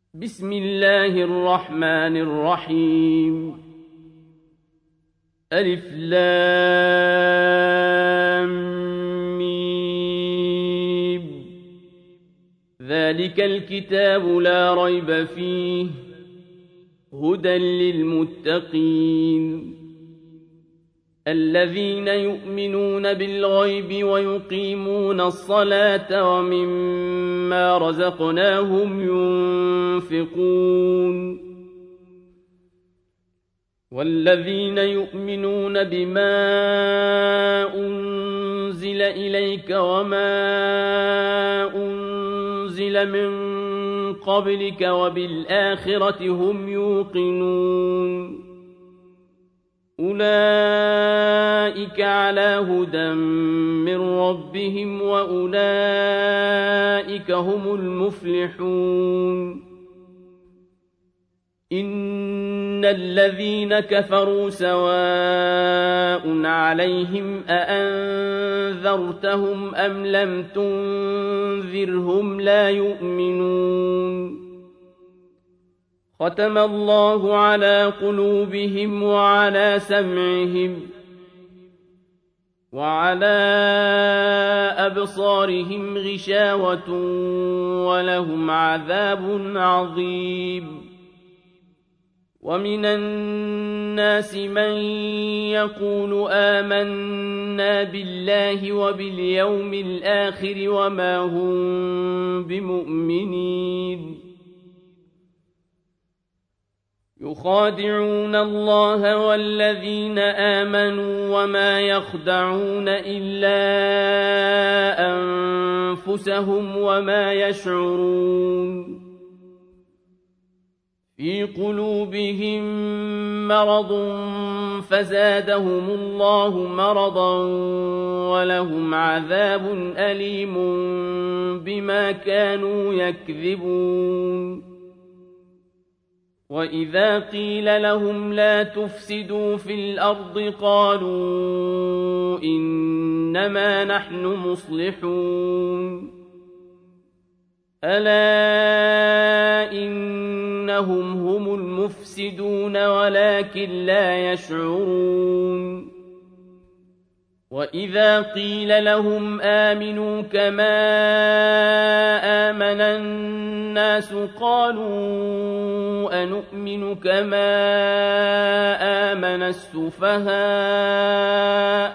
بسم الله الرحمن الرحيم ألف لام ميم ذلك الكتاب لا ريب فيه هدى للمتقين الذين يؤمنون بالغيب ويقيمون الصلاة ومما رزقناهم ينفقون والذين يؤمنون بما أنزل إليك وما أنزل من قبلك وبالآخرة هم يوقنون أولئك على هدى من ربهم وأولئك هم المفلحون إن الذين كفروا سواء عليهم أأنذرتهم أم لم تنذرهم لا يؤمنون ختم الله على قلوبهم وعلى سمعهم وعلى أبصارهم غشاوة ولهم عذاب عظيم ومن الناس من يقول آمنا بالله وباليوم الآخر وما هم بمؤمنين يخادعون الله والذين آمنوا وما يخدعون إلا أنفسهم وما يشعرون في قلوبهم مرض فزادهم الله مرضا ولهم عذاب أليم بما كانوا يكذبون وإذا قيل لهم لا تفسدوا في الأرض قالوا إنما نحن مصلحون ألا إنهم هم المفسدون ولكن لا يشعرون وإذا قيل لهم آمنوا كما آمن الناس قالوا أنؤمن كما آمن السفهاء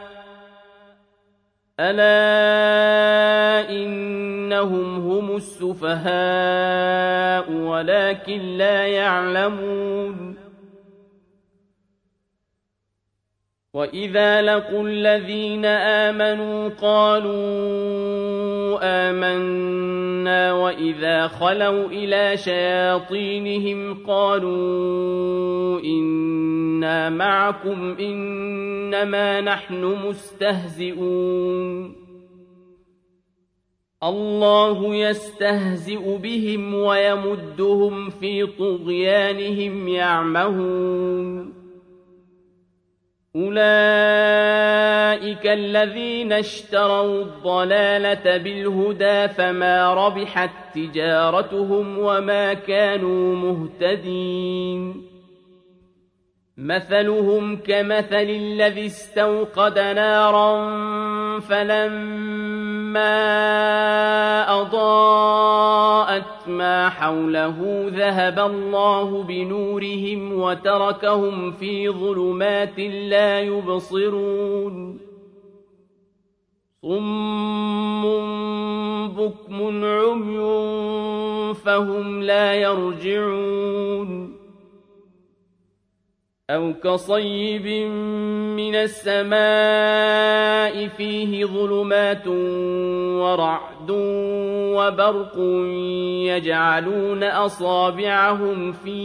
ألا إنهم هم السفهاء ولكن لا يعلمون وإذا لقوا الذين آمنوا قالوا آمنا وإذا خلوا إلى شياطينهم قالوا إنا معكم إنما نحن مستهزئون الله يستهزئ بهم ويمدهم في طغيانهم يعمهون أولئك الذين اشتروا الضلالة بالهدى فما ربحت تجارتهم وما كانوا مهتدين مثلهم كمثل الذي استوقد نارا فلما أضاءت ما حوله ذهب الله بنورهم وتركهم في ظلمات لا يبصرون صم بكم عمي فهم لا يرجعون أو كصيب من السماء فيه ظلمات ورعد وبرق يجعلون أصابعهم في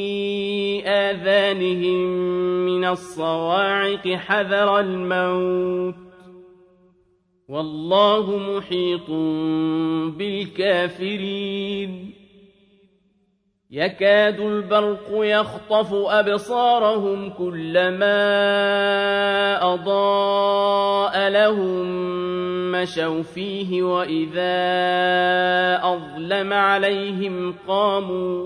آذانهم من الصواعق حذر الموت والله محيط بالكافرين يكاد البرق يخطف أبصارهم كلما أضاء لهم مشوا فيه وإذا أظلم عليهم قاموا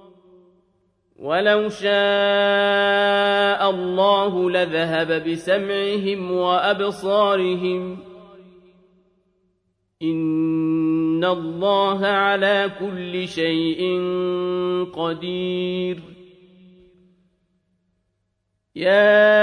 ولو شاء الله لذهب بسمعهم وأبصارهم إن الله على كل شيء قدير يا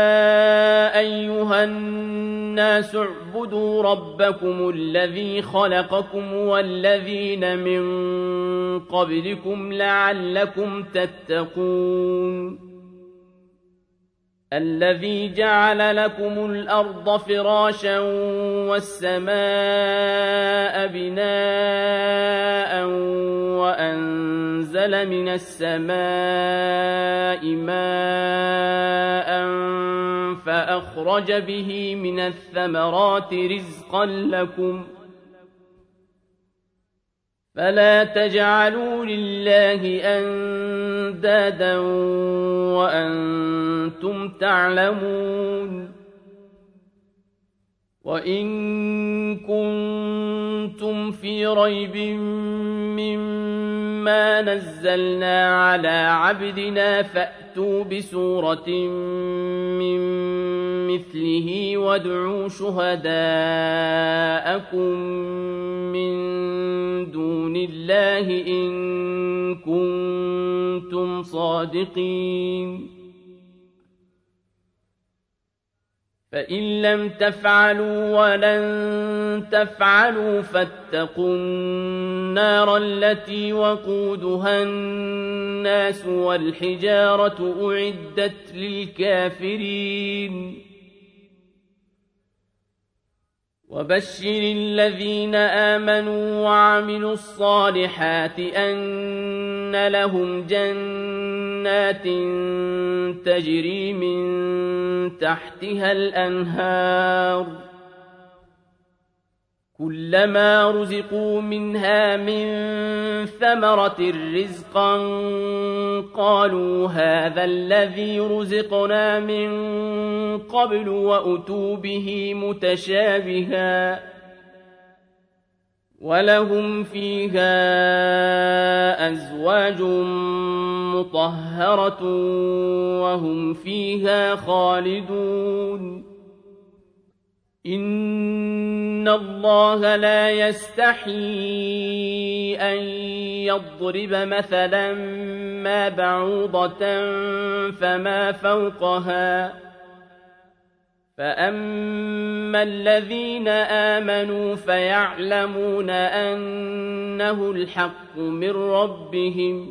أيها الناس اعبدوا ربكم الذي خلقكم والذين من قبلكم لعلكم تتقون الذي جعل لكم الأرض فراشا والسماء بناء وأنزل من السماء ماء فأخرج به من الثمرات رزقا لكم فلا تجعلوا لله أندادا وأنتم تعلمون وإن كنتم في ريب مما نزلنا على عبدنا فأتوا بسورة من مثله وادعوا شهداءكم من دون الله إن كنتم صادقين فإن لم تفعلوا ولن تفعلوا فاتقوا النار التي وقودها الناس والحجارة أعدت للكافرين وبشر الذين آمنوا وعملوا الصالحات أن لهم جنات تجري من تحتها الأنهار كلما رزقوا منها من ثمرة رزقا قالوا هذا الذي رزقنا من قبل وأتوا به متشابها ولهم فيها أزواج مطهرة وهم فيها خالدون إن الله لا يستحيي أن يضرب مثلا ما بعوضة فما فوقها فأما الذين آمنوا فيعلمون أنه الحق من ربهم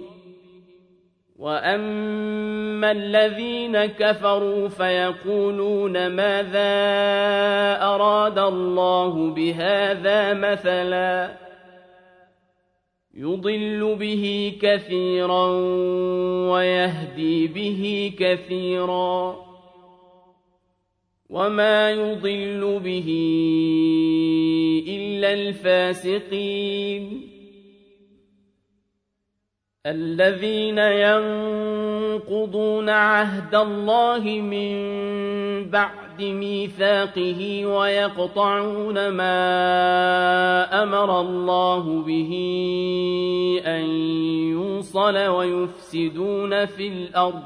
وأما الذين كفروا فيقولون ماذا أراد الله بهذا مثلا يضل به كثيرا ويهدي به كثيرا وما يضل به إلا الفاسقين الذين ينقضون عهد الله من بعد ميثاقه ويقطعون ما أمر الله به أن يوصل ويفسدون في الأرض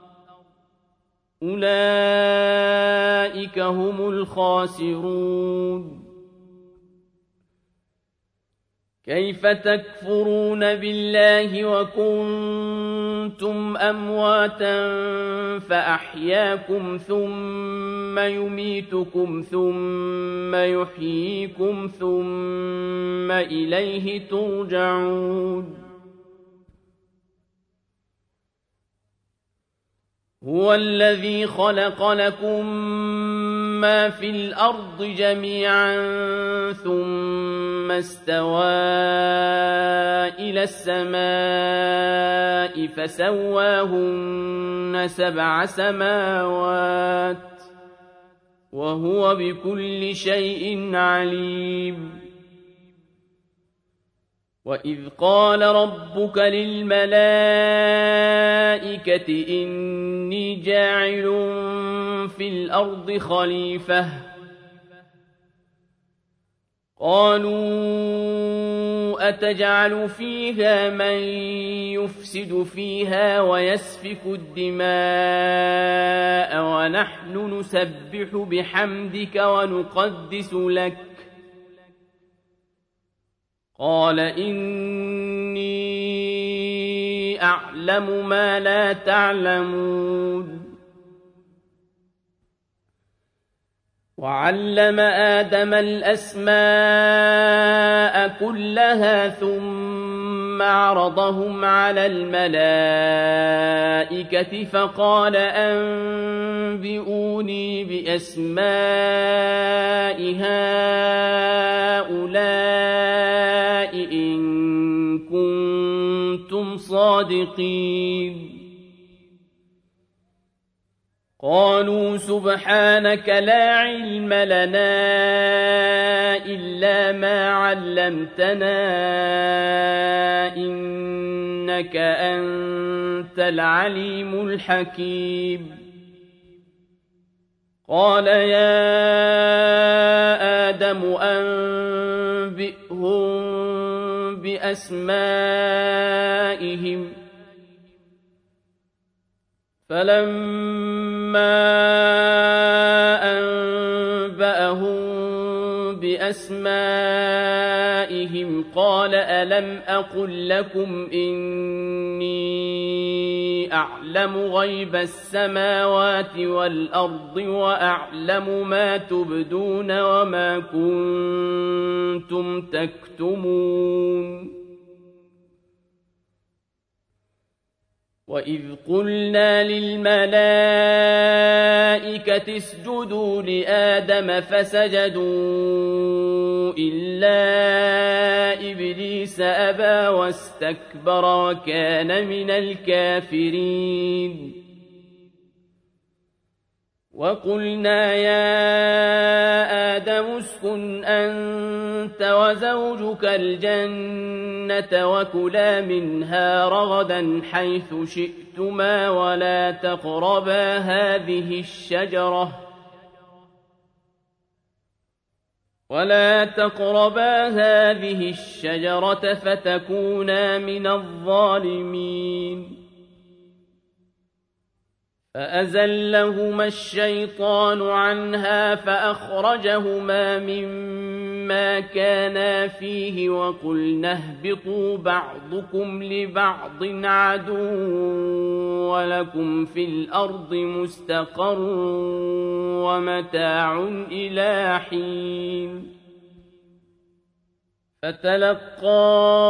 أولئك هم الخاسرون كيف تكفرون بالله وكنتم أمواتا فأحياكم ثم يميتكم ثم يحييكم ثم إليه ترجعون هو الذي خلق لكم ما في الأرض جميعا ثم استوى إلى السماء فسواهن 7 سماوات وهو بكل شيء عليم وإذ قال ربك للملائكة إني جاعل في الأرض خليفة قالوا أتجعل فيها من يفسد فيها ويسفك الدماء ونحن نسبح بحمدك ونقدس لك قال إني أعلم ما لا تعلمون وعلم آدم الأسماء كلها ثم عرضهم على الملائكة فقال أنبئوني بأسماء هؤلاء إن كنتم صادقين قالوا سبحانك لا علم لنا إلا ما علمتنا إنك أنت العليم الحكيم قال يا آدم أنبئهم بأسمائهم فلما أنبأهم بأسمائهم قال ألم أقل لكم إني أعلم غيب السماوات والأرض وأعلم ما تبدون وما كنتم تكتمون وإذ قلنا للملائكة اسجدوا لآدم فسجدوا إلا إبليس أبى واستكبر وكان من الكافرين وقلنا يا آدم اسكن أنت وزوجك الجنة وكلا منها رغدا حيث شئتما ولا تقربا هذه الشجرة فتكونا من الظالمين فأزلهما الشيطان عنها فأخرجهما مما كانا فيه وقلنا اهبطوا بعضكم لبعض عدو ولكم في الأرض مستقر ومتاع إلى حين فتلقى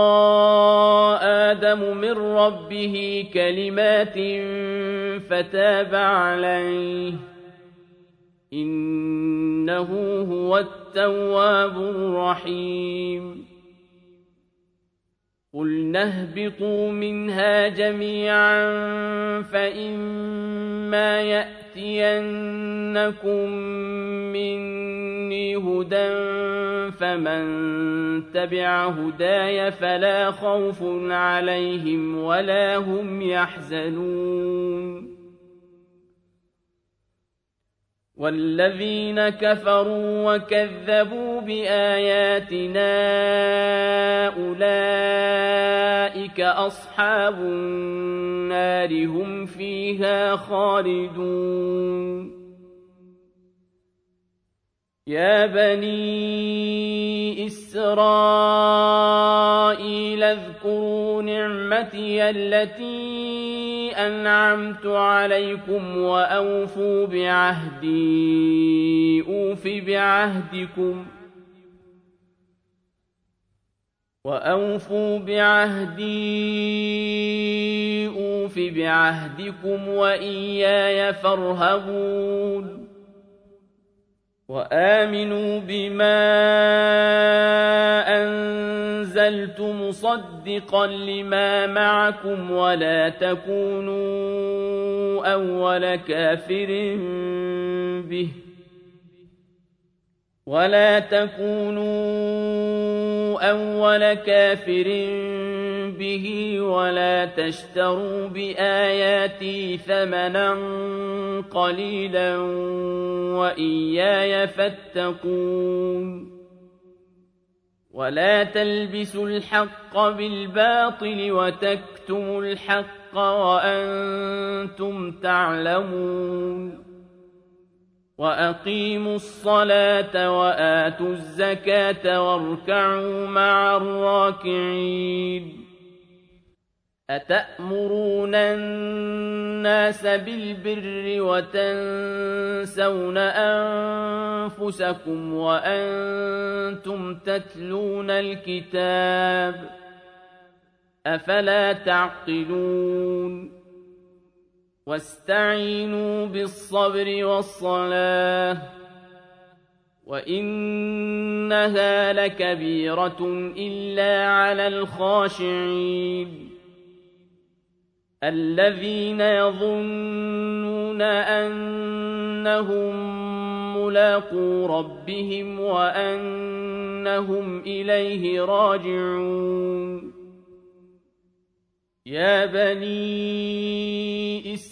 آدم من ربه كلمات فتاب عليه إنه هو التواب الرحيم قلنا اهبطوا منها جميعا فإما يأتينكم مني هدى فمن تبع هداي فلا خوف عليهم ولا هم يحزنون والذين كفروا وكذبوا بآياتنا أولئك أصحاب النار هم فيها خالدون يا بني إسرائيل اذكروا نعمتي التي أنعمت عليكم وأوفوا بعهدي أوف بعهدكم وإياي فارهبون وآمنوا بما أنزلت مصدقا لما معكم ولا تكونوا أول كافر به ولا تكونوا أول كافر به ولا تشتروا بآياتي ثمنا قليلا وإياي فاتقون ولا تلبسوا الحق بالباطل وتكتموا الحق وأنتم تعلمون وأقيموا الصلاة وآتوا الزكاة واركعوا مع الراكعين أتأمرون الناس بالبر وتنسون أنفسكم وأنتم تتلون الكتاب أفلا تعقلون واستعينوا بالصبر والصلاة وإنها لكبيرة إلا على الخاشعين الذين يظنون أنهم ملاقو ربهم وأنهم إليه راجعون يا بني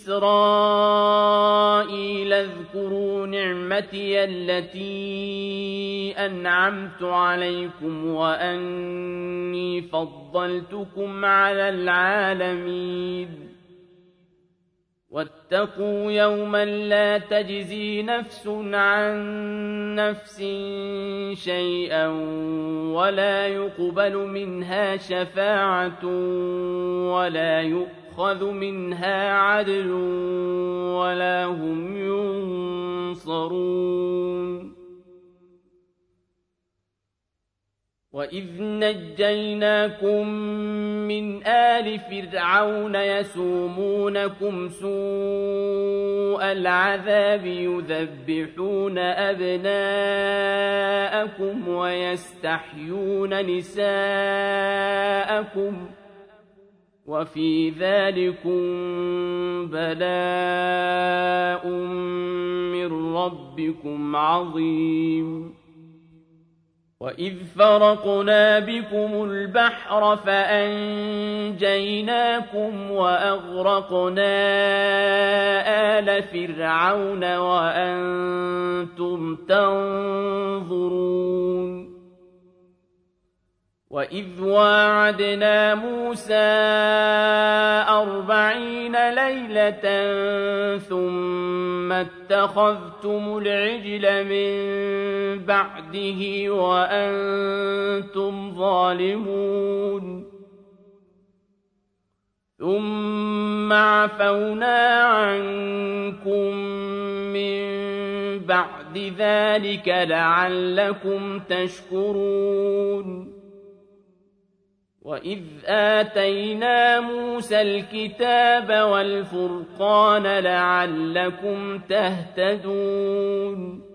إسرائيل اذكروا نعمتي التي أنعمت عليكم وأني فضلتكم على العالمين واتقوا يوما لا تجزي نفس عن نفس شيئا ولا يقبل منها شفاعة ولا يؤخذ منها عدل ولا هم ينصرون وإذ نجيناكم من آل فرعون يسومونكم سوء العذاب يذبحون أبناءكم ويستحيون نساءكم وفي ذلكم بلاء من ربكم عظيم وإذ فرقنا بكم البحر فأنجيناكم وأغرقنا آل فرعون وأنتم تنظرون وإذ واعدنا موسى 40 ليلة ثم اتخذتم العجل من بعده وأنتم ظالمون ثم عفونا عنكم من بعد ذلك لعلكم تشكرون وإذ آتينا موسى الكتاب والفرقان لعلكم تهتدون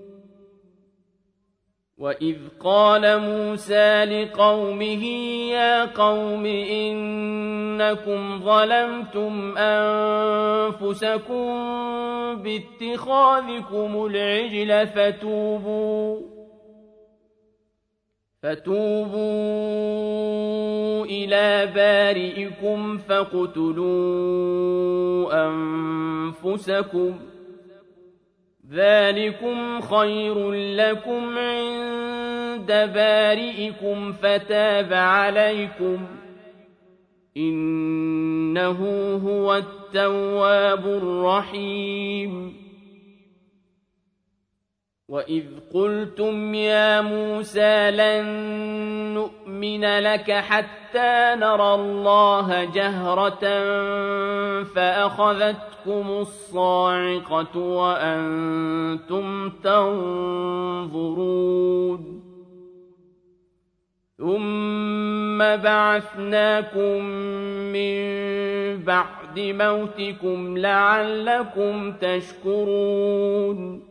وإذ قال موسى لقومه يا قوم إنكم ظلمتم أنفسكم باتخاذكم العجل فتوبوا إلى بارئكم فاقتلوا أنفسكم ذلكم خير لكم عند بارئكم فتاب عليكم إنه هو التواب الرحيم وإذ قلتم يا موسى لن نؤمن لك حتى نرى الله جهرة فأخذتكم الصاعقة وأنتم تنظرون ثم بعثناكم من بعد موتكم لعلكم تشكرون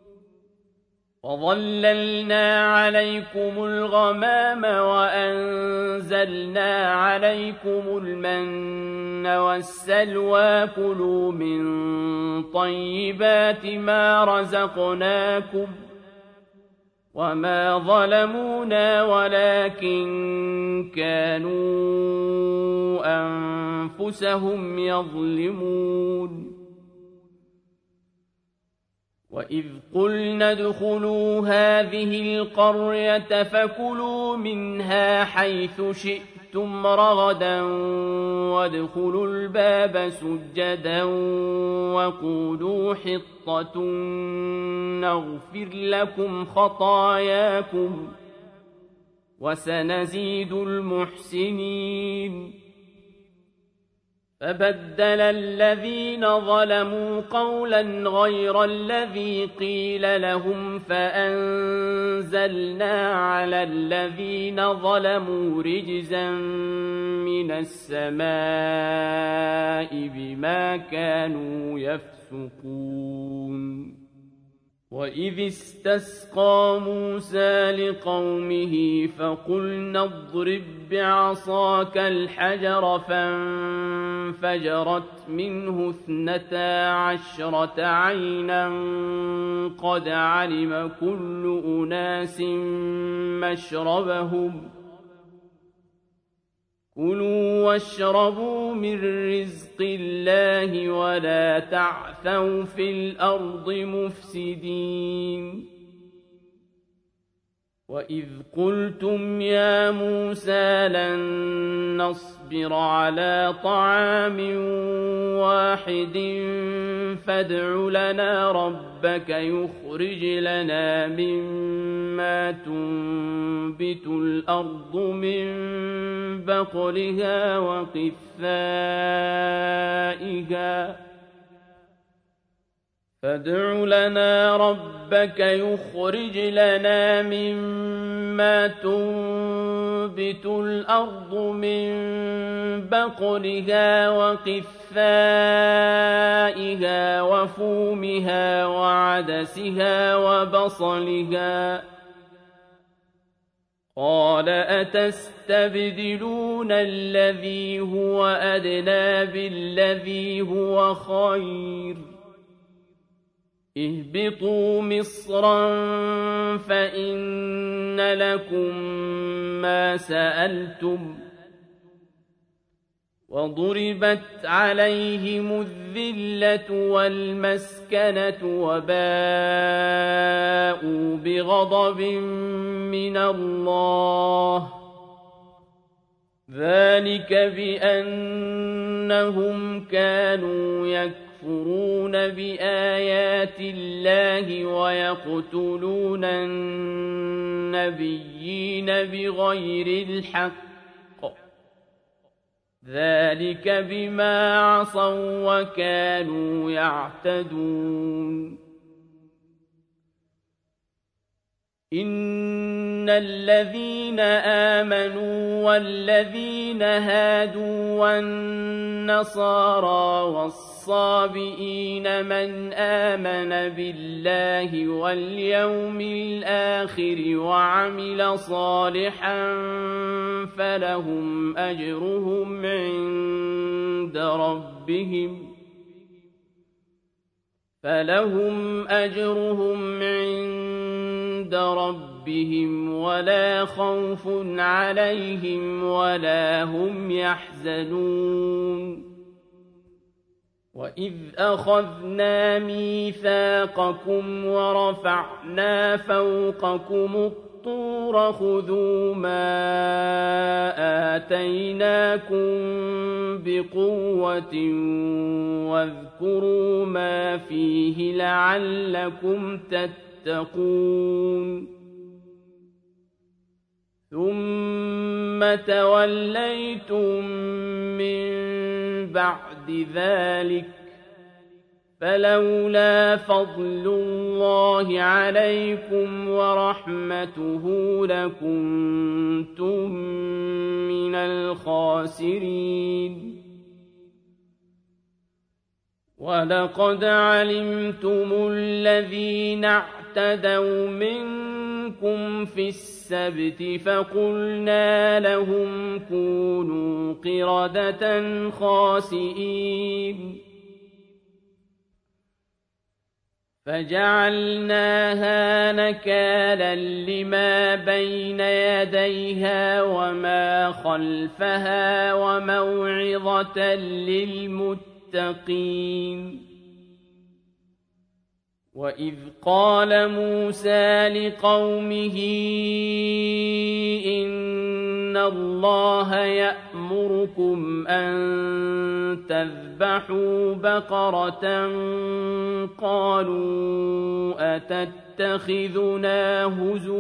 وظللنا عليكم الغمام وأنزلنا عليكم المن والسلوى كلوا من طيبات ما رزقناكم وما ظلمونا ولكن كانوا أنفسهم يظلمون وإذ قلنا ادخلوا هذه القرية فكلوا منها حيث شئتم رغدا وادخلوا الباب سجدا وقولوا حطة نغفر لكم خطاياكم وسنزيد المحسنين فبدل الذين ظلموا قولا غير الذي قيل لهم فأنزلنا على الذين ظلموا رجزا من السماء بما كانوا يفسقون وإذ استسقى موسى لقومه فقلنا اضرب بعصاك الحجر فانفجرت منه 12 عينا قد علم كل أناس مشربهم كلوا واشربوا من رزق الله ولا تعثوا في الأرض مفسدين وإذ قلتم يا موسى لن نصبر على طعام واحد فادع لنا ربك يخرج لنا مما تنبت الأرض من بقلها فادع لنا ربك يخرج لنا مما تنبت الأرض من بقلها وقثائها وفومها وعدسها وبصلها قال أتستبدلون الذي هو أدنى بالذي هو خير اهبطوا مصرا فإن لكم ما سألتم وضربت عليهم الذلة والمسكنة وباءوا بغضب من الله ذلك بأنهم كانوا يكفرون بآيات الله ويقتلون النبيين بغير الحق ذلك بما عصوا وكانوا يعتدون إن الذين آمنوا والذين هادوا والنصارى والصابئين من آمن بالله واليوم الآخر وعمل صالحا فلهم أجرهم عند ربهم ولا خوف عليهم ولا هم يحزنون وإذ أخذنا ميثاقكم ورفعنا فوقكم الطور خذوا ما آتيناكم بقوة واذكروا ما فيه لعلكم تتقون ثم توليتم من بعد ذلك فلولا فضل الله عليكم ورحمته لكنتم من الخاسرين ولقد علمتم الذين اعتدوا منكم في السبت فقلنا لهم كونوا قردة خاسئين فجعلناها نكالا لما بين يديها وما خلفها وموعظة للمتقين. وإذ قال موسى لقومه إن الله يأمركم أن تذبحوا بقرة قالوا أتتخذنا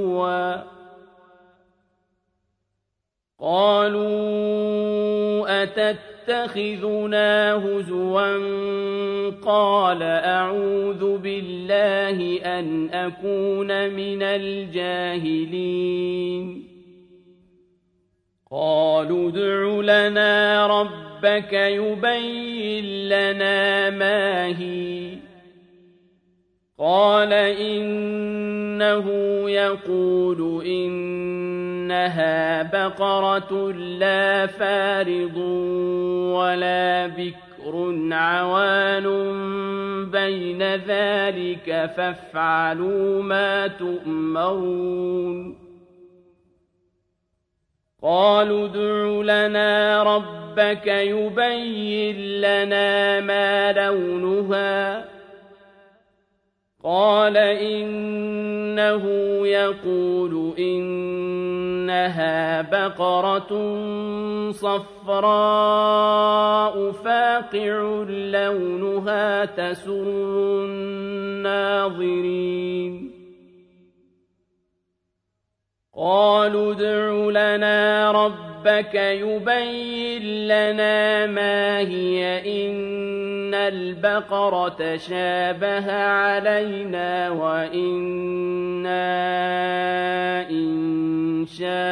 هزوا قال أعوذ بالله أن أكون من الجاهلين. قالوا ادع لنا ربك يبين لنا ما هي. قال إنه يقول إنها بقرة لا فارض ولا بكر عوان بين ذلك فافعلوا ما تؤمرون. قالوا ادع لنا ربك يبين لنا ما لونها. قال إنه يقول إنها بقرة صفراء فاقع لونها تسر الناظرين. قالوا ادع لنا ربك يبين لنا ما هي إن البقرة شابه علينا وإنا إن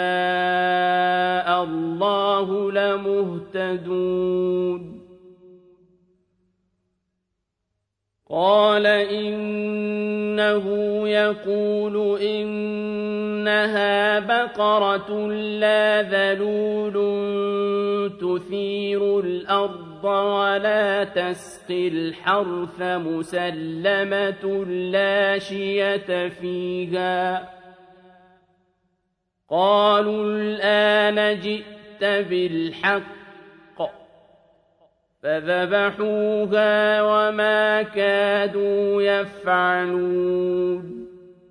شاء الله لمهتدون. قال إنه يقول إنها بقرة لا ذلول تثير الأرض ولا تسقي الحرث مسلمة لا شية فيها. قالوا الآن جئت بالحق فذبحوها وما كادوا يفعلون.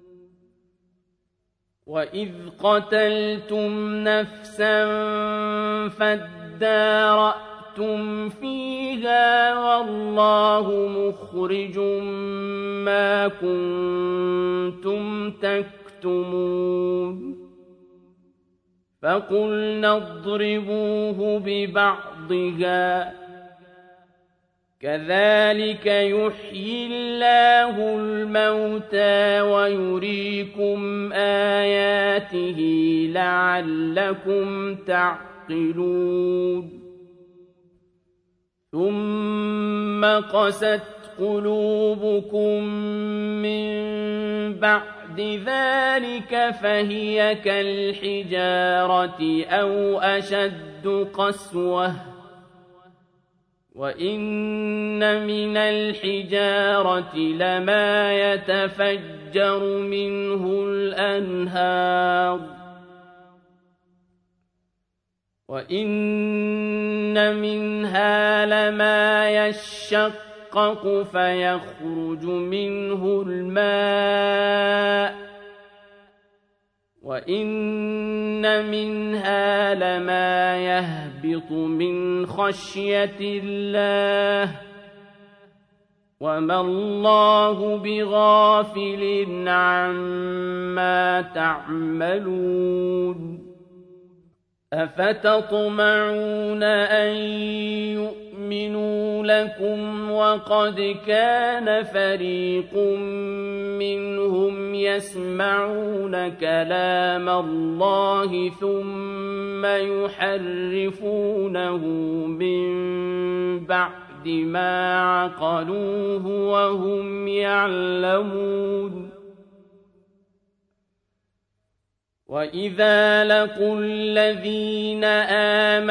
وإذ قتلتم نفسا فادارأتم فيها والله مخرج ما كنتم تكتمون. فقلنا اضربوه ببعضها كذلك يحيي الله الموتى ويريكم آياته لعلكم تعقلون. ثم قست قلوبكم من بعد ذلك فهي كالحجارة أو أشد قسوة. وإن من الحجارة لما يتفجر منه الأنهار وإن منها لما يشقق فيخرج منه الماء وإن منها لما يهبط من خشية الله وما الله بغافل عما تعملون. أفتطمعون أن يؤمنوا لكم وقد كان فريق منهم يسمعون كلام الله ثم يحرفونه من بعد ما عقلوه وهم يعلمون. وإذا لقوا الذين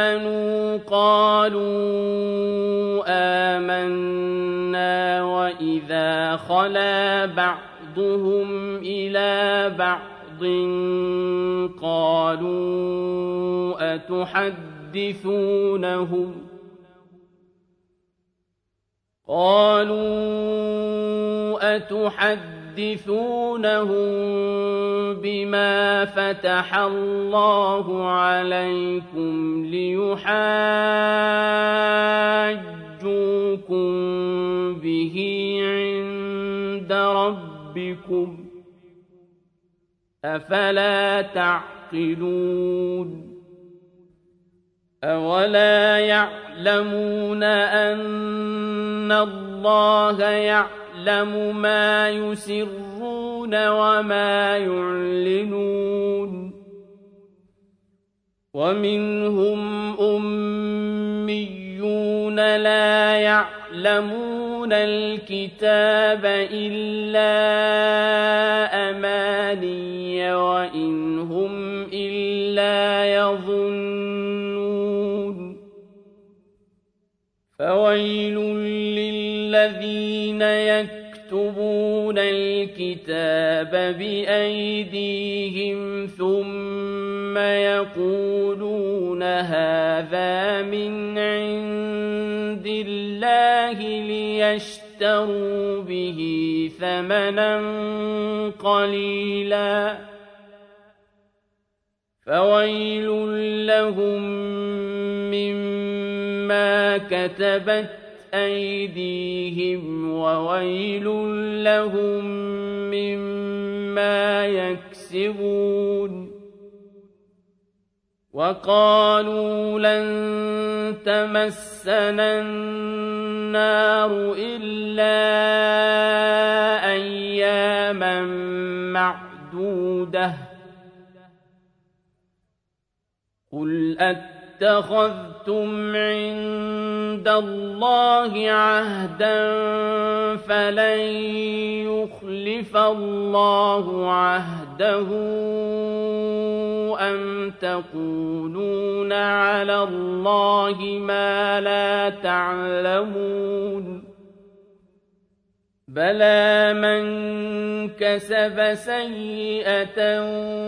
آمنوا قالوا آمنا وإذا وإذا خلا بعضهم إلى بعض قالوا أتحدثونهم بما فتح الله عليكم ليحاجوكم به عند ربكم أفلا تعقلون أولا يعلمون أن الله يعلم ما يسرون وما يعلنون ومنهم أميون لا يعلمون الكتاب إلا أماني وإن هم إلا يظنون فويل للذين يكتبون الكتاب بأيديهم ثم يقولون هذا من عند الله ليشتروا به ثمنا قليلا فويل لهم مما كتبت أيديهم وويل لهم مما يكسبون وقالوا لن تمسنا النار إلا أياما معدودة قل اتخذتم عند الله عهدا فلن يخلف الله عهده أم تقولون على الله ما لا تعلمون بلى من كسب سيئة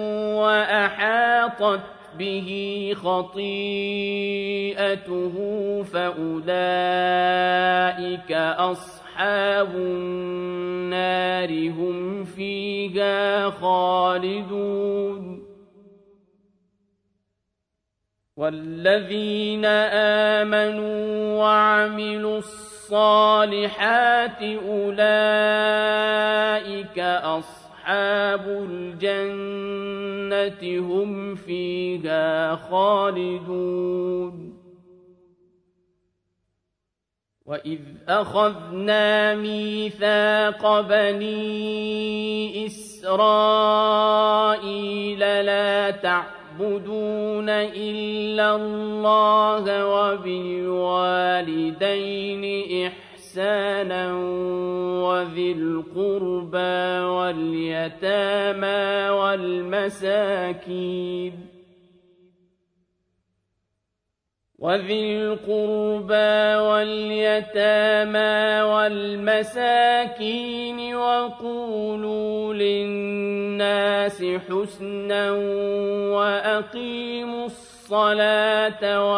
وأحاطت به خطيئته فأولئك أصحاب النار هم فيها خالدون والذين آمنوا وعملوا الصالحات أولئك أصحاب الجنة هم فيها خالدون وإذ أخذنا ميثاق بني إسرائيل لا تعبدون إلا الله وبالوالدين إحسانا وذي القربى واليتامى والمساكين وقولوا للناس حسنا وأقيموا الصلاة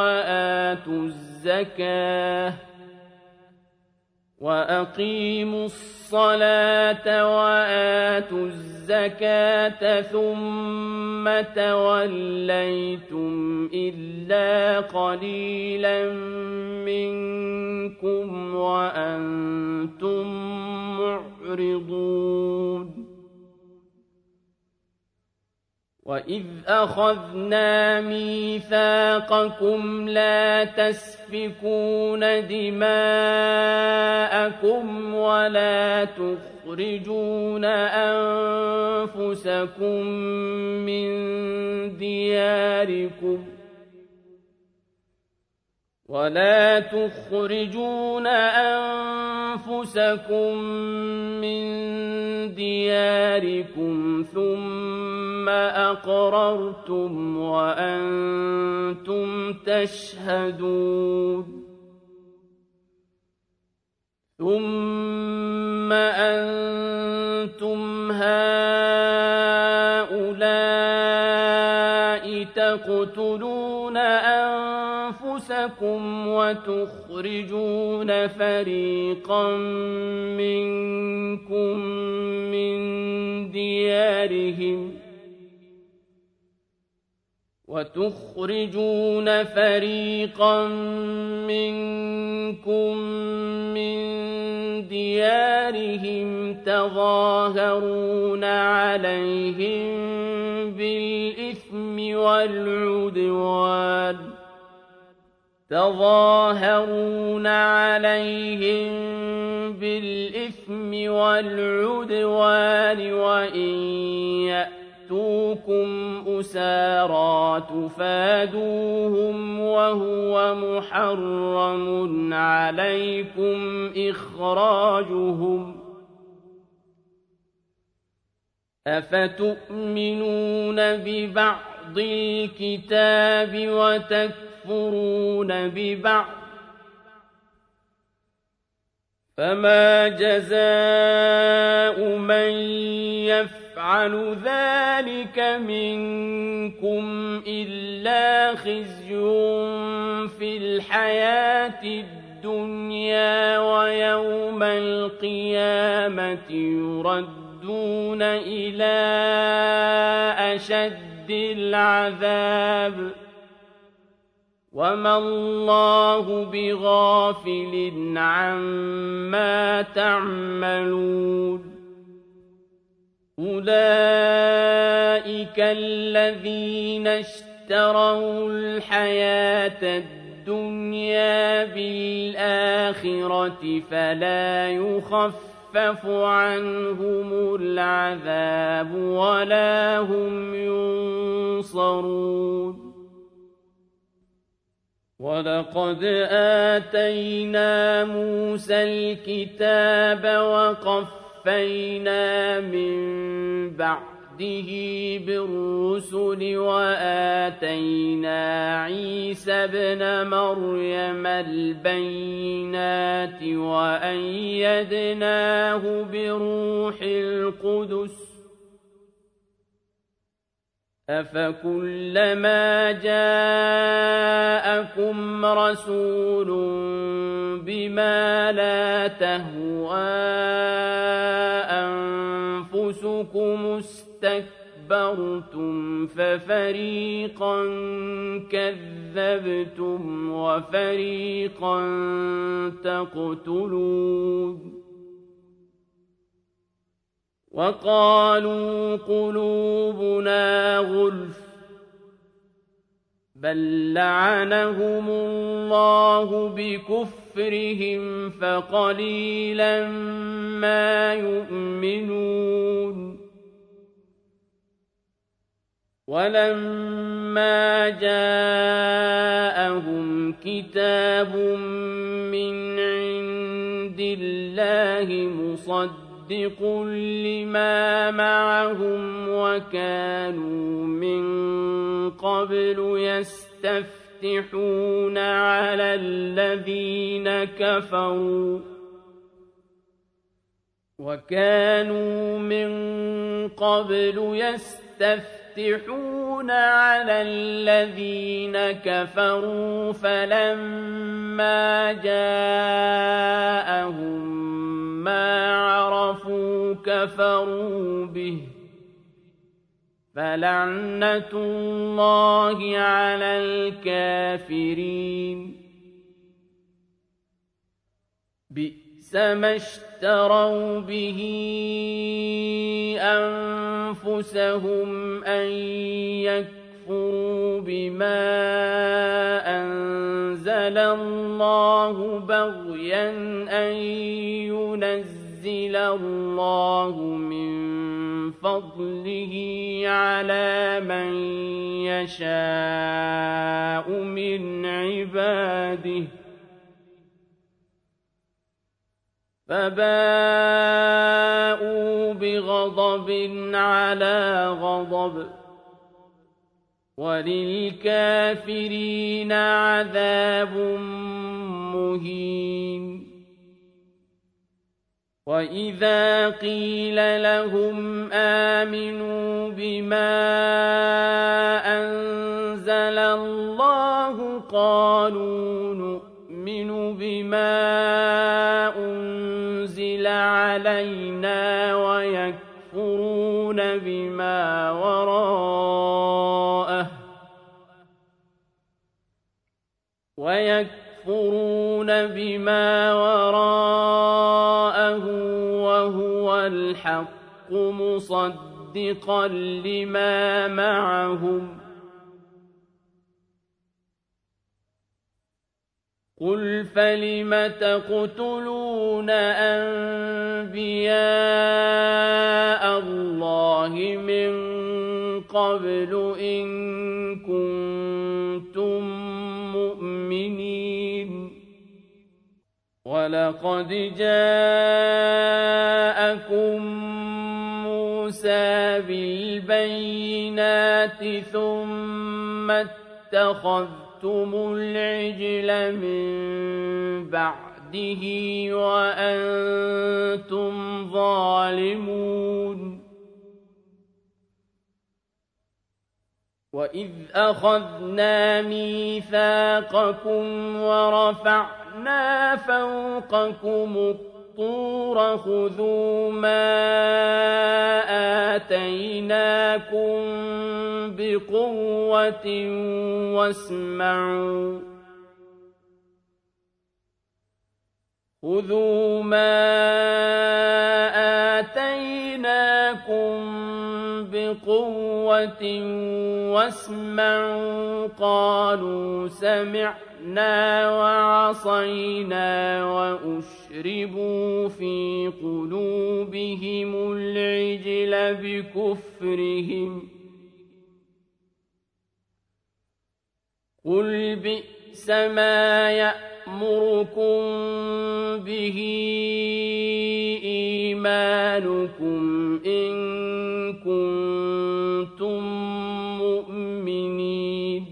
وآتوا الزكاة ثم توليتم إلا قليلا منكم وأنتم معرضون وإذ أخذنا ميثاقكم لا تسفكون دماءكم ولا تخرجون أنفسكم من دياركم ثم أقررتم وأنتم تشهدون ثم أنتم هؤلاء تقتلون أنفسكم وتخرجون فريقا منكم من ديارهم تظاهرون عليهم بالإثم والعدوان وإن يأتوكم أسارى تفادوهم وهو محرم عليكم إخراجهم أفتؤمنون ببعض الكتاب وتكفرون ببعض فما جزاء من يفعل ذلك منكم إلا خزي في الحياة الدنيا ويوم القيامة يردون إلى أشد العذاب وما الله بغافل عما تعملون أولئك الذين اشتروا الحياة الدنيا بالآخرة فلا يخفف عنهم العذاب ولا هم ينصرون ولقد آتينا موسى الكتاب وقفينا من بعده بالرسل وآتينا عيسى ابن مريم البينات وأيدناه بروح القدس أفكلما جاءكم رسول بما لا تهوى أنفسكم استكبرتم ففريقا كذبتم وفريقا تقتلون وقالوا قلوبنا غلف بل لعنهم الله بكفرهم فقليلا ما يؤمنون ولما جاءهم كتاب من عند الله مصدق لما معهم وكانوا من قبل يستفتحون على الذين كفروا فلما جاءهم ما عرفوا كفروا به فلعنة الله على الكافرين بئس ما اشتروا به أنفسهم أن يكفروا بما أنزل الله بغيا أن ينزل الله من فضله على من يشاء من عباده فباءوا بغضب على غضب وللكافرين عذاب مهين وَإِذَا قِيلَ لَهُمْ آمِنُوا بِمَا أَنزَلَ اللَّهُ قَالُوا نُؤْمِنُ بِمَا أُنزِلَ عَلَيْنَا وَيَكْفُرُونَ بِمَا وَرَاءَهُ وَهُوَ الْحَقُّ مُصَدِّقًا لِّمَا مَعَهُمْ ۗ قُلْ فَلِمَ تَقْتُلُونَ أَنبِيَاءَ اللَّهِ مِن قَبْلُ إِن كُنتُم مُّؤْمِنِينَ وَلَقَدْ جَاءَكُم مُّوسَىٰ بِالْبَيِّنَاتِ ثُمَّ اتَّخَذْتُمُ الْعِجْلَ مِن بَعْدِهِ وَأَنتُمْ ظَالِمُونَ وَإِذْ أَخَذْنَا مِيثَاقَكُمْ وَرَفَعْنَا فَوْقَكُمُ الطُّورَ خُذُوا مَا آتَيْنَاكُم بِقُوَّةٍ وَاسْمَعُوا خُذُوا مَا آتَيْنَاكُم بِقُوَّةٍ وَاسْمَعُوا قَالُوا سَمِعْنَا وَعَصَيْنَا وَأُشْرِبُوا فِي قُلُوبِهِمُ الْعِجْلَ بِكُفْرِهِمْ ۚ قُلْ بِئْسَ مَا يَأْمُرُكُم بِهِ إِيمَانُكُمْ إِن كُنتُم مُّؤْمِنِينَ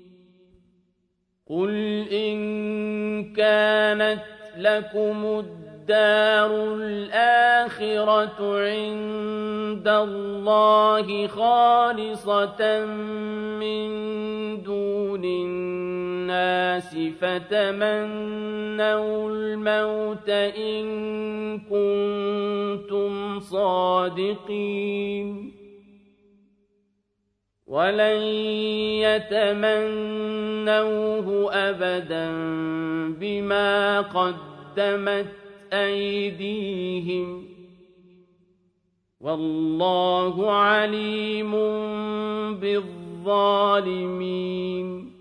قُلْ إِن كَانَتْ لَكُمُ الدَّارُ الْآخِرَةُ عِندَ اللَّهِ خَالِصَةً مِّن دُونِ النَّاسِ فَتَمَنَّوُا الْمَوْتَ إِن كُنتُمْ صَادِقِينَ وَلَن يَتَمَنَّوْهُ أَبَدًا بِمَا قَدَّمَتْ أَيْدِيهِمْ ۗ وَاللَّهُ عَلِيمٌ بِالظَّالِمِينَ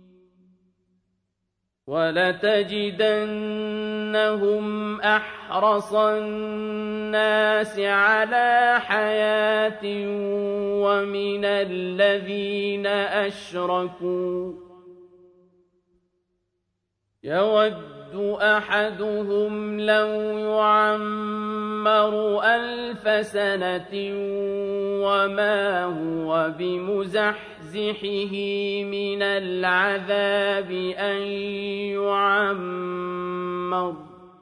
وَلَتَجِدَنَّهُمْ أَحْرَصَ النَّاسِ عَلَىٰ حَيَاةٍ وَمِنَ الَّذِينَ أَشْرَكُوا يَوَدُّ أَحَدُهُمْ لَوْ يُعَمَّرُ 1000 سَنَةٍ وَمَا هُوَ بِمُزَحْزِحِهِ مِنَ الْعَذَابِ أَن يُعَمَّرَ ۗ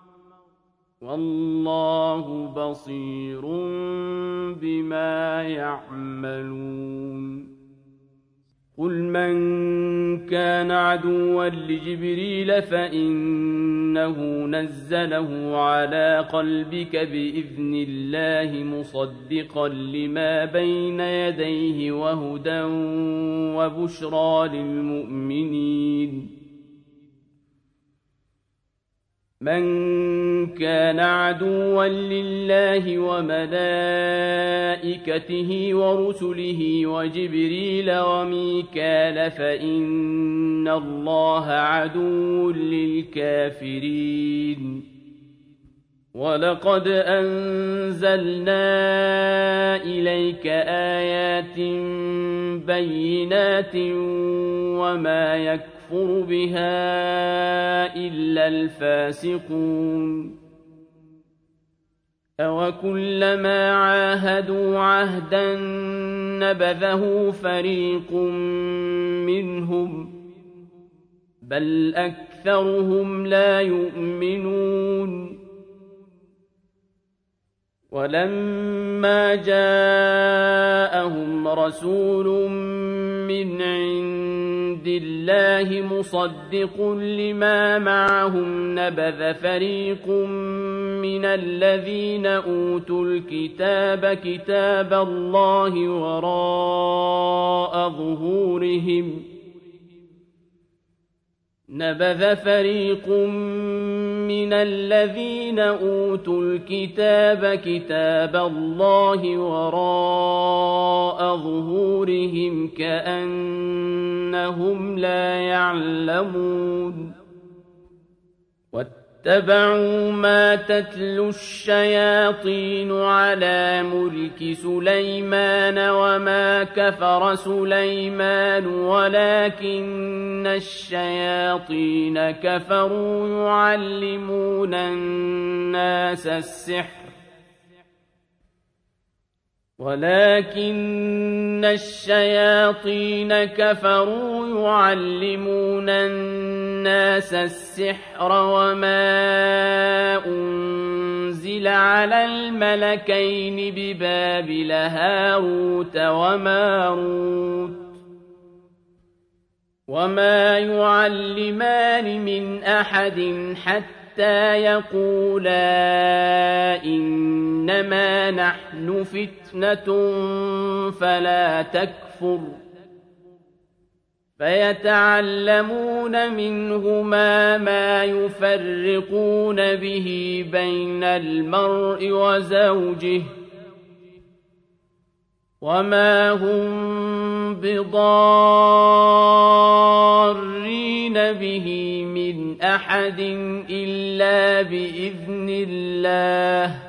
وَاللَّهُ بَصِيرٌ بِمَا يَعْمَلُونَ قُلْ مَن كَانَ عَدُوًّا لِّجِبْرِيلَ فَإِنَّهُ نَزَّلَهُ عَلَىٰ قَلْبِكَ بِإِذْنِ اللَّهِ مُصَدِّقًا لِّمَا بَيْنَ يَدَيْهِ وَهُدًى وَبُشْرَىٰ لِلْمُؤْمِنِينَ مَن كَانَ عَدُوًّا لِّلَّهِ وَمَلَائِكَتِهِ وَرُسُلِهِ وَجِبْرِيلَ وَمِيكَالَ فَإِنَّ اللَّهَ عَدُوٌّ لِّلْكَافِرِينَ وَلَقَدْ أَنزَلْنَا إِلَيْكَ آيَاتٍ بَيِّنَاتٍ وَمَا يَكْفُرُ بِهَا إِلَّا الْفَاسِقُونَ أَوَكُلَّمَا عَاهَدُوا عَهْدًا نَّبَذَهُ فَرِيقٌ مِّنْهُم ۚ بَلْ أَكْثَرُهُمْ لَا يُؤْمِنُونَ ولما جاءهم رسول من عند الله مصدق لما معهم نبذ فريق من الذين أوتوا الكتاب كتاب الله وراء ظهورهم نبذ فريق من الذين أوتوا الكتاب كتاب الله وراء ظهورهم كأنهم لا يعلمون واتبعوا ما تتلو الشياطين على ملك سليمان وما كفر سليمان ولكن الشياطين كفروا يعلمون الناس السحر وما أنزل على الملكين ببابل هاروت وماروت وما يعلمان من أحد حتى يقولا إنما نحن فتنة فلا تكفر فيتعلمون منهما ما يفرقون به بين المرء وزوجه وما هم بضارين به من أحد إلا بإذن الله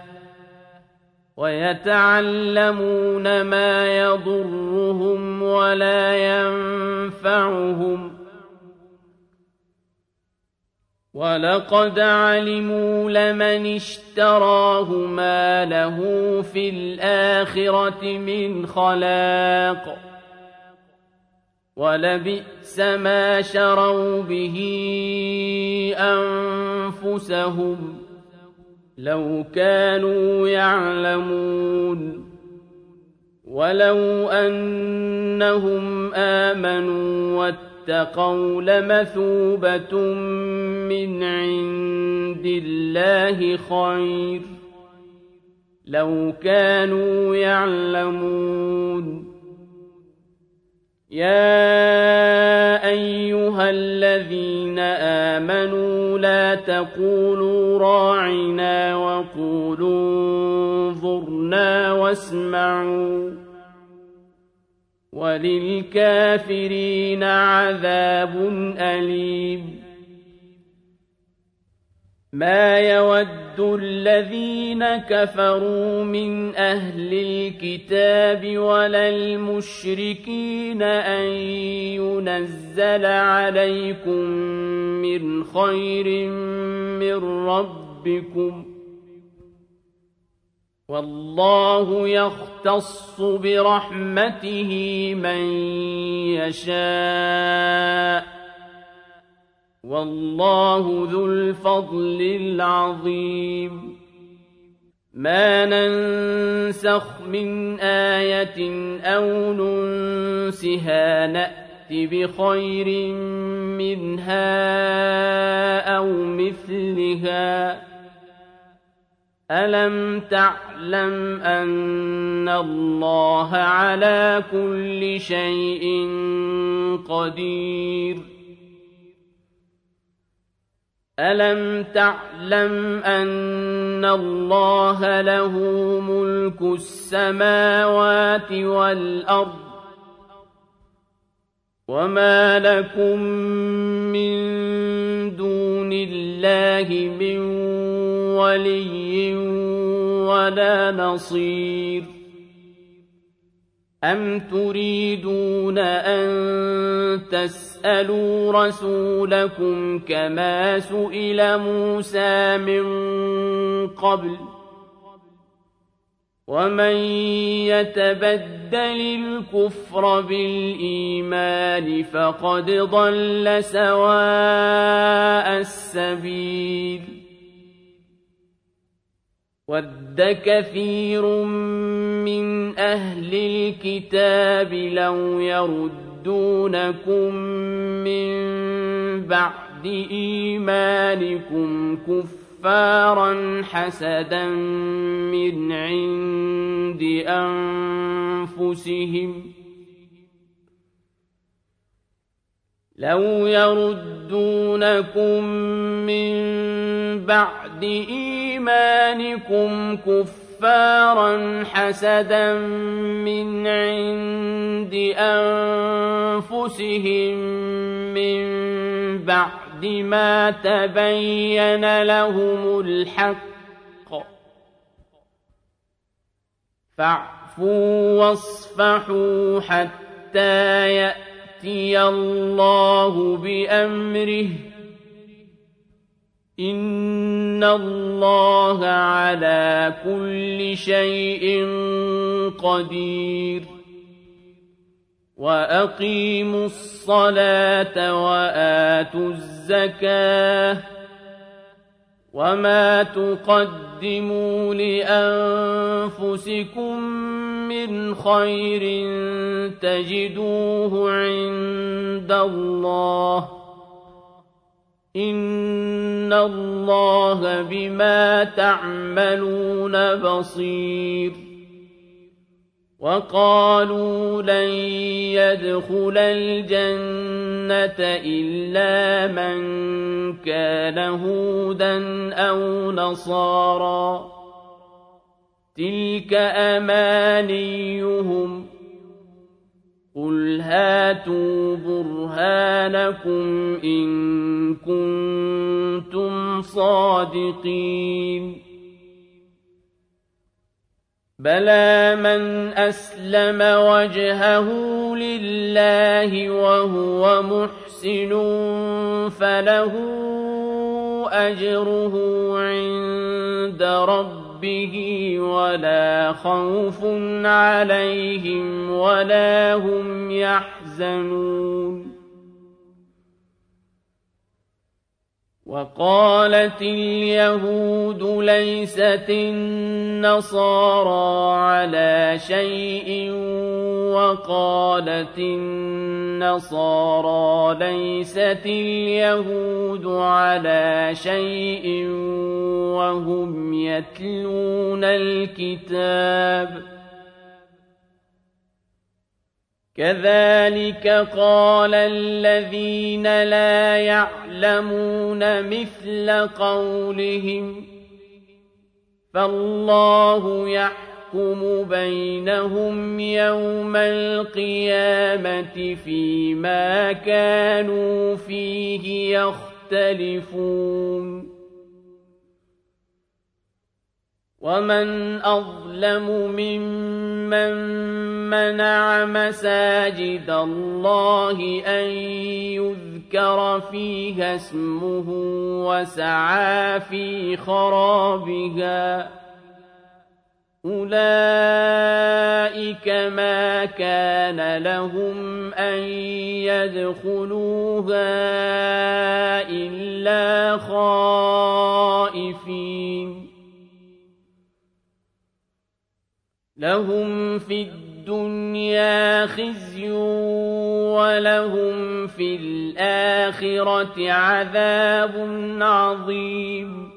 ويتعلمون ما يضرهم ولا ينفعهم ولقد علموا لمن اشتراه ما له في الآخرة من خلاق ولبئس ما شروا به أنفسهم لو كانوا يعلمون ولو أنهم آمنوا واتقوا لمثوبة من عند الله خير لو كانوا يعلمون يا أيها الذين آمنوا لا تقولوا راعنا وقولوا انظرنا واسمعوا وللكافرين عذاب أليم ما يود الذين كفروا من أهل الكتاب ولا المشركين أن ينزل عليكم من خير من ربكم والله يختص برحمته من يشاء والله ذو الفضل العظيم ما ننسخ من آية أو ننسها نأت بخير منها أو مثلها ألم تعلم أن الله على كل شيء قدير ألم تعلم أن الله له ملك السماوات والأرض وما لكم من دون الله من ولي ولا نصير أم تريدون أن تسألوا رسولكم كما سئل موسى من قبل ومن يتبدل الكفر بالإيمان فقد ضل سواء السبيل وَدَّ كَثِيرٌ مِّنْ أَهْلِ الْكِتَابِ لَوْ يَرُدُّونَكُم مِّن بَعْدِ إِيمَانِكُمْ كُفَّارًا حَسَدًا مِّنْ عِندِ أَنفُسِهِم مِّن بَعْدِ مَا تَبَيَّنَ لَهُمُ الْحَقُّ فَاعْفُوا وَاصْفَحُوا حَتَّىٰ يَأْتِيَ اللَّهُ بِأَمْرِهِ ۗ إِنَّ اللَّهَ عَلَىٰ كُلِّ شَيْءٍ قَدِيرٌ وَأَقِيمُوا الصَّلَاةَ وَآتُوا الزَّكَاةَ ۚ وَمَا تُقَدِّمُوا لِأَنفُسِكُم مِّنْ خَيْرٍ تَجِدُوهُ عِندَ اللَّهِ ۗ إِنَّ اللَّهَ بِمَا تَعْمَلُونَ بَصِيرٌ وَقَالُوا لَن يَدْخُلَ الْجَنَّةَ إِلَّا مَن كَانَ هُودًا أَوْ نَصَارَىٰ ۗ تِلْكَ أَمَانِيُّهُمْ ۗ قُلْ هَاتُوا بُرْهَانَكُمْ إِن كُنتُمْ صَادِقِينَ بَلَىٰ مَنْ أَسْلَمَ وَجْهَهُ لِلَّهِ وَهُوَ مُحْسِنٌ فَلَهُ أَجْرُهُ عِندَ رَبِّهِ وَلَا خَوْفٌ عَلَيْهِمْ وَلَا هُمْ يَحْزَنُونَ وَقَالَتِ الْيَهُودُ لَيْسَتِ النَّصَارَىٰ عَلَىٰ شَيْءٍ وَقَالَتِ النَّصَارَىٰ لَيْسَتِ الْيَهُودُ عَلَىٰ شَيْءٍ وَهُمْ يَتْلُونَ الْكِتَابَ كَذَٰلِكَ قَالَ الَّذِينَ لَا يَعْلَمُونَ مِثْلَ قَوْلِهِمْ ۚ فَاللَّهُ يَحْكُمُ بَيْنَهُمْ يَوْمَ الْقِيَامَةِ فِيمَا كَانُوا فِيهِ يَخْتَلِفُونَ وَمَنْ أَظْلَمُ مِمَّن مَّنَعَ مَسَاجِدَ اللَّهِ أَن يُذْكَرَ فِيهَا اسْمُهُ وَسَعَىٰ فِي خَرَابِهَا ۚ أُولَٰئِكَ مَا كَانَ لَهُمْ أَن يَدْخُلُوهَا إِلَّا خَائِفِينَ لَهُمْ فِي الدُّنْيَا خِزْيٌ وَلَهُمْ فِي الْآخِرَةِ عَذَابٌ عَظِيمٌ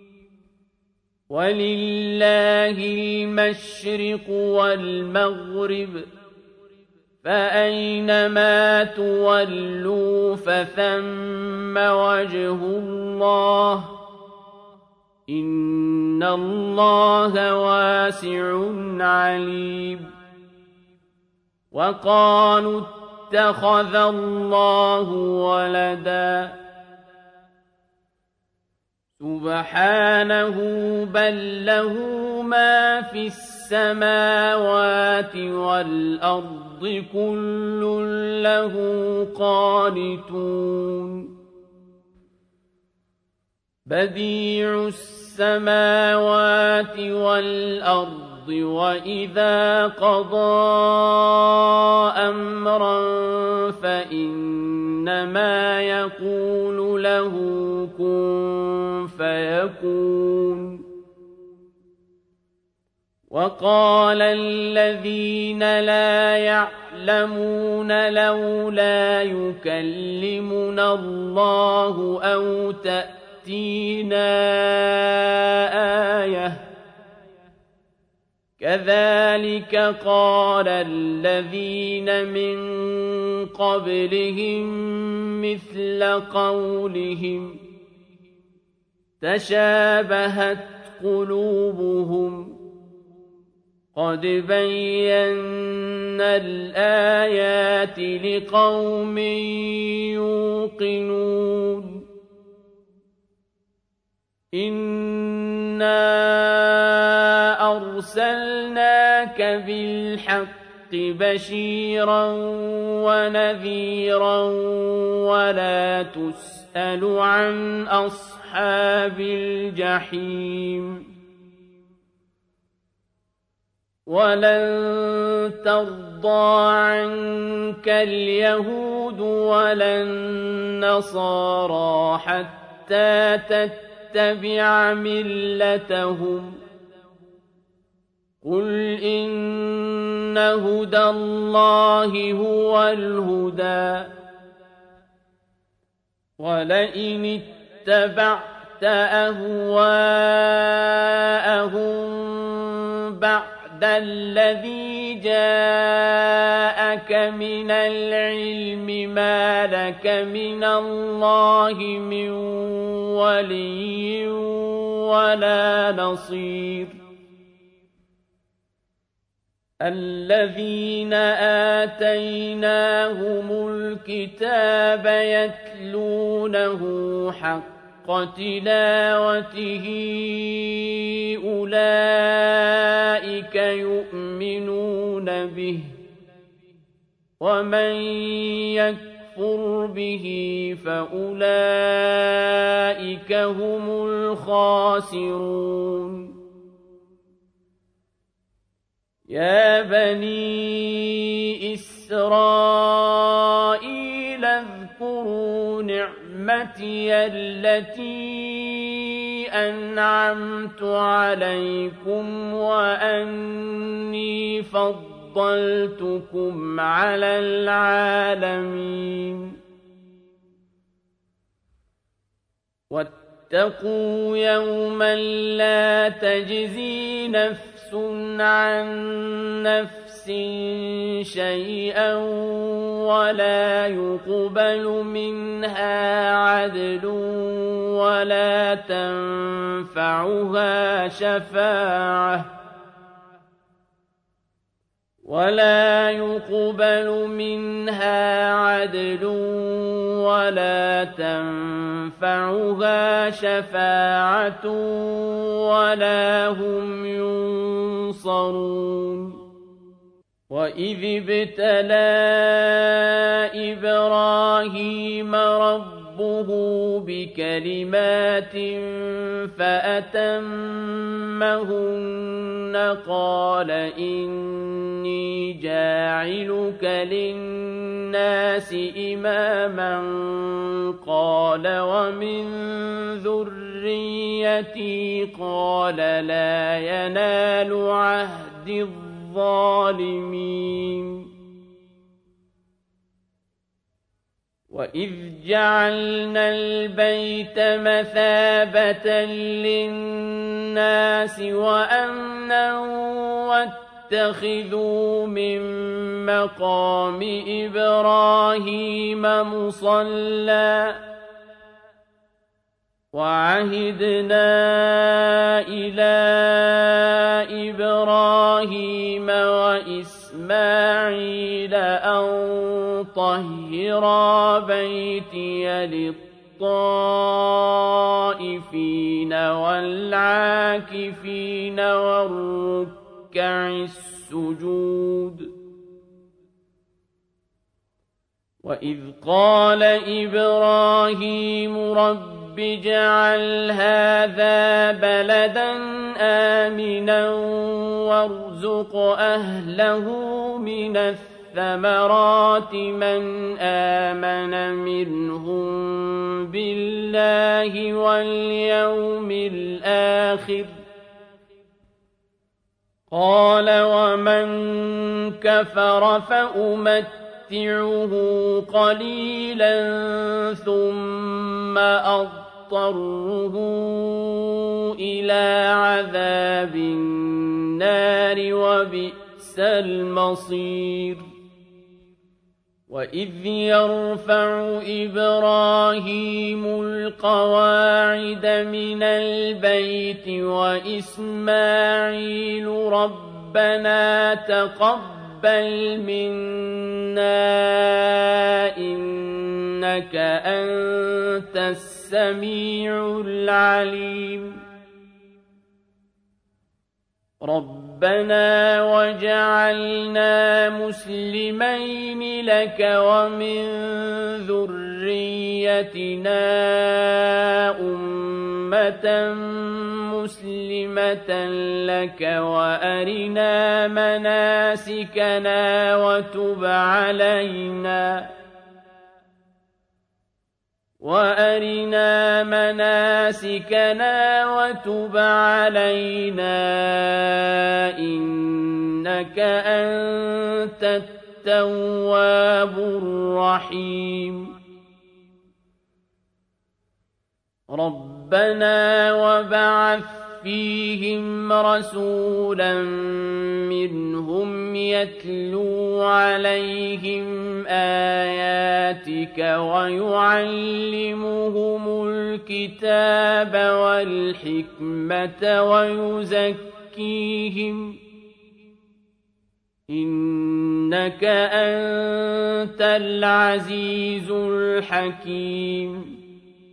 وَلِلَّهِ الْمَشْرِقُ وَالْمَغْرِبُ ۚ فَأَيْنَمَا تُوَلُّوا فَثَمَّ وَجْهُ اللَّهِ ۚ إِنَّ اللَّهَ وَاسِعٌ عَلِيمٌ وَقَالُوا اتَّخَذَ اللَّهُ وَلَدًا سُبْحَانَهُ بَل لَّهُ مَا فِي السَّمَاوَاتِ وَالْأَرْضِ كُلٌّ لَّهُ قَانِتُونَ بَدِيعُ السَّمَاوَاتِ وَالْأَرْضِ وَإِذَا قَضَىٰ أَمْرًا فَإِنَّمَا يَقُولُ لَهُ كُن فَيَكُونُ وقال الذين لا يعلمون لولا يكلمنا الله أو تأتينا آية كذلك قال الذين من قبلهم مثل قولهم تشابهت قلوبهم قد بينا الآيات لقوم يوقنون إنا أرسلناك بالحق بشيرا ونذيرا ولا تسأل عن أصحاب الجحيم ولن ترضى عنك اليهود ولا النصارى حتى تتبع ملتهم قل إن هدى الله هو الهدى ولئن اتبعت أهواءهم بعد الذي جاءك من العلم ما لك من الله من ولي ولا نصير الذين آتيناهم الكتاب يتلونه حق تلاوته أولئك يؤمنون به ومن يكفر به فأولئك هم الخاسرون يا بني إسرائيل اذكروا نعمتي التي أنعمت عليكم وأني فضلتكم على العالمين واتقوا يوما لا تجزي نفس عن نفس شيئا ولا يقبل منها عدل ولا تنفعها شفاعة ولا هم ينصرون وإذ ابتلى إبراهيم ربه بكلمات فأتمهن قال إني جاعلك للناس إماما قال ومن ذريتي قال لا ينال عهد الظالمين وإذ جعلنا البيت مثابة للناس وأمنا واتخذوا من مقام إبراهيم مصلى وعهدنا إلى إبراهيم وإسماعيل أن طهرا بيتي للطائفين والعاكفين والركع السجود وإذ قال إبراهيم رب اجعل هذا بلدا آمنا وارزق أهله من الثمرات من آمن منهم بالله واليوم الآخر قال ومن كفر فأمتعه قليلا ثم أضطره إلى عذاب النار وبئس المصير وإذ يرفع إبراهيم القواعد من البيت وإسماعيل ربنا تقبل منا إنك أنت السميع العليم ربنا وجعلنا مسلمين لك ومن ذريتنا أمة مسلمة لك وأرنا مناسكنا وتب علينا إنك أنت التواب الرحيم ربنا وابعث فيهم رسولا منهم يتلو عليهم آياتك ويعلمهم الكتاب والحكمة ويزكيهم إنك أنت العزيز الحكيم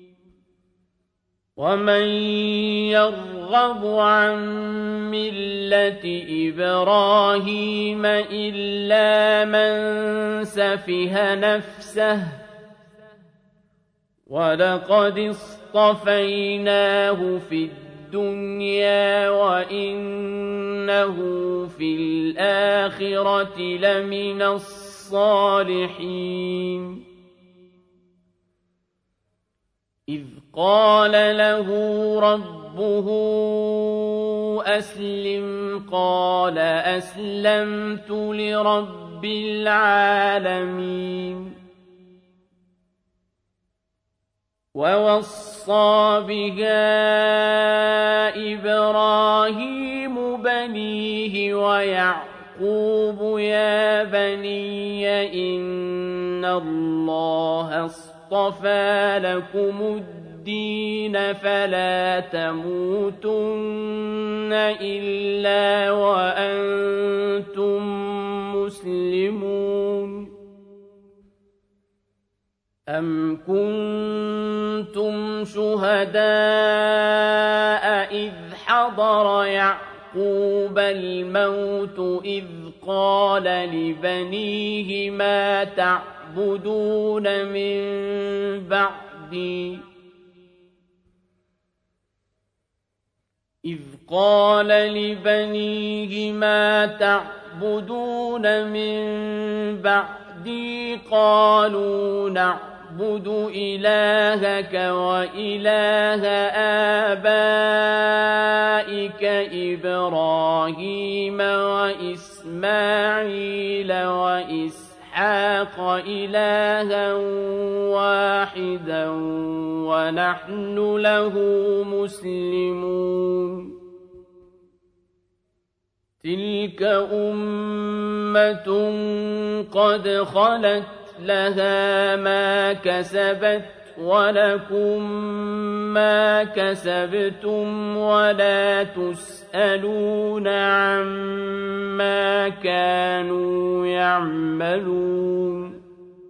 ومن يرغب عن ملة إبراهيم إلا من سفه نفسه ولقد اصطفيناه في الدنيا وإنه في الآخرة لمن الصالحين إذ قال له ربه أسلم قال أسلمت لرب العالمين ووصى بها إبراهيم بنيه ويعقوب يا بني إن الله اصطفى لكم الدين فلا تموتن إلا وأنتم مسلمون أم كنتم شهداء إذ حضر يعقوب الموت إذ قال لبنيه ما تعبدون من بعدي إذ قال لبنيه ما تعبدون من بعدي قالوا نعبد إلهك وإله آبائك إبراهيم وإسماعيل وإسحاق إلها واحدا ونحن له مسلمون تلك أمة قد خلت لها ما كسبت ولكم ما كسبتم ولا تسألون عما كانوا يعملون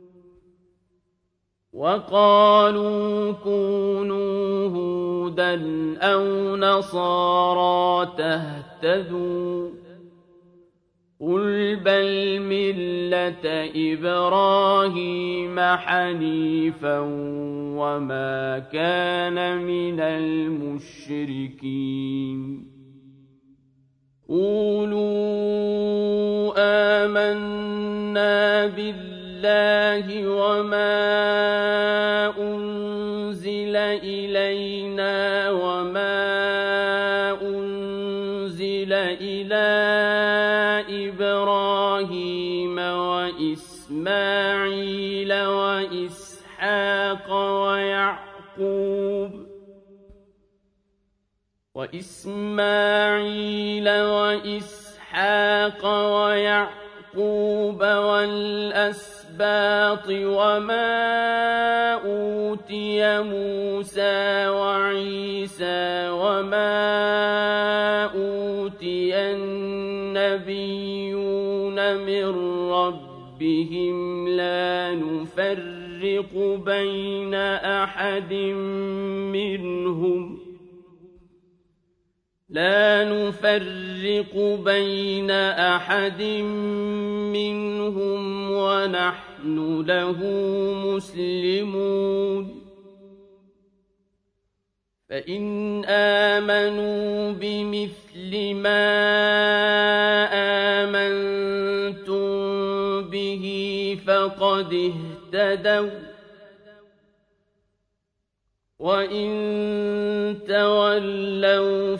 وقالوا كونوا هودا أو نصارى تهتدوا قل بل ملة إبراهيم حنيفا وما كان من المشركين قولوا آمنا بالله وما أنزل إلينا وما أنزل إلى إبراهيم وإسماعيل وإسحاق ويعقوب والأسباط وما أوتي موسى وعيسى وما أوتي النبيون من ربهم لا نفرق بين أحد منهم ونحن له مسلمون فإن آمنوا بمثل ما آمنتم به فقد اهتدوا وإن تولوا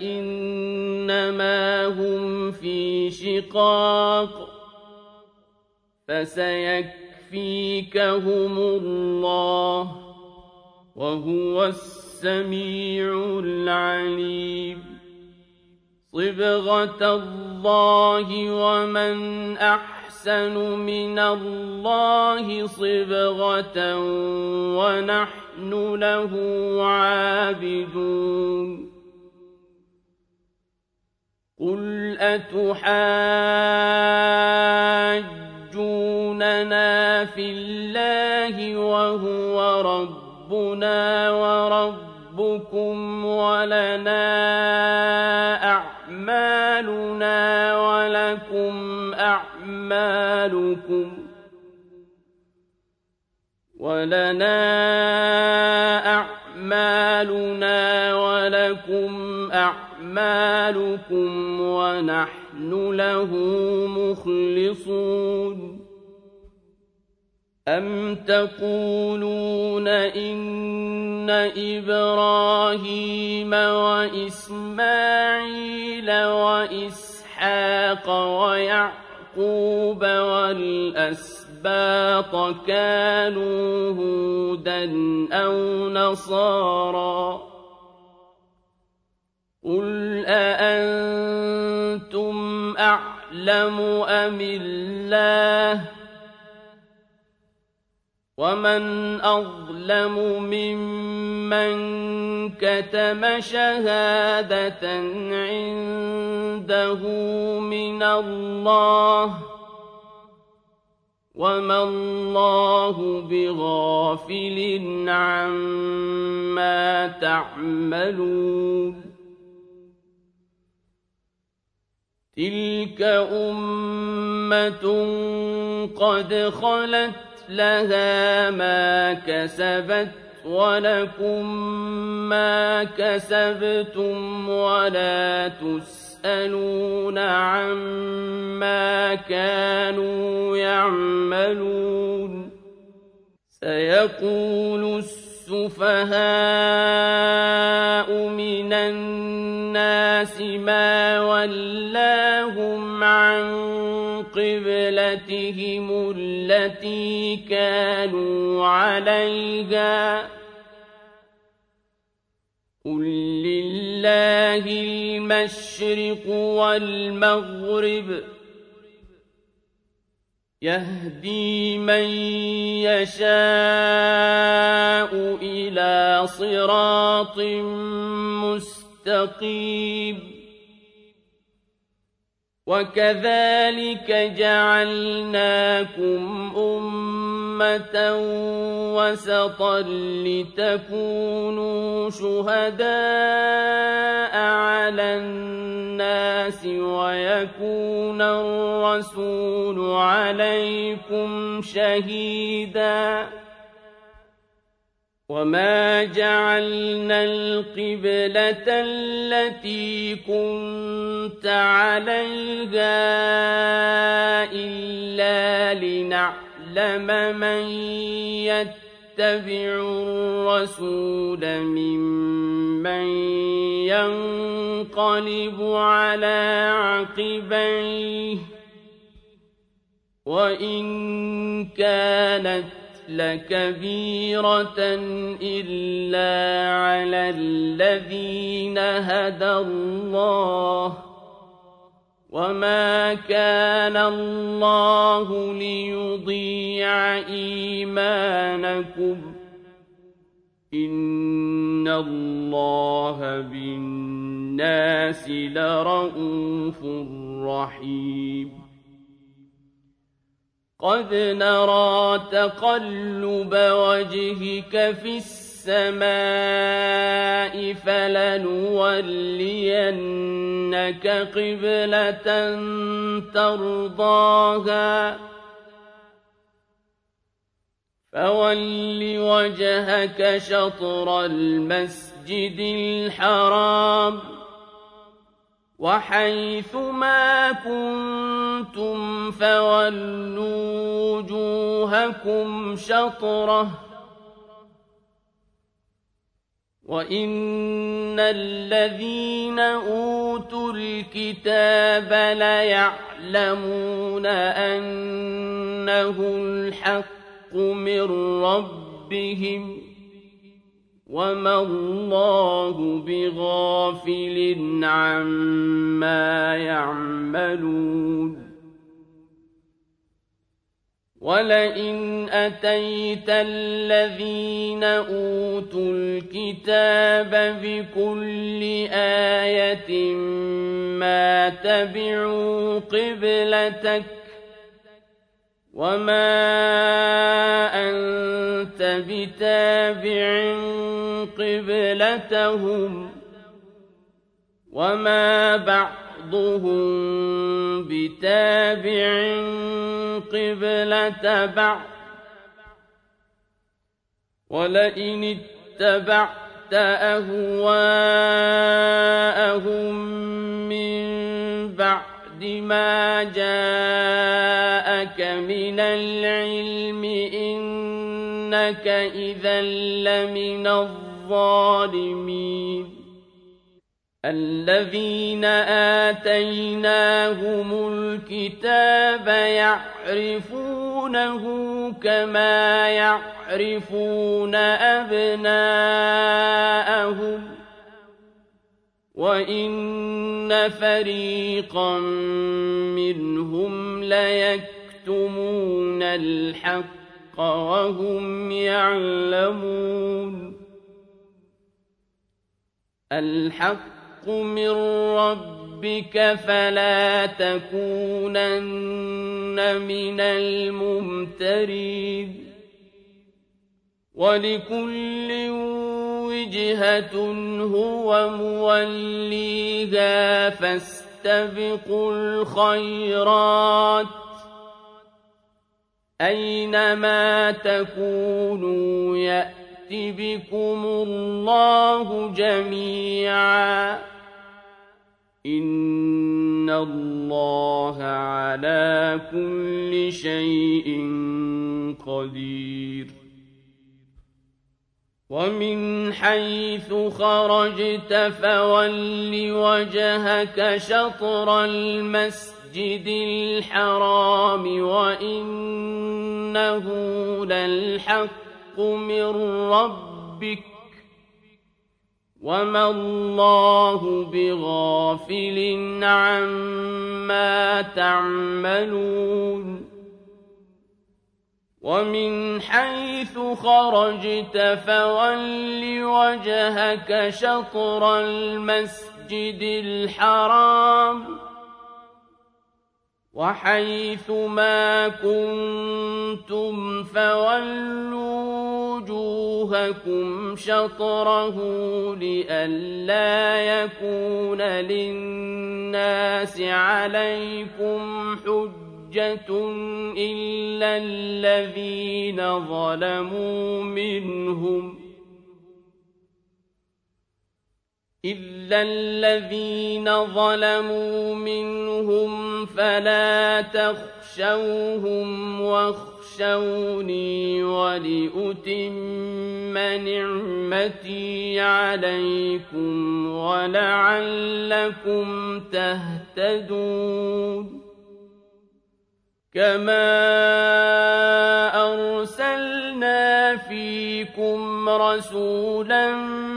فإنما هم في شقاق فسيكفيكهم الله وهو السميع العليم صبغة الله ومن أحسن من الله صبغة ونحن له عابدون قل أتحاجوننا في الله وهو ربنا وربكم ولنا أعمالنا ولكم أعمالكم ونحن له مخلصون أم تقولون إن إبراهيم وإسماعيل وإسحاق ويعقوب والأسباط كانوا هودا أو نصارى قل أأنتم أعلم أم الله ومن أظلم ممن كتم شهادة عنده من الله وما الله بغافل عما تعملون تلك أمة قد خلت لها ما كسبت ولكم ما كسبتم ولا تسألون عما كانوا يعملون سيقول السفهاء من الناس ما ولاهم عن قبلتهم التي كانوا عليها قل لله المشرق والمغرب يهدي من يشاء إلى صراط مستقيم وكذلك جعلناكم أمة وسطا لتكونوا شهداء على الناس ويكون الرسول عليكم شهيدا وما جعلنا القبلة التي كنت عليها إلا لنعلم من يتبع يتبعوا الرسول ممن ينقلب على عقبيه وإن كانت لكبيرة إلا على الذين هدى الله وما كان الله ليضيع إيمانكم إن الله بالناس لرءوف رحيم قد نرى تقلب وجهك في السماء فلنولينك قبلة ترضاها فول وجهك شطر المسجد الحرام وحيث ما كنتم فولوا وجوهكم شطره وإن الذين أوتوا الكتاب ليعلمون أنه الحق من ربهم وما الله بغافل عما يعملون ولئن أتيت الذين أوتوا الكتاب بكل آية ما تبعوا قبلتك وما أنت بتابع قبلتهم وما بعضهم بتابع قبلة بعض ولئن اتبعت أهواءهم من بعد ما جاءك من العلم إنك إذا لمن الظالمين الذين آتيناهم الكتاب يعرفونه كما يعرفون أبناءهم وإن فريقا منهم ليكتمون الحق وهم يعلمون الحق من ربك فلا تكونن من الممترين ولكل وجهة هو موليها فاستبقوا الخيرات أينما تكونوا يأت بكم الله جميعا إن الله على كل شيء قدير ومن حيث خرجت فول وجهك شطر المسجد الحرام وإنه للحق من ربك وما الله بغافل عما تعملون ومن حيث خرجت فول وجهك شطر المسجد الحرام وحيث ما كنتم فولوا وجوهكم شطره لئلا يكون للناس عليكم حجة إلا الذين ظلموا منهم فلا تخشوهم واخشوني واخشوني ولأتم نعمتي عليكم ولعلكم تهتدون كما أرسلنا فيكم رسولا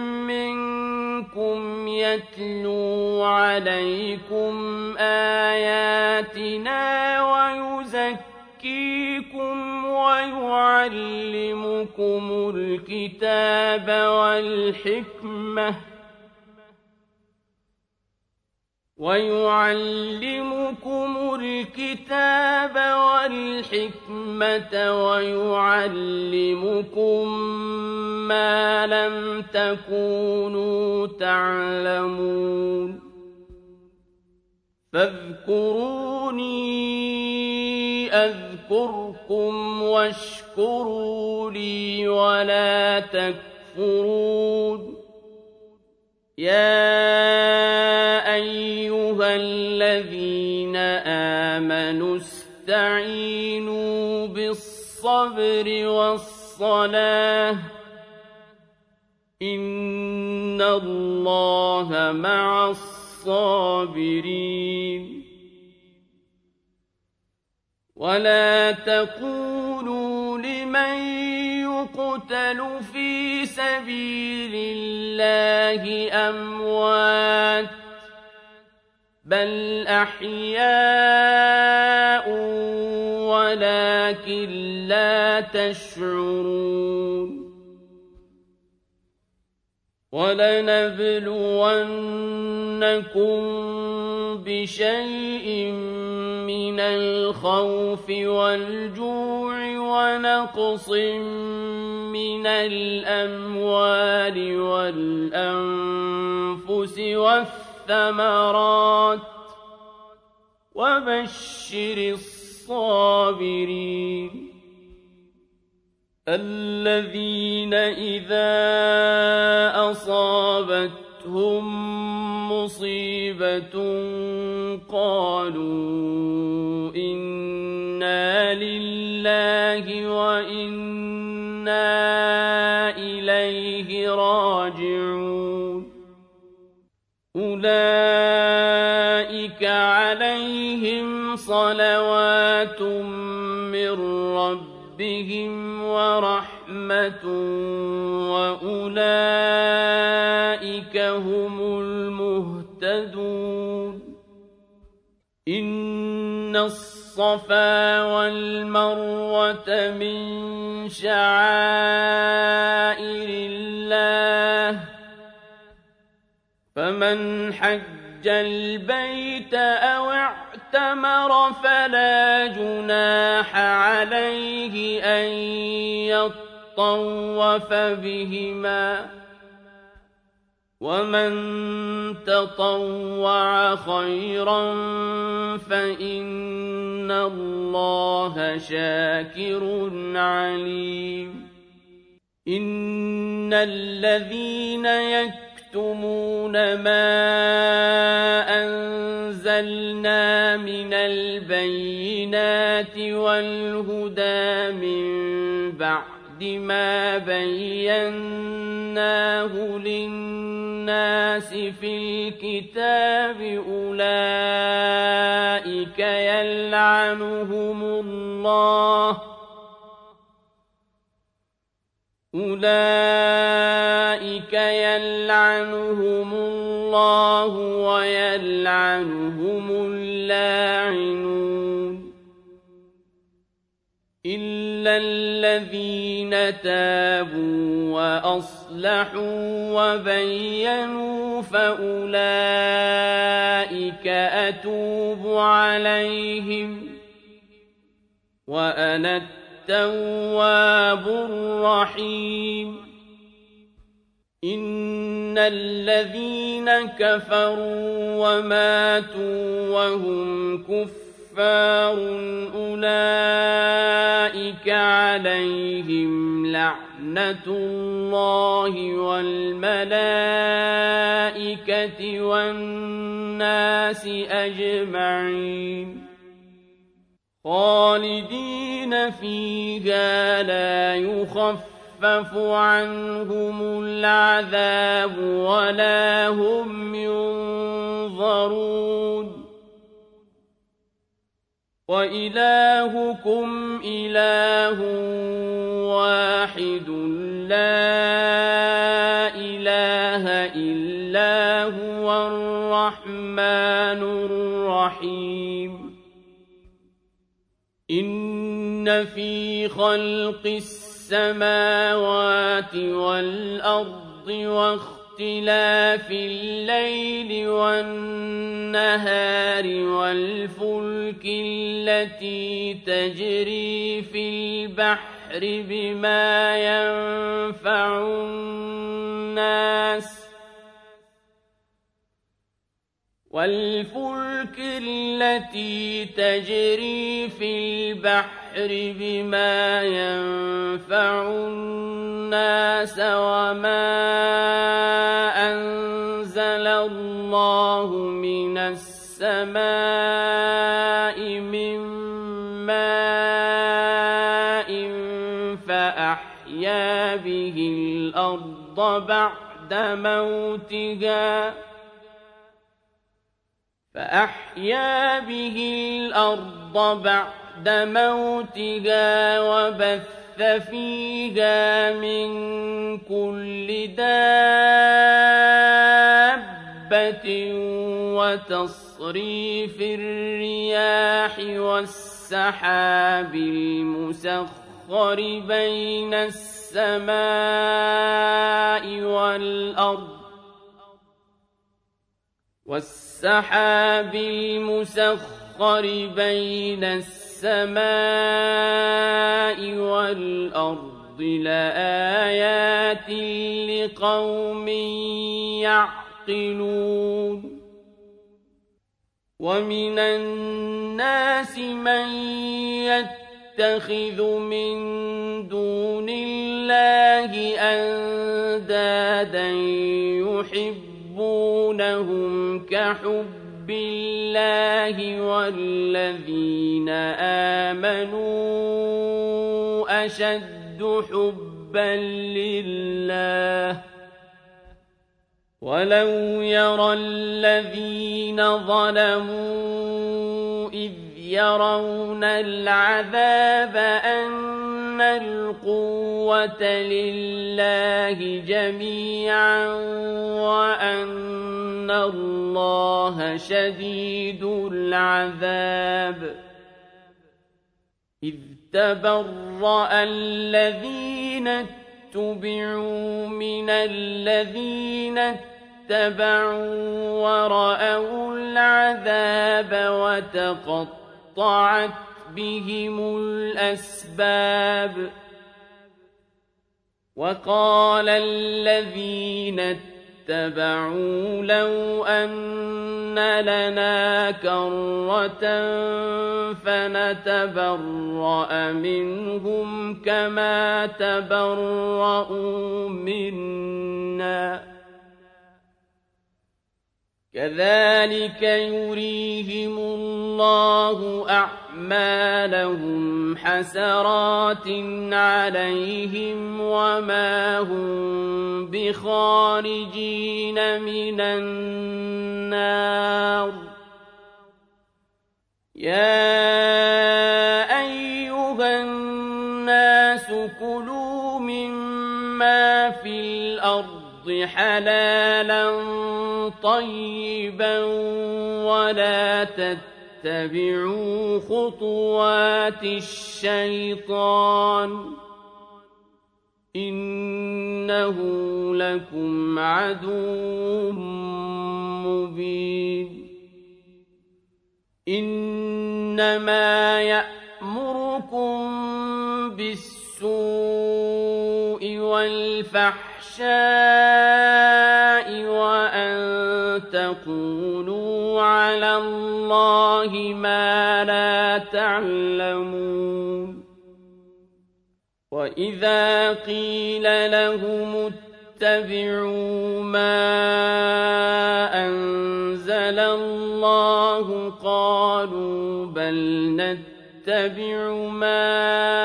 منكم يتلو عليكم آياتنا ويزكيكم ويعلمكم الكتاب والحكمة ويعلمكم ما لم تكونوا تعلمون فاذكروني أذكركم واشكروا لي ولا تكفرون يا أيها الذين آمنوا استعينوا بالصبر والصلاة إن الله مع الصابرين ولا تقولوا لمن يقتل في سبيل الله أموات بل أحياء ولكن لا تشعرون ولنبلونكم بشيء من الخوف والجوع ونقص من الأموال والأنفس والثمرات وبشر الصابرين الذين إذا أصابتهم مصيبة قالوا إنا لله وإنا إليه راجعون أولئك عليهم صلوات من ربهم ورحمة وأولئك هم المهتدون إن الصفا والمروة من شعائر الله فمن حج البيت أو اعتمر فلا جناح عليه أن يطوف بهما ومن تطوع خيرا فإن الله شاكر عليم إن الذين يكتمون ما أنزلنا من البينات والهدى من بعد ما بيناه للناس في الكتاب أولئك يلعنهم الله ويلعنهم اللاعنون إلا الذين تابوا وأصلحوا وبينوا فأولئك أتوب عليهم وأنا التواب الرحيم إن الذين كفروا وماتوا وهم كفار أولئك عليهم لعنة الله والملائكة والناس أجمعين خالدين فيها لا يخفف عنهم العذاب ولا هم ينظرون وإلهكم إله واحد لا إله إلا هو الرحمن الرحيم إن في خلق السماوات والأرض واختلاف الليل والنهار والفلك التي تجري في البحر بما ينفع الناس وما أنزل الله من السماء من ماء فأحيا به الأرض بعد موتها وبث فيها من كل دابة وتصريف الرياح والسحاب المسخر بين السماء والأرض لآيات لقوم يعقلون ومن الناس من يتخذ من دون الله أندادا يحبونهم كحب الله والذين آمنوا أشد حبا لله ولو يرى الذين ظلموا إذ يرون العذاب أن القوة لله جميعا وأن الله شديد العذاب إذ تبرأ الذين اتبعوا من الذين اتبعوا ورأوا العذاب وتقطعت بهم الأسباب وقال الذين اتبعوا لو أن لنا كرة فنتبرأ منهم كما تبرأوا منا كذلك يريهم الله أعمالهم حسرات عليهم وما هم بخارجين من النار يا أيها الناس كلوا مما في الأرض حلالا طيبا ولا تتبعوا خطوات الشيطان إنه لكم عدو مبين إنما يأمركم بالسوء والفحشاء وأن تقولوا على الله ما لا تعلمون وإذا قيل لهم اتبعوا ما أنزل الله قالوا بل نتبع ما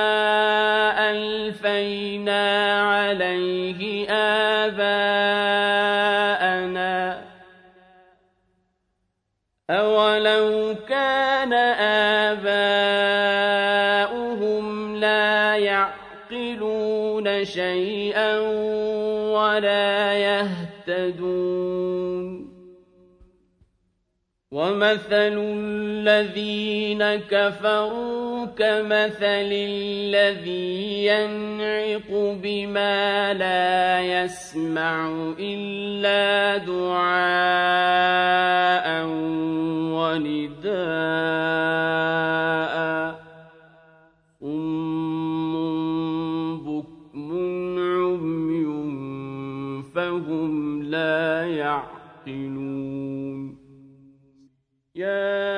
ألفينا عليه آباءنا أولو كان آباؤهم لا يعقلون شيئا ولا يهتدون ومثل الذين كفروا كمثل الذي ينعق بما لا يسمع إلا دعاء ونداء صم بكم عمي فهم لا يعقلون يا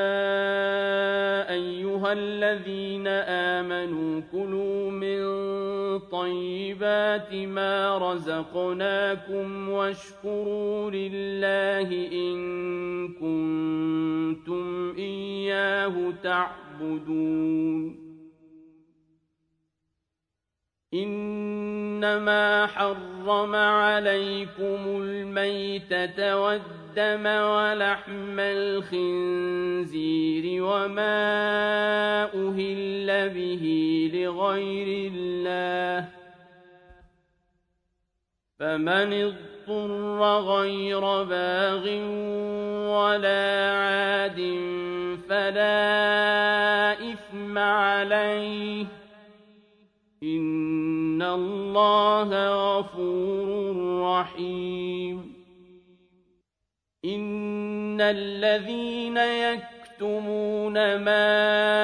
أيها الذين آمنوا كلوا من طيبات ما رزقناكم واشكروا لله إن كنتم إياه تعبدون إنما حرم عليكم الميتة والدم ولحم الخنزير وما أهل به لغير الله فمن اضطر غير باغ ولا عاد فلا إثم عليه إن الله غفور رحيم إن الذين يكتمون ما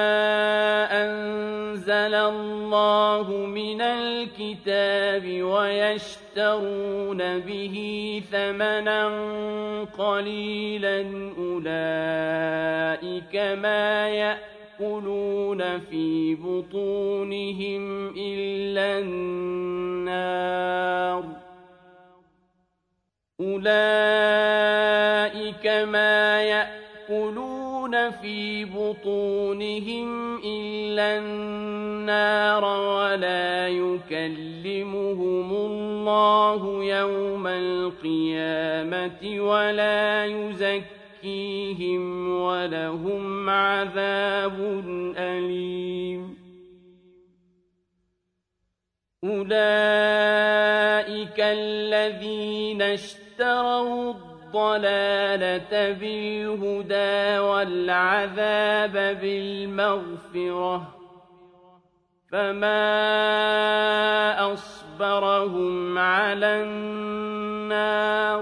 أنزل الله من الكتاب ويشترون به ثمنا قليلا أولئك ما يأكلون في بطونهم إلا النار أولئك ما يأكلون في بطونهم إلا النار ولا يكلمهم الله يوم القيامة ولا يزكيهم ولهم عذاب أليم أولئك الذين اشتروا الضلالة بالهدى والعذاب بالمغفرة فما أصبرهم على النار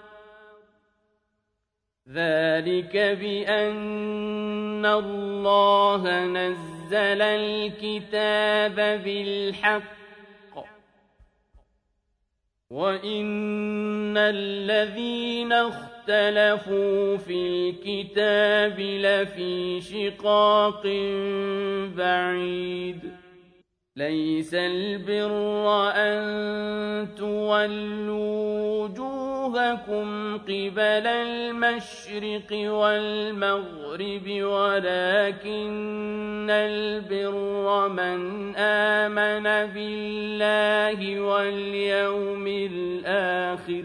ذلك بأن الله نزل الكتاب بالحق وإن الذين اختلفوا في الكتاب لفي شقاق بعيد ليس البر أن تولوا وجوهكم قبل المشرق والمغرب ولكن البر من آمن بالله واليوم الآخر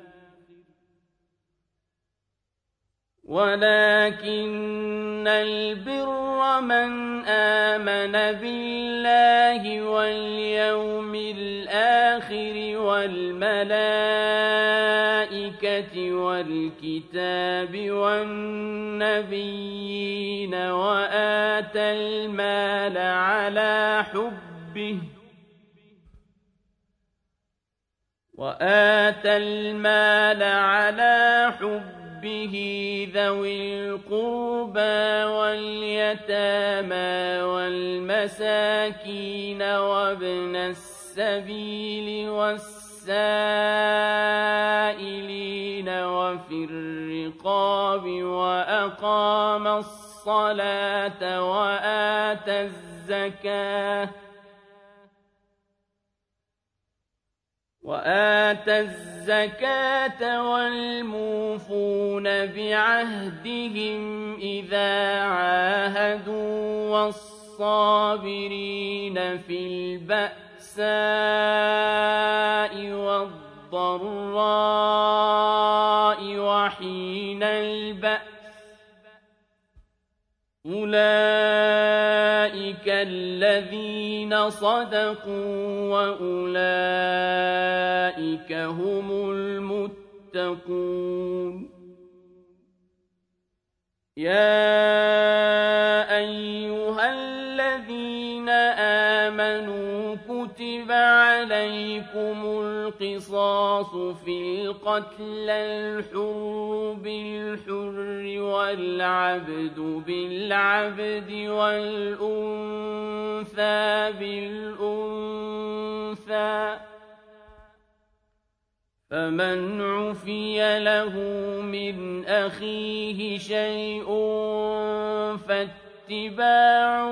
ولكن البر من آمن بالله واليوم الآخر والملائكة والكتاب والنبيين وآتى المال على حبه ذوي القربى واليتامى والمساكين وابن السبيل والسائلين وفي الرقاب وأقام الصلاة وآتى الزكاة والموفون بعهدهم إذا عاهدوا والصابرين في البأساء والضراء وحين البأس أولئك الذين صدقوا وأولئك هم المتقون يا أيها الذين آمنوا كتب عليكم القصاص في القتلى الحر بالحر والعبد بالعبد والأنثى بالأنثى فمن عفي له من أخيه شيء فاتباع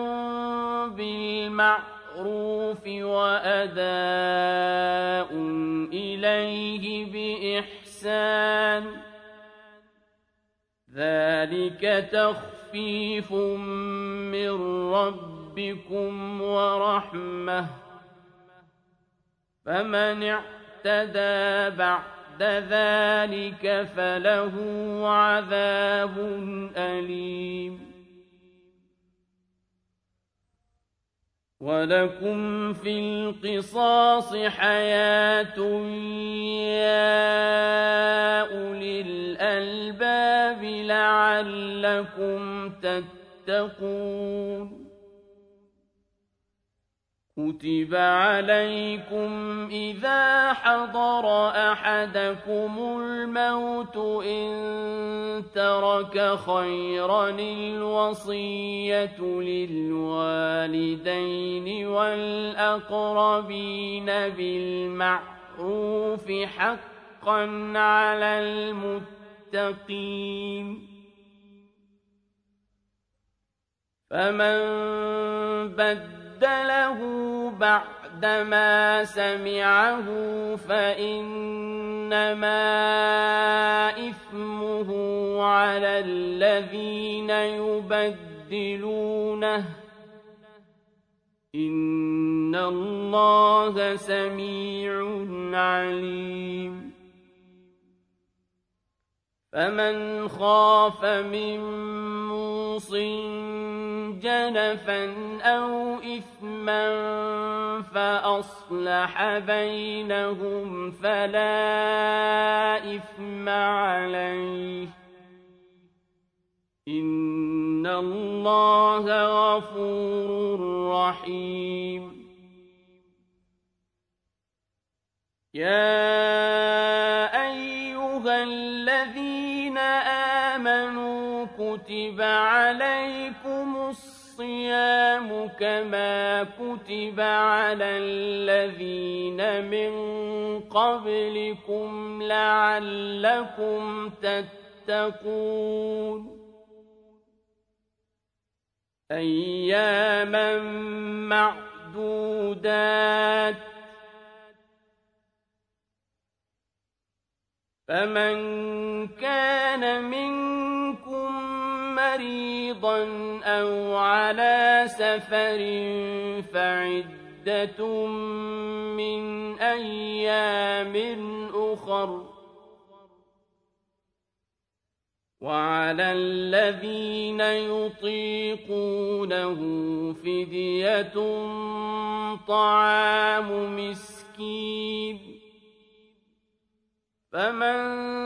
بالمعروف وأداء إليه بإحسان ذلك تخفيف من ربكم ورحمة فمن اعتدى بعد ذلك فله عذاب أليم ولكم في القصاص حياة يا أولي الألباب لعلكم تتقون كتب عليكم إذا حضر أحدكم الموت إن ترك خيرا الوصية للوالدين والأقربين بالمعروف حقا على المتقين فمن بدله بعدما سمعه فإنما إثمه على الذين يبدلونه إن الله سميع عليم فمن خاف من موصٍ جنفا أو إثما فأصلح بينهم فلا إثم عليه إن الله غفور رحيم يا أيها الذين آمنوا كتب عليكم الصيام كما كتب على الذين من قبلكم لعلكم تتقون أياما معدودات فمن كان منكم مريضا أو على سفر فعدة من أيام أخر وعلى الذين يطيقونه فدية طعام مسكين فمن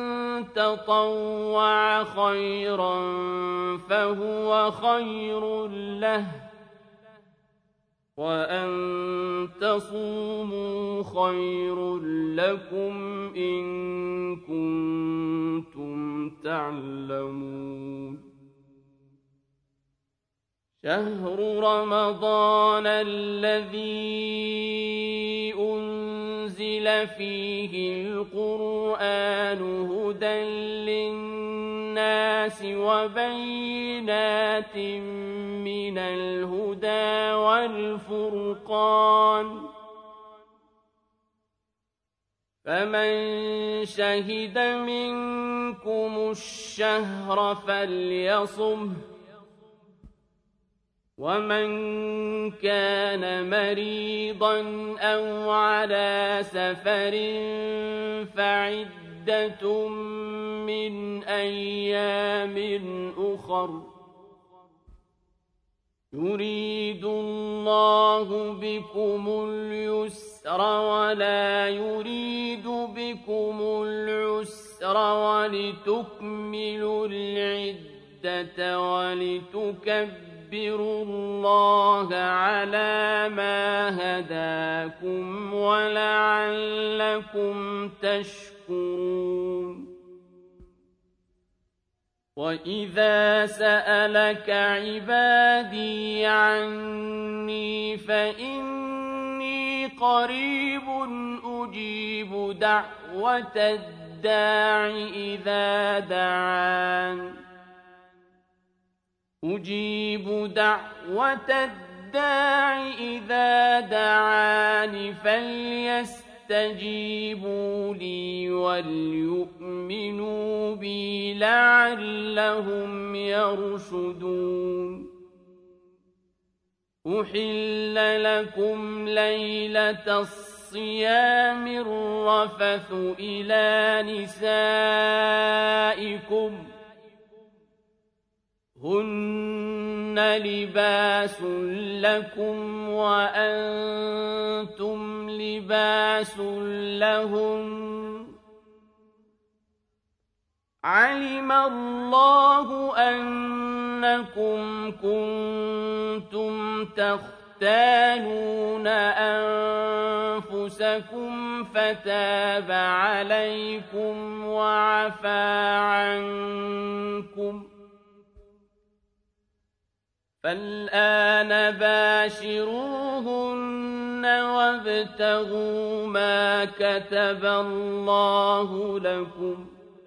تطوع خيرا فهو خير له وأن تصوموا خير لكم إن كنتم تعلمون شهر رمضان الذي أنزل فيه القرآن هدى للناس وبينات من الهدى والفرقان فمن شهد منكم الشهر فليصمه ومن كان مريضا أو على سفر فعدة من أيام أخر يريد الله بكم اليسر ولا يريد بكم العسر ولتكملوا العدة ولتكبروا الله على ما هداكم ولعلكم تشكرون وَإِذَا سَأَلَكَ عِبَادِي عَنِّي فَإِنِّي قَرِيبٌ أُجِيبُ دَعْوَةَ الدَّاعِ إِذَا دَعَانِ فَلْيَسْتَجِيبُوا لِي وَلْيُؤْمِنُوا بِي لَعَلَّهُمْ يَرْشُدُونَ أُحِلَّ لَكُمْ لَيْلَةَ الصِّيَامِ الرَّفَثُ إِلَىٰ نِسَائِكُمْ هُنَّ لِبَاسٌ لَكُمْ وَأَنتُمْ لِبَاسٌ لَهُنَّ عَلِمَ اللَّهُ أَنَّكُمْ كُنتُمْ تَخْتَانُونَ أَنفُسَكُمْ فَتَابَ عَلَيْكُمْ وَعَفَا عَنكُمْ فَالْآنَ بَاشِرُوهُنَّ وَابْتَغُوا مَا كَتَبَ اللَّهُ لَكُمْ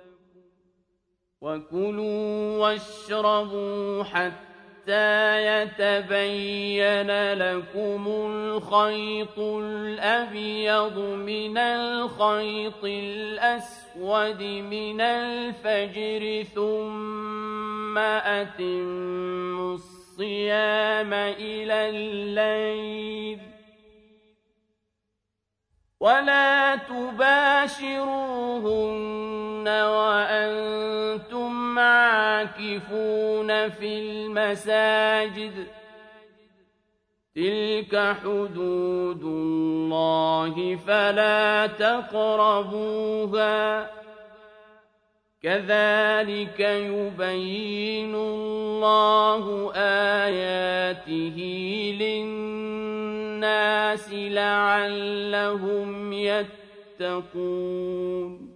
وَكُلُوا وَاشْرَبُوا حَتَّىٰ يَتَبَيَّنَ لَكُمُ الْخَيْطُ الْأَبْيَضُ مِنَ الْخَيْطِ الْأَسْوَدِ مِنَ الْفَجْرِ ثُمَّ أَتِمُّوا الصِّيَامَ إِلَى اللَّيْلِ وَلَا تُبَاشِرُوهُنَّ وَأَنتُمْ عَاكِفُونَ فِي الْمَسَاجِدِ ۗ تِلْكَ حُدُودُ اللَّهِ فَلَا تَقْرَبُوهَا ۗ كَذَٰلِكَ يُبَيِّنُ اللَّهُ آيَاتِهِ لِلنَّاسِ لَعَلَّهُمْ يَتَّقُونَ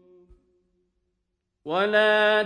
وَلَا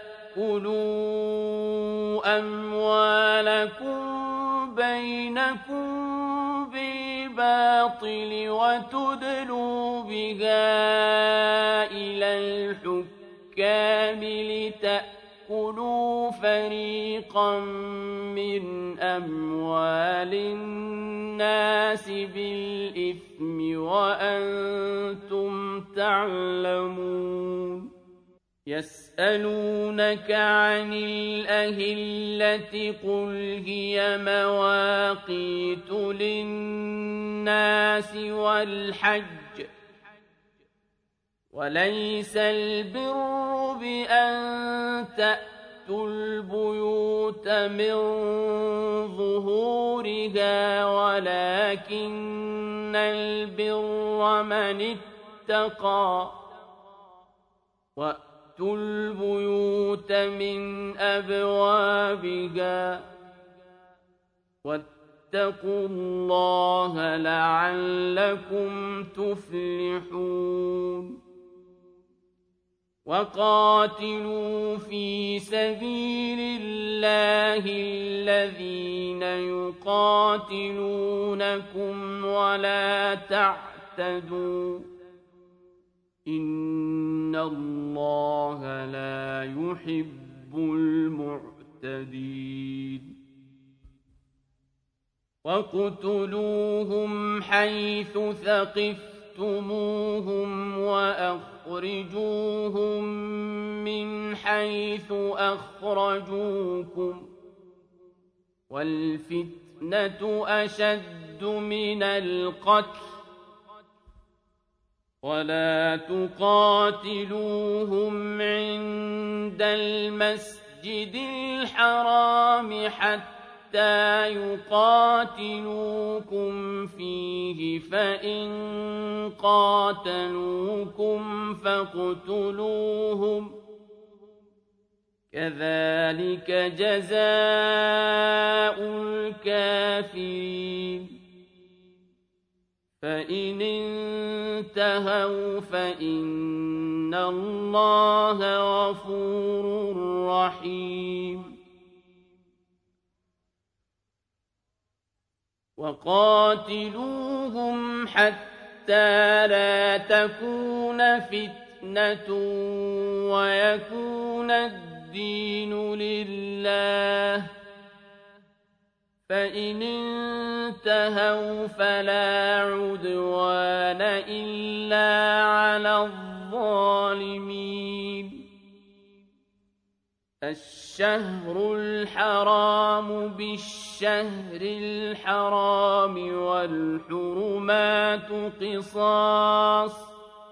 تَأْكُلُوا أَمْوَالَكُم بَيْنَكُم بِالْبَاطِلِ وَتُدْلُوا بِهَا إِلَى الْحُكَّامِ لِتَأْكُلُوا فَرِيقًا مِّنْ أَمْوَالِ النَّاسِ بِالْإِثْمِ وَأَنتُمْ تعلمون يَسْأَلُونَكَ عَنِ الْأَهِلَّةِ قُلْ هِيَ مَوَاقِيتُ لِلنَّاسِ وَالْحَجِّ ۗ وَلَيْسَ الْبِرُّ بِأَن تَأْتُوا الْبُيُوتَ مِن ظُهُورِهَا وَلَٰكِنَّ الْبِرَّ مَنِ اتَّقَىٰ وَأْتُوا الْبُيُوتَ مِنْ أَبْوَابِهَا وَاتَّقُوا اللَّهَ لَعَلَّكُمْ تُفْلِحُونَ وَقَاتِلُوا فِي سَبِيلِ اللَّهِ الَّذِينَ يُقَاتِلُونَكُمْ وَلَا تَعْتَدُوا ۚ إِنَّ اللَّهَ لَا يُحِبُّ الْمُعْتَدِينَ وَاقْتُلُوهُمْ حَيْثُ ثَقِفْتُمُوهُمْ وَأَخْرِجُوهُم مِّنْ حَيْثُ أَخْرَجُوكُمْ ۚ والفتنة أشد من القتل ولا تقاتلوهم عند المسجد الحرام حتى يقاتلوكم فيه فإن قاتلوكم فاقتلوهم كذلك جزاء الكافرين فإن انتهوا فإن الله غفور رحيم وقاتلوهم حتى لا تكون فتنة ويكون الدين لله فإن انتهوا فلا عدوان إلا على الظالمين الشهر الحرام بالشهر الحرام والحرمات قصاص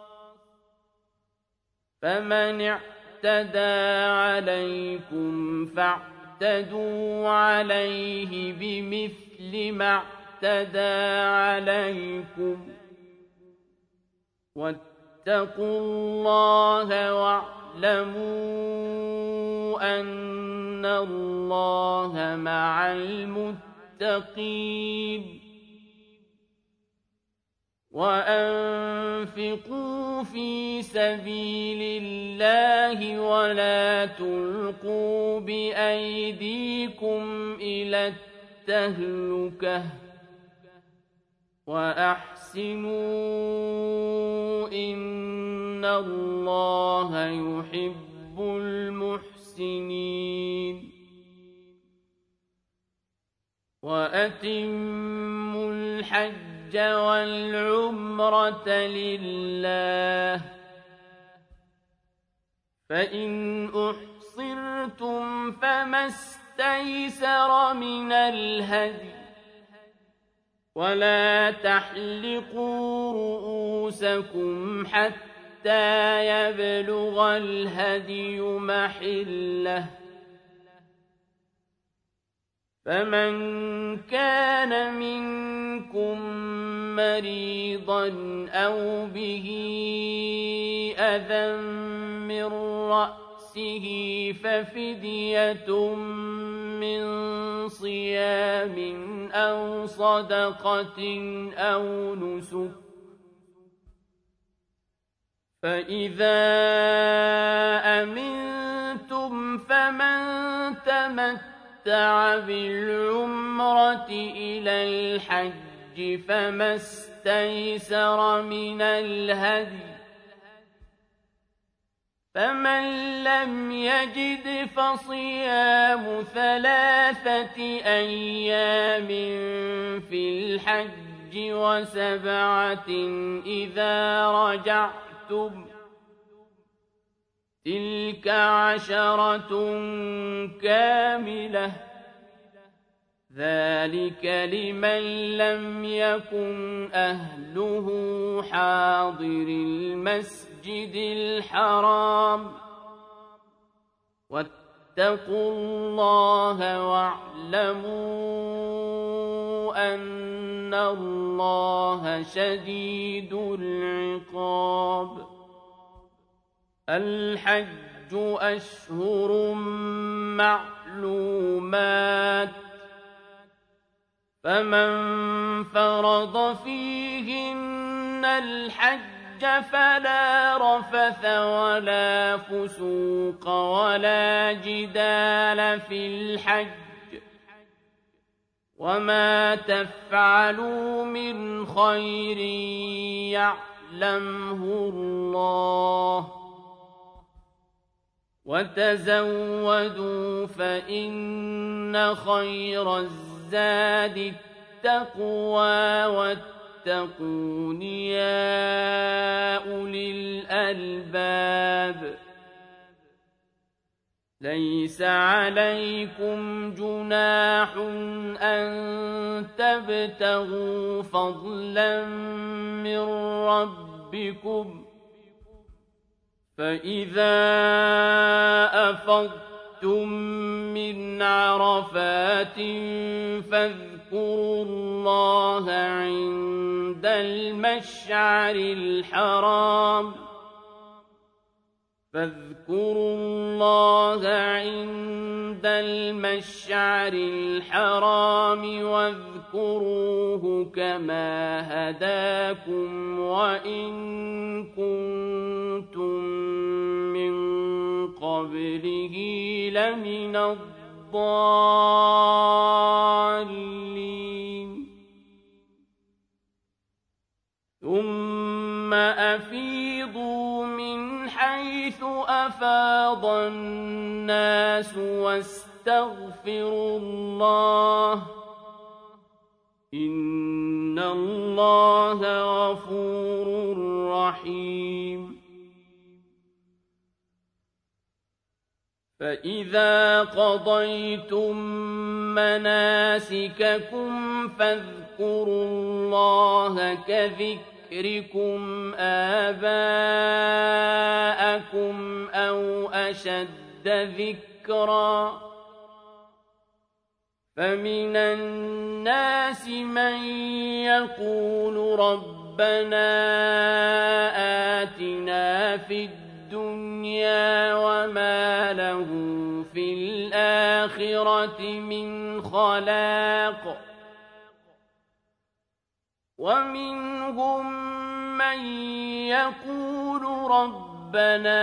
فمن اعتدى عليكم فاعتدوا عليه بمثل ما اعتدى عليكم واتقوا الله واعلموا أن الله مع المتقين وأنفقوا في سبيل الله ولا تلقوا بأيديكم إلى التهلكة وأحسنوا إن الله يحب المحسنين وأتموا الحج والعمرة لله فإن أحصرتم فما استيسر من الهدي ولا تحلقوا رؤوسكم حتى يبلغ الهدي محله فمن كان منكم مريضا أو به أذى من رأسه ففدية من صيام أو صدقة أو نسك فإذا أمنتم فمن تمتع بالعمرة إلى الحج فما استيسر من الهدي فمن لم يجد فصيام 3 أيام في الحج و7 إذا رجعتم تلك 10 كاملة ذلك لمن لم يكن أهله حاضر المسجد الحرام واتقوا الله واعلموا أن الله شديد العقاب الحج أشهر معلومات فمن فرض فيهن الحج فلا رفث ولا فسوق ولا جدال في الحج وما تفعلوا من خير يعلمه الله وتزودوا فإن خير الزاد التقوى واتقون يا أولي الألباب ليس عليكم جناح أن تبتغوا فضلا من ربكم فإذا أفضتم من عرفات فاذكروا الله عند المشعر الحرام واذكروه كما هداكم وإن كنتم من قبله لمن الضالين ثم أفيضوا من حيث أفاض الناس واستغفروا الله إن الله غفور رحيم فإذا قضيتم مناسككم فاذكروا الله كذكركم آباءكم أو أشد ذكرا فمن الناس من يقول ربنا آتنا في الدنيا وما له في الآخرة من خلاق ومنهم من يقول ربنا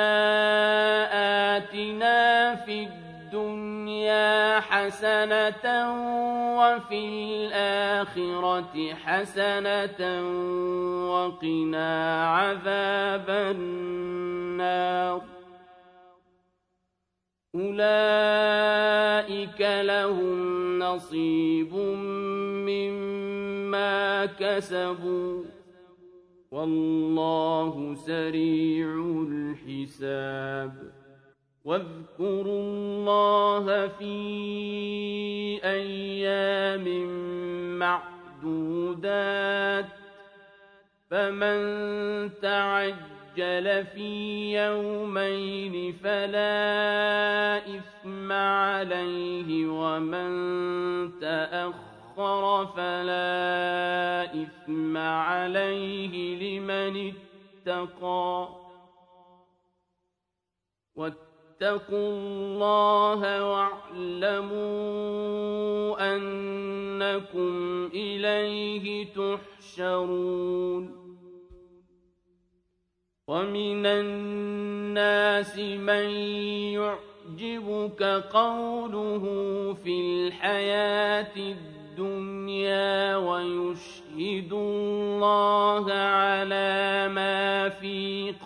آتنا في الدنيا حسنة وفي الآخرة حسنة وقنا عذاب النار أولئك لهم نصيب مما كسبوا والله سريع الحساب واذكروا الله في أيام معدودات فمن تعجل في يومين فلا إثم عليه ومن تأخر فلا إثم عليه لمن اتقى واتقوا الله واعلموا أنكم إليه تحشرون ومن الناس من يعجبك قوله في الحياة الدنيا ويشهد الله على ما في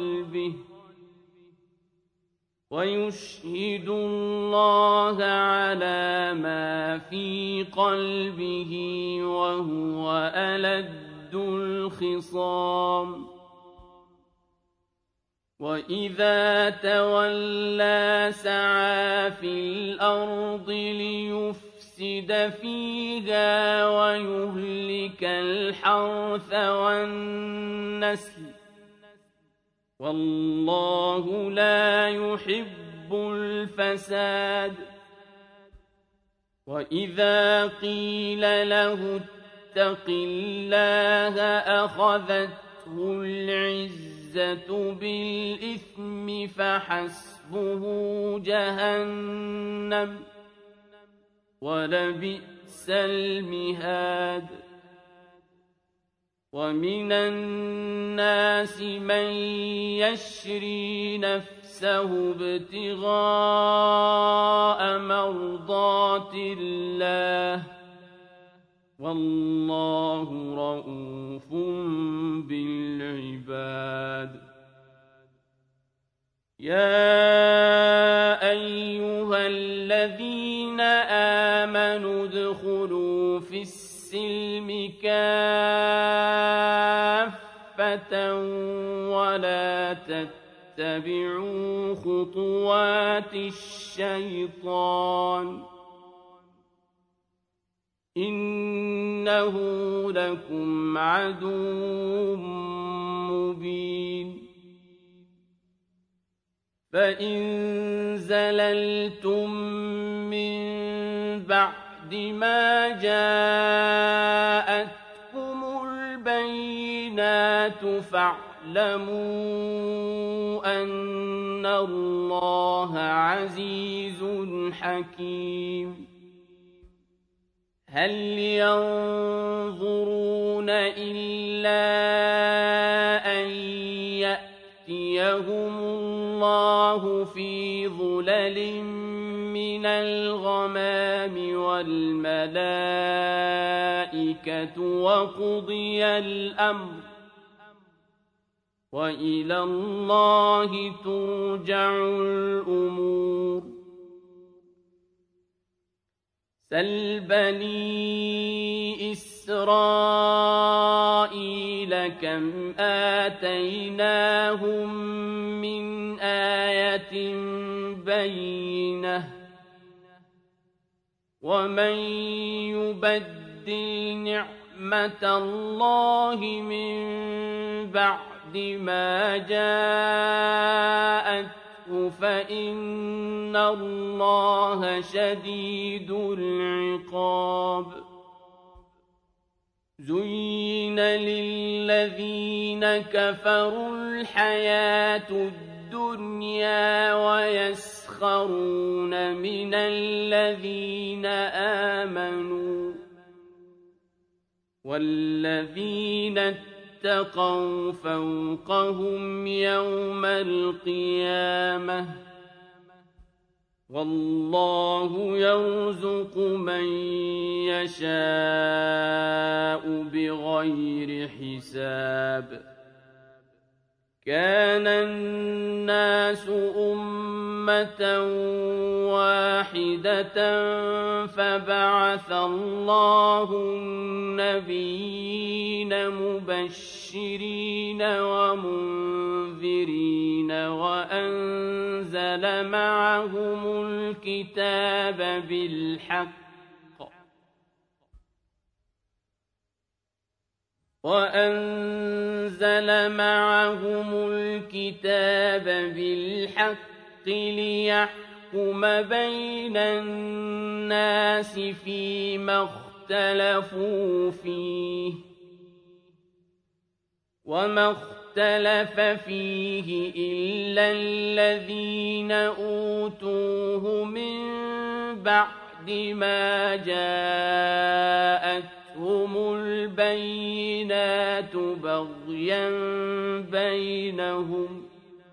قلبه وهو ألد الخصام وإذا تولى سعى في الأرض ليفسد فيها ويهلك الحرث والنسل والله لا يحب الفساد وإذا قيل له اتق الله أخذته العزة بالإثم فحسبه جهنم ولبئس المهاد ومن الناس من يشري نفسه ابتغاء مرضات الله والله رءوف بالعباد يا أيها الذين آمنوا ادخلوا في السلم كافة ولا تتبعوا خطوات الشيطان إنه لكم عدو مبين فإن زللتم من بعد ما جاءتكم البينات فاعلموا أن الله عزيز حكيم هل ينظرون إلا أن يأتيهم الله في ظلل من الغمام والملائكة وقضي الأمر وإلى الله ترجع الأمور سل بني إسرائيل كم آتيناهم من آية بينة ومن يبدل نعمة الله من بعد ما جاءته فإن الله شديد العقاب زين للذين كفروا الحياة الدنيا ويسخرون من الذين آمنوا والذين اتقوا فوقهم يوم القيامة والله يرزق من يشاء بغير حساب كان الناس أمة واحدة فبعث الله النبيين مبشرين ومنذرين وأنزل معهم الكتاب بالحق ليحكم بين الناس فيما اختلفوا فيه وما اختلف فيه إلا الذين أوتوه من بعد ما جاءتهم البينات بغيا بينهم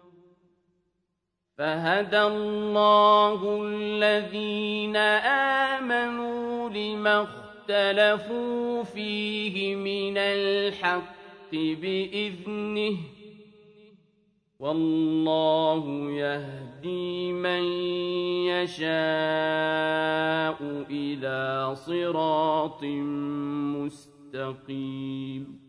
فهدى الله الذين آمنوا لما اختلفوا فيه من الحق بإذنه والله يهدي من يشاء إلى صراط مستقيم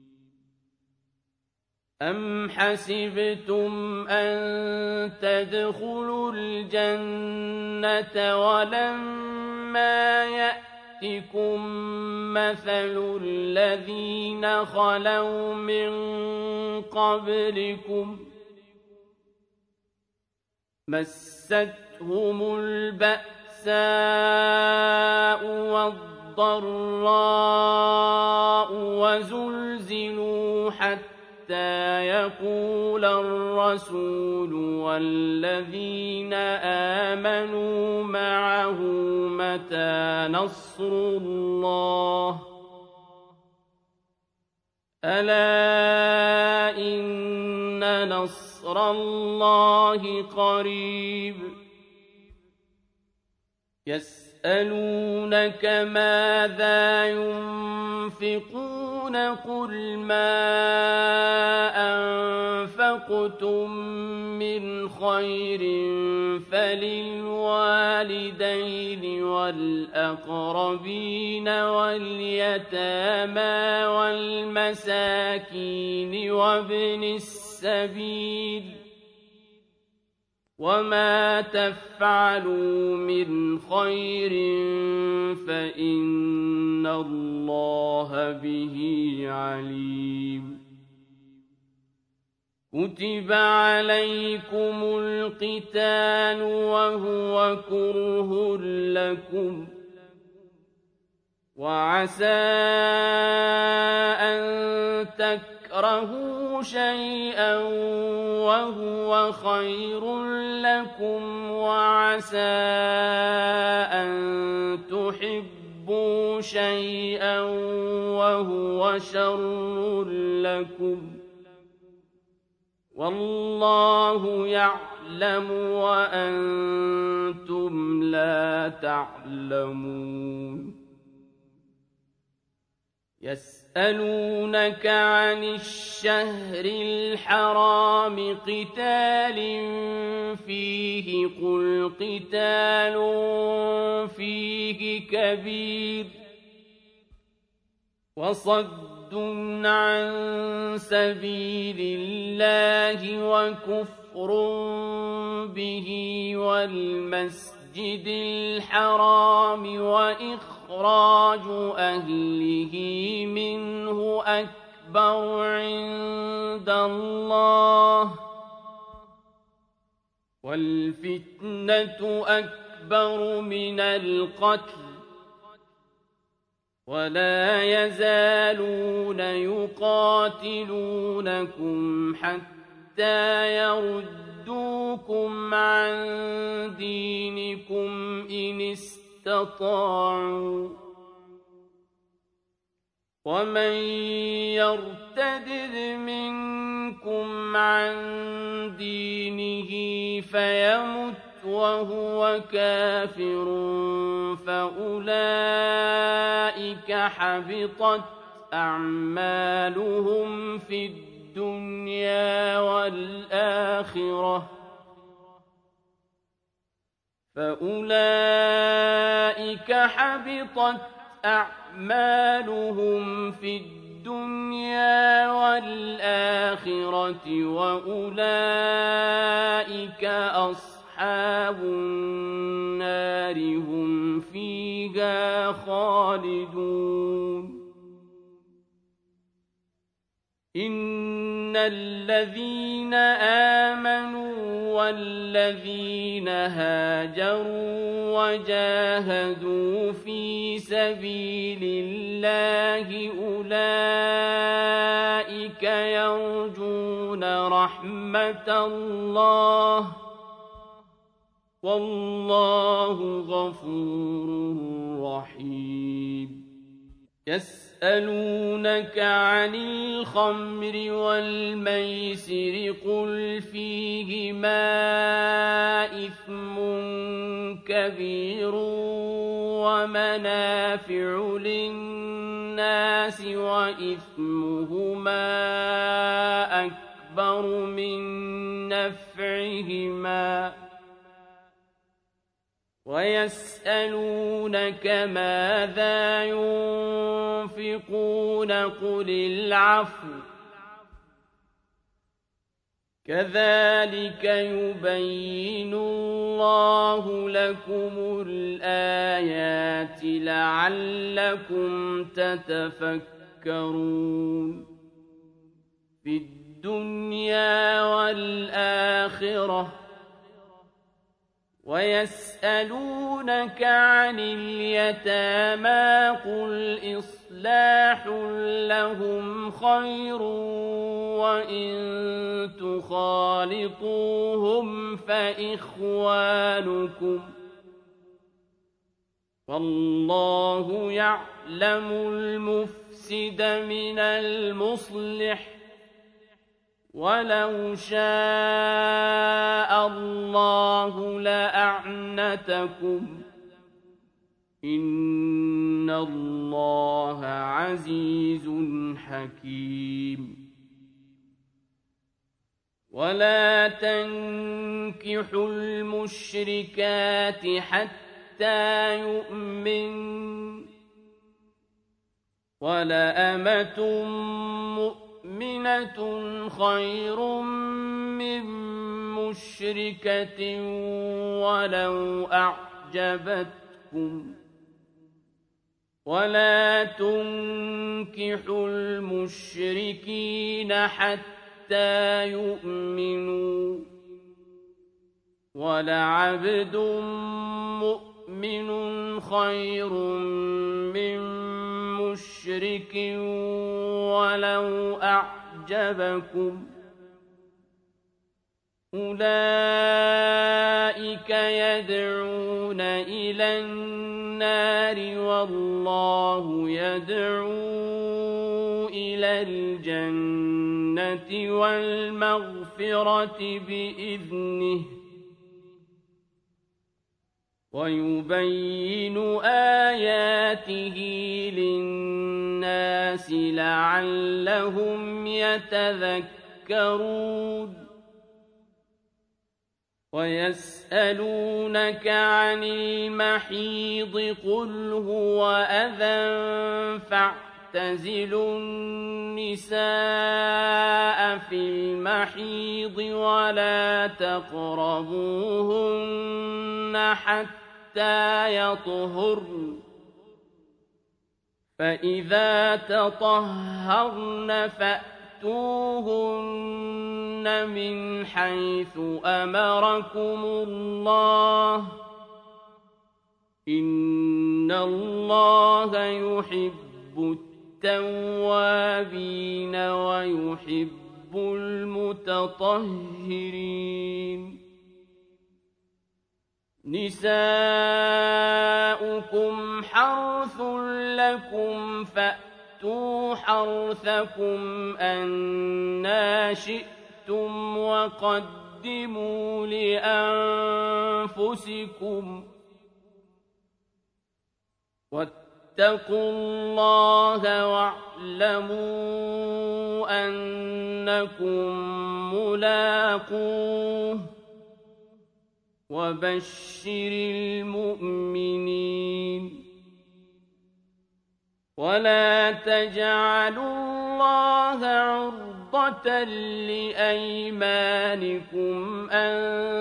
أم حسبتم أن تدخلوا الجنة ولما يأتكم مثل الذين خلوا من قبلكم مستهم البأساء والضراء وزلزلوا حتى يقول الرسول والذين آمنوا معه متى نصر الله ألا إن نصر الله قريب يسألونك ماذا ينفقون قل ما أنفقتم من خير فللوالدين والأقربين واليتامى والمساكين وابن السبيل وما تفعلوا من خير فإن الله به عليم كتب عليكم القتال وهو كره لكم وعسى أن تكرهوا شيئا وهو خير لكم وعسى أن تحبوا شيئا وهو شر لكم والله يعلم وأنتم لا تعلمون يسألونك عن الشهر الحرام قتال فيه قل قتال فيه كبير وصد عن سبيل الله وكفر به والمسجد الحرام وإخراج أهله منه أكبر عند الله والفتنة أكبر من القتل ولا يزالون يقاتلونكم حتى يردوكم عن دينكم إن استطاعوا ومن يرتد منكم عن دينه فيمت وهو كافر فأولئك حبطت أعمالهم في الدنيا والآخرة وأولئك أصحاب النار هم فيها خالدون إن الذين آمنوا والذين هاجروا وجاهدوا في سبيل الله أولئك يرجون رحمة الله والله غفور رحيم يسألونك عن الخمر والميسر قل فيهما إثم كبير ومنافع للناس وإثمهما أكبر من نفعهما ويسألونك ماذا ينفقون قل العفو كذلك يبين الله لكم الآيات لعلكم تتفكرون في الدنيا والآخرة ويسألونك عن اليتامى قل إصلاح لهم خير وإن تخالطوهم فإخوانكم والله يعلم المفسد من المصلح ولو شاء الله لأعنتكم إن الله عزيز حكيم ولا تنكحوا المشركات حتى يؤمنوا ولأمة مؤمنة خير من مشركة ولو أعجبتكم ولا تنكحوا المشركين حتى يؤمنوا ولعبد مؤمن خير من مشرك ولو أعجبكم أولئك يدعون إلى النار والله يدعو إلى الجنة والمغفرة بإذنه ويبين آياته للناس لعلهم يتذكرون ويسألونك عن المحيض قل هو أذى فاعتزلوا النساء في المحيض ولا تقربوهن حتى يطهرن فإذا تطهرن فأتوهن من حيث أمركم الله إن الله يحب التوابين ويحب المتطهرين نساؤكم حرث لكم فأتوا حرثكم أنى شئتم وقدموا لأنفسكم واتقوا الله واعلموا أنكم ملاقوه وبشر المؤمنين ولا تجعلوا الله عرضة لأيمانكم أن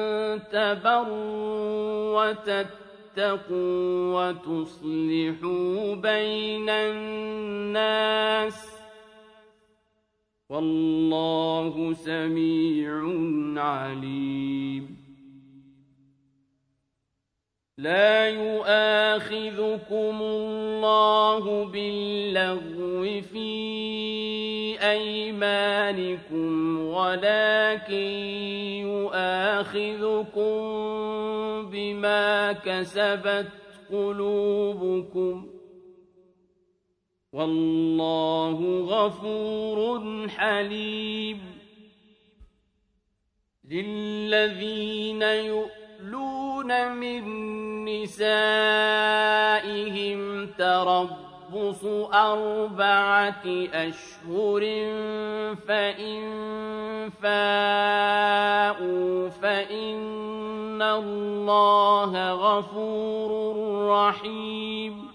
تبروا وتتقوا وتصلحوا بين الناس والله سميع عليم لا يؤاخذكم الله باللغو في أيمانكم ولكن يؤاخذكم بما كسبت قلوبكم والله غفور حليم للذين يؤلون من نسائهم تربص 4 أشهر فإن فاءوا فإن الله غفور رحيم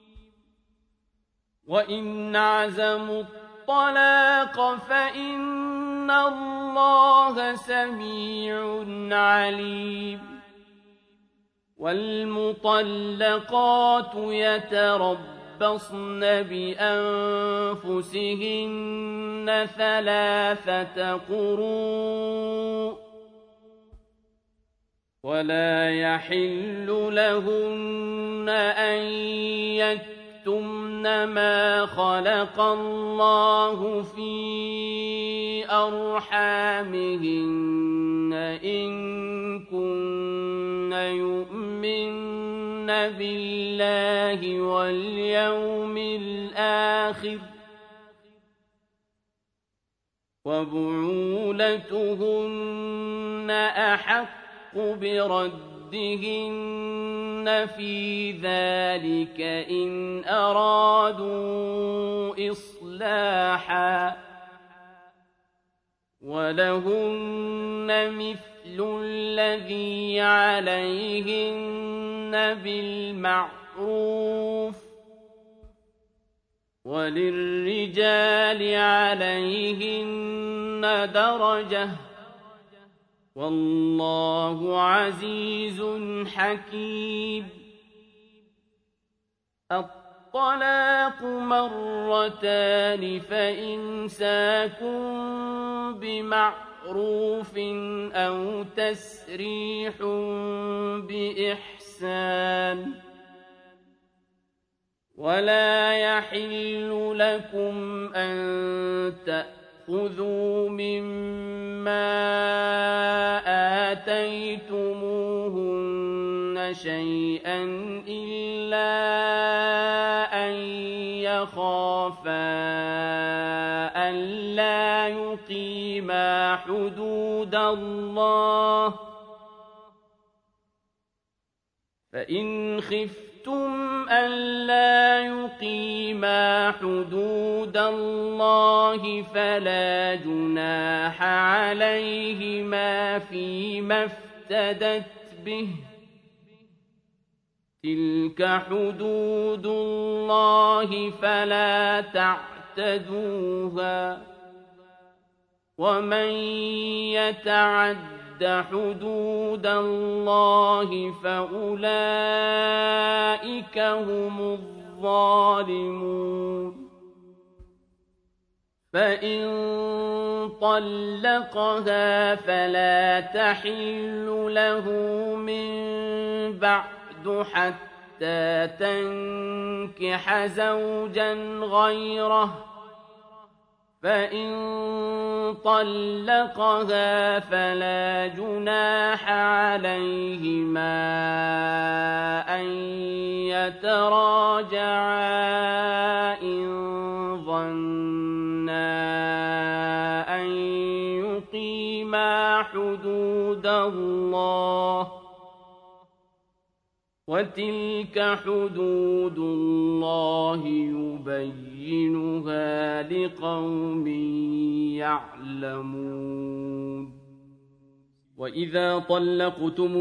وإن عزموا الطلاق فإن الله سميع عليم والمطلقات يتربصن بأنفسهن 3 قروء ولا يحل لهن أن يكتمن ما خلق الله في أرحامهن إن كن يؤمن بالله واليوم الآخر وبعولتهن أحق بردهن في ذلك إن أرادوا إصلاحا ولهن مثل الذي عليهن بالمعروف وللرجال عليهن درجة والله عزيز حكيم. الطلاق مرتان فإمساك بمعروف أو تسريح بإحسان. ولا يحل لكم أن تأخذوا مما آتيتموهن شيئا إلا أن يخافا ألا يقيما حدود الله. فإن خفتم ألا يقيما حدود الله فلا جناح عليهما فيما افتدت به. تلك حدود الله فلا تعتدوها. ومن يتعد حدود الله فأولئك هم الظالمون. فإن طلقها فلا تحل له من بعد حتى تنكح زوجا غيره. فإن طلقها فلا جناح عليهما أن يتراجعا إن ظنا أن يقيما حدود الله. وتلك حدود الله يبينها لقوم يعلمون. وإذا طلقتم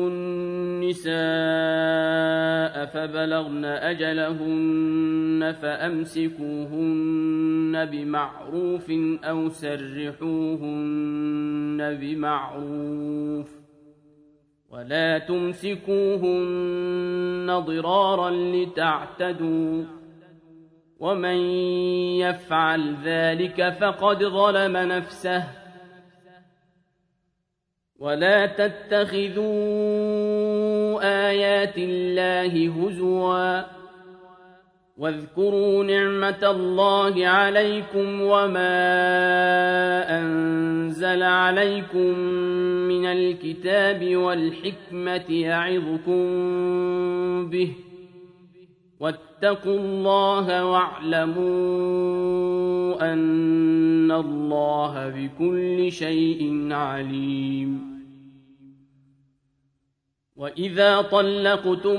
النساء فبلغن أجلهن فأمسكوهن بمعروف أو سرحوهن بمعروف. ولا تمسكوهن ضرارا لتعتدوا. ومن يفعل ذلك فقد ظلم نفسه. ولا تتخذوا آيات الله هزوا. واذكروا نعمة الله عليكم وما أنزل عليكم من الكتاب والحكمة يعظكم به. واتقوا الله واعلموا أن الله بكل شيء عليم. وإذا طلقتم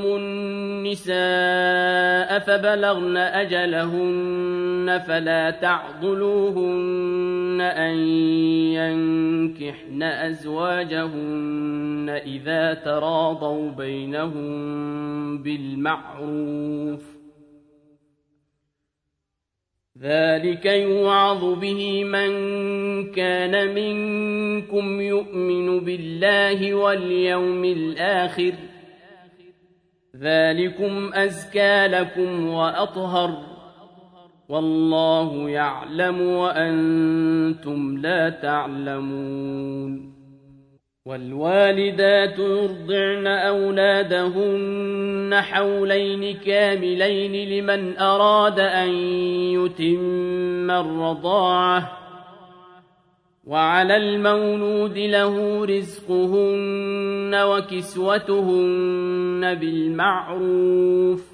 النساء فبلغن أجلهن فلا تعضلوهن أن ينكحن أزواجهن إذا تراضوا بينهم بالمعروف. ذلك يوعظ به من كان منكم يؤمن بالله واليوم الآخر. ذلكم أزكى لكم وأطهر. والله يعلم وأنتم لا تعلمون. والوالدات يرضعن أولادهن حولين كاملين لمن أراد أن يتم الرضاعة. وعلى المولود له رزقهن وكسوتهن بالمعروف.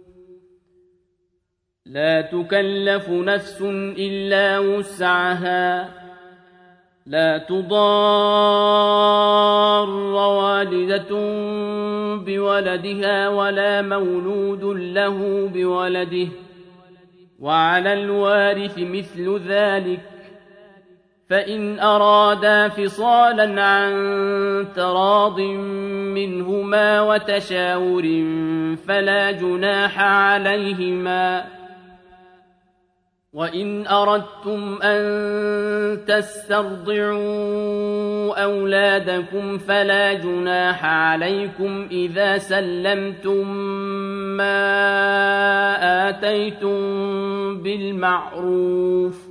لا تكلف نفس إلا وسعها. لا تضار والدة بولدها ولا مولود له بولده. وعلى الوارث مثل ذلك. فإن أرادا فصالا عن تراض منهما وتشاور فلا جناح عليهما. وإن أردتم أن تسترضعوا أولادكم فلا جناح عليكم إذا سلمتم ما آتيتم بالمعروف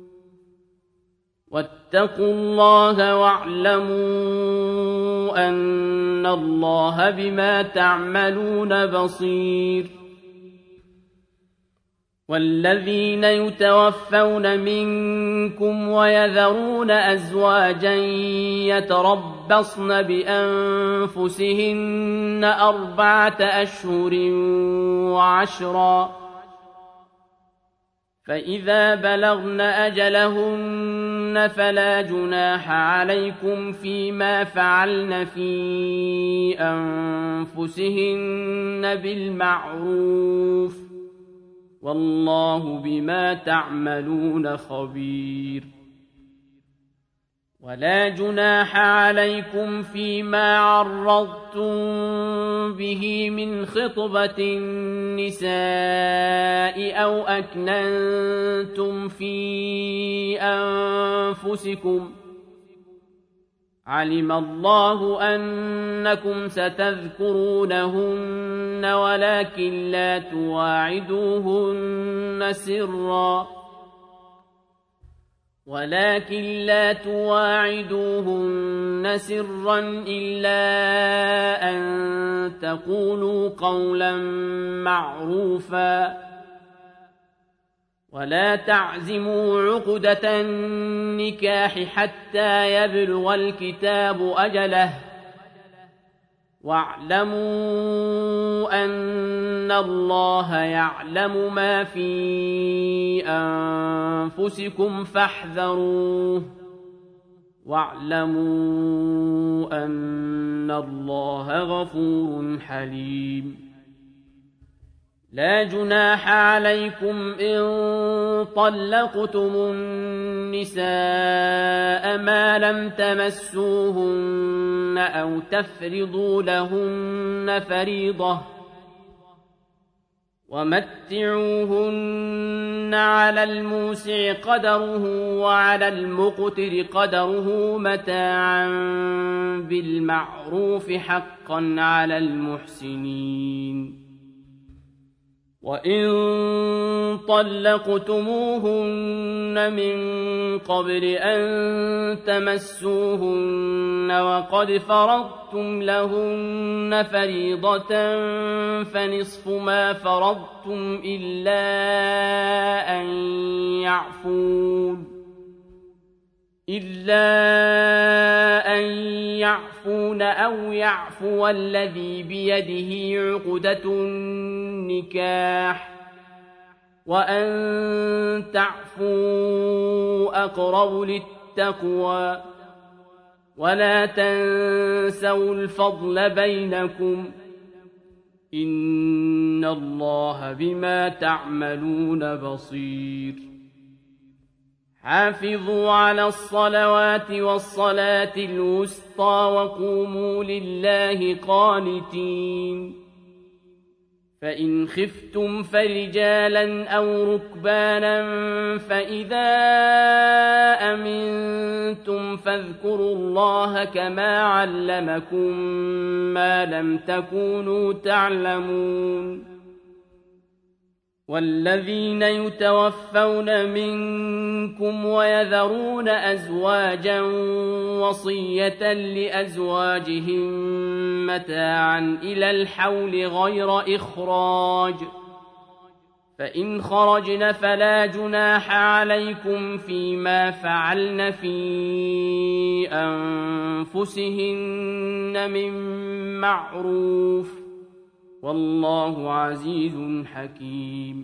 واتقوا الله واعلموا أن الله بما تعملون بصير والذين يتوفون منكم ويذرون أزواجا يتربصن بأنفسهن 4 أشهر و10 فإذا بلغن أجلهن فلا جناح عليكم فيما فعلن في أنفسهن بالمعروف والله بما تعملون خبير ولا جناح عليكم فيما عرضتم به من خطبة النساء أو أكننتم في أنفسكم علم الله أنكم ستذكرونهن ولكن لا تواعدوهن سرا إلا أن تقولوا قولا معروفا ولا تعزموا عقدة النكاح حتى يبلغ الكتاب أجله واعلموا أن الله يعلم ما في أنفسكم فاحذروه واعلموا أن الله غفور حليم لا جناح عليكم إن طلقتم النساء ما لم تمسوهن أو تفرضوا لهن فريضة ومتعوهن على الموسع قدره وعلى المقتر قدره متاعا بالمعروف حقا على المحسنين وإن طلقتموهن من قبل أن تمسوهن وقد فرضتم لهن فريضة فنصف ما فرضتم إلا أن يعفون أو يعفو الذي بيده عقدة النكاح وأن تعفوا أقرب للتقوى ولا تنسوا الفضل بينكم إن الله بما تعملون بصير حافظوا على الصلوات والصلاة الوسطى وقوموا لله قانتين فإن خفتم فرجالا أو ركبانا فإذا أمنتم فاذكروا الله كما علمكم ما لم تكونوا تعلمون والذين يتوفون منكم ويذرون أزواجا وصية لأزواجهم متاعا إلى الحول غير إخراج فإن خرجن فلا جناح عليكم فيما فعلن في أنفسهن من معروف والله عزيز حكيم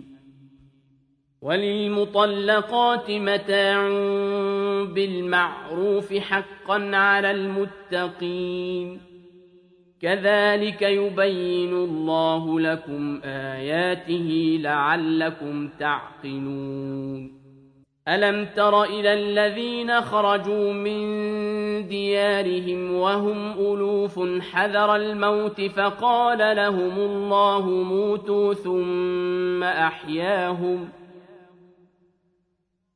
وللمطلقات متاع بالمعروف حقا على المتقين كذلك يبين الله لكم آياته لعلكم تعقلون ألم تر إلى الذين خرجوا من ديارهم وهم ألوف حذر الموت فقال لهم الله موتوا ثم أحياهم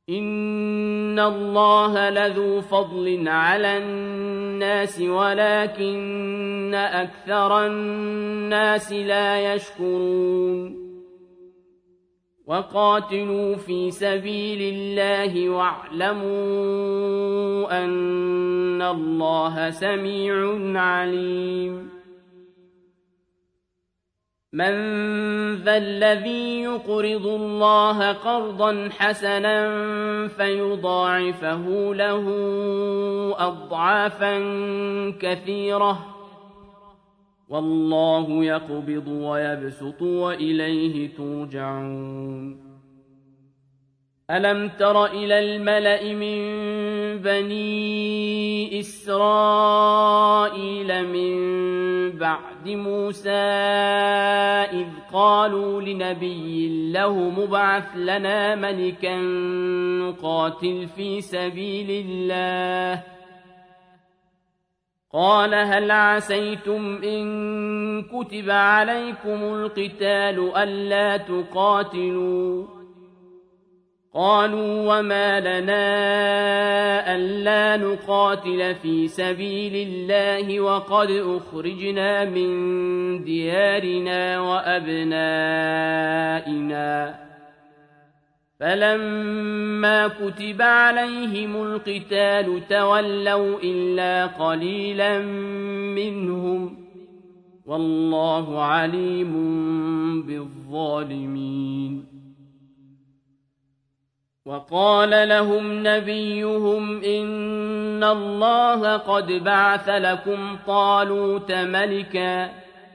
إن الله لذو فضل على الناس ولكن أكثر الناس لا يشكرون وقاتلوا في سبيل الله واعلموا أن الله سميع عليم من ذا الذي يقرض الله قرضا حسنا فيضاعفه له أضعافا كثيرة والله يقبض ويبسط وإليه ترجعون ألم تر إلى الملأ من بني إسرائيل من بعد موسى إذ قالوا لنبي له مبعث لنا ملكا نقاتل في سبيل الله قال هل عسيتم إن كتب عليكم القتال ألا تقاتلوا قالوا وما لنا ألا نقاتل في سبيل الله وقد أخرجنا من ديارنا وأبنائنا فلما كتب عليهم القتال تولوا إلا قليلا منهم والله عليم بالظالمين وقال لهم نبيهم إن الله قد بعث لكم طالوت ملكا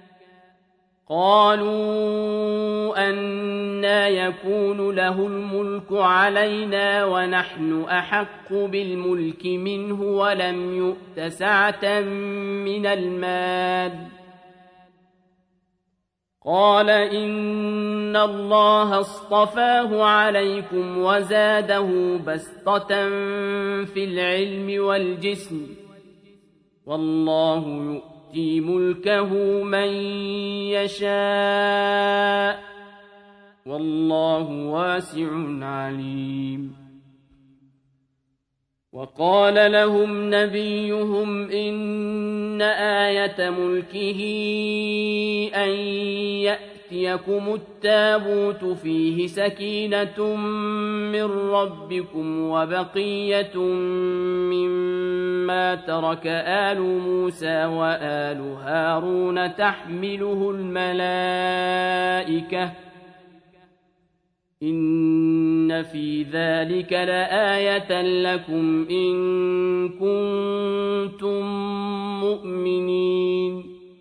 قالوا أنى يكون له الملك علينا ونحن أحق بالملك منه ولم يؤت سعة من المال قال إن الله اصطفاه عليكم وزاده بسطة في العلم والجسم والله يؤتي ملكه من يشاء والله واسع عليم وقال لهم نبيهم إن آية ملكه أن يأتيكم التابوت فيه سكينة من ربكم وبقية مما ترك آل موسى وآل هارون تحمله الملائكة إن في ذلك لآية لكم إن كنتم مؤمنين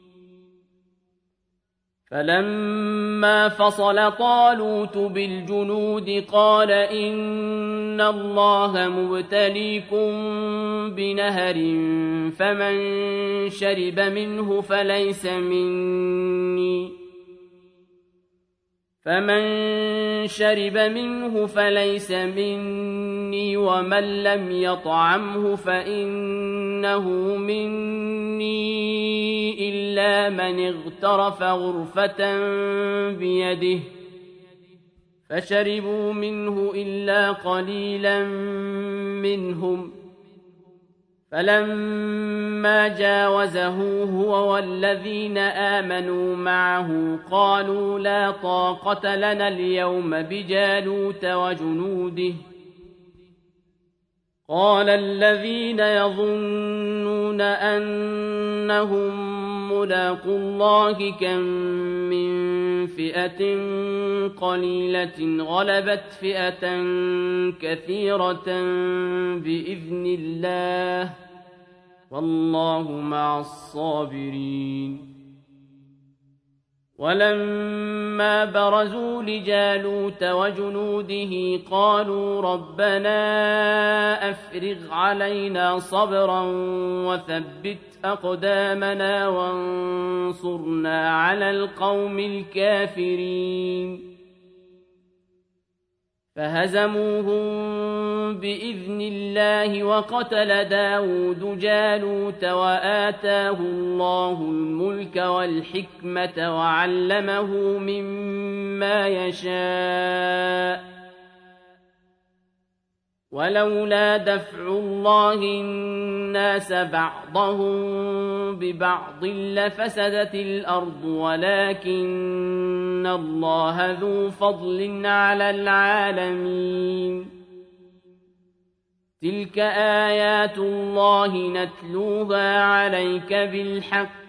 فلما فصل طالوت بالجنود قال إن الله مبتليكم بنهر فمن شرب منه فليس مني ومن لم يطعمه فإنه مني إلا من اغترف غرفة بيده فشربوا منه إلا قليلا منهم فلما جاوزه هو والذين آمنوا معه قالوا لا طاقة لنا اليوم بجالوت وجنوده قال الذين يظنون أنهم ملاقو الله كم من فئة قليلة غلبت فئة كثيرة بإذن الله والله مع الصابرين ولما برزوا لجالوت وجنوده قالوا ربنا أفرغ علينا صبرا وثبت أقدامنا وانصرنا على القوم الكافرين فهزموهم بإذن الله وقتل داود جالوت وآتاه الله الملك والحكمة وعلمه مما يشاء ولولا دفع الله الناس بعضهم ببعض لفسدت الأرض ولكن الله ذو فضل على العالمين تلك آيات الله نتلوها عليك بالحق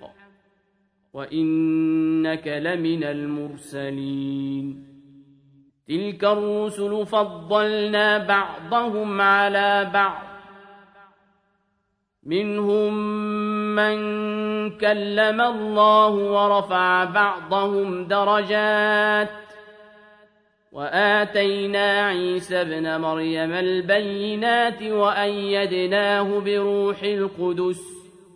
وإنك لمن المرسلين تلك الرسل فضلنا بعضهم على بعض منهم من كلم الله ورفع بعضهم درجات وآتينا عيسى ابن مريم البينات وأيدناه بروح القدس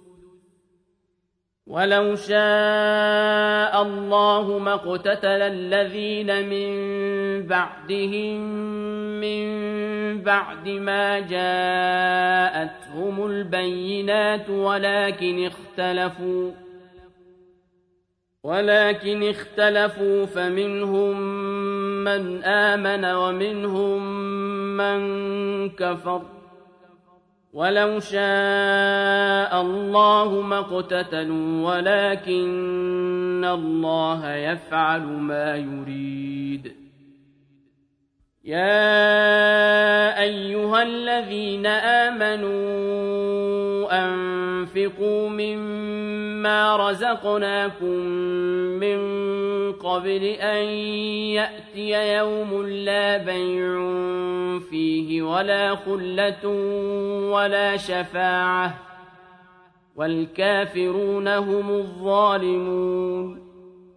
ولو شاء الله ما اقتتل الذين من بعدهم من بعد ما جاءتهم البينات ولكن اختلفوا فمنهم من آمن ومنهم من كفر ولو شاء الله ما اقتتلوا ولكن الله يفعل ما يريد يا أيها الذين آمنوا أنفقوا مما رزقناكم من قبل أن يأتي يوم لا بيع فيه ولا خلة ولا شفاعة والكافرون هم الظالمون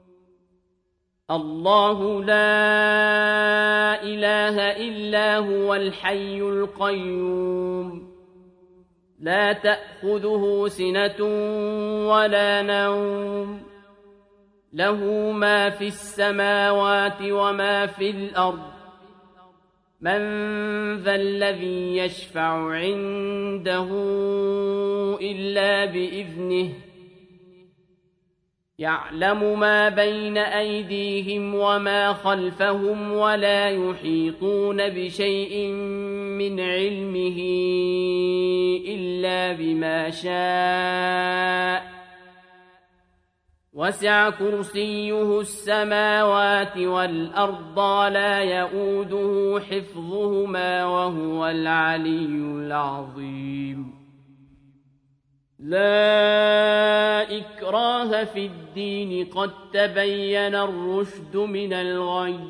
الله لا إله إلا هو الحي القيوم لا تأخذه سنة ولا نوم له ما في السماوات وما في الأرض من ذا الذي يشفع عنده إلا بإذنه يعلم ما بين أيديهم وما خلفهم ولا يحيطون بشيء من علمه إلا بما شاء وسع كرسيه السماوات والأرض لا يؤوده حفظهما وهو العلي العظيم لا إكراه في الدين قد تبين الرشد من الغي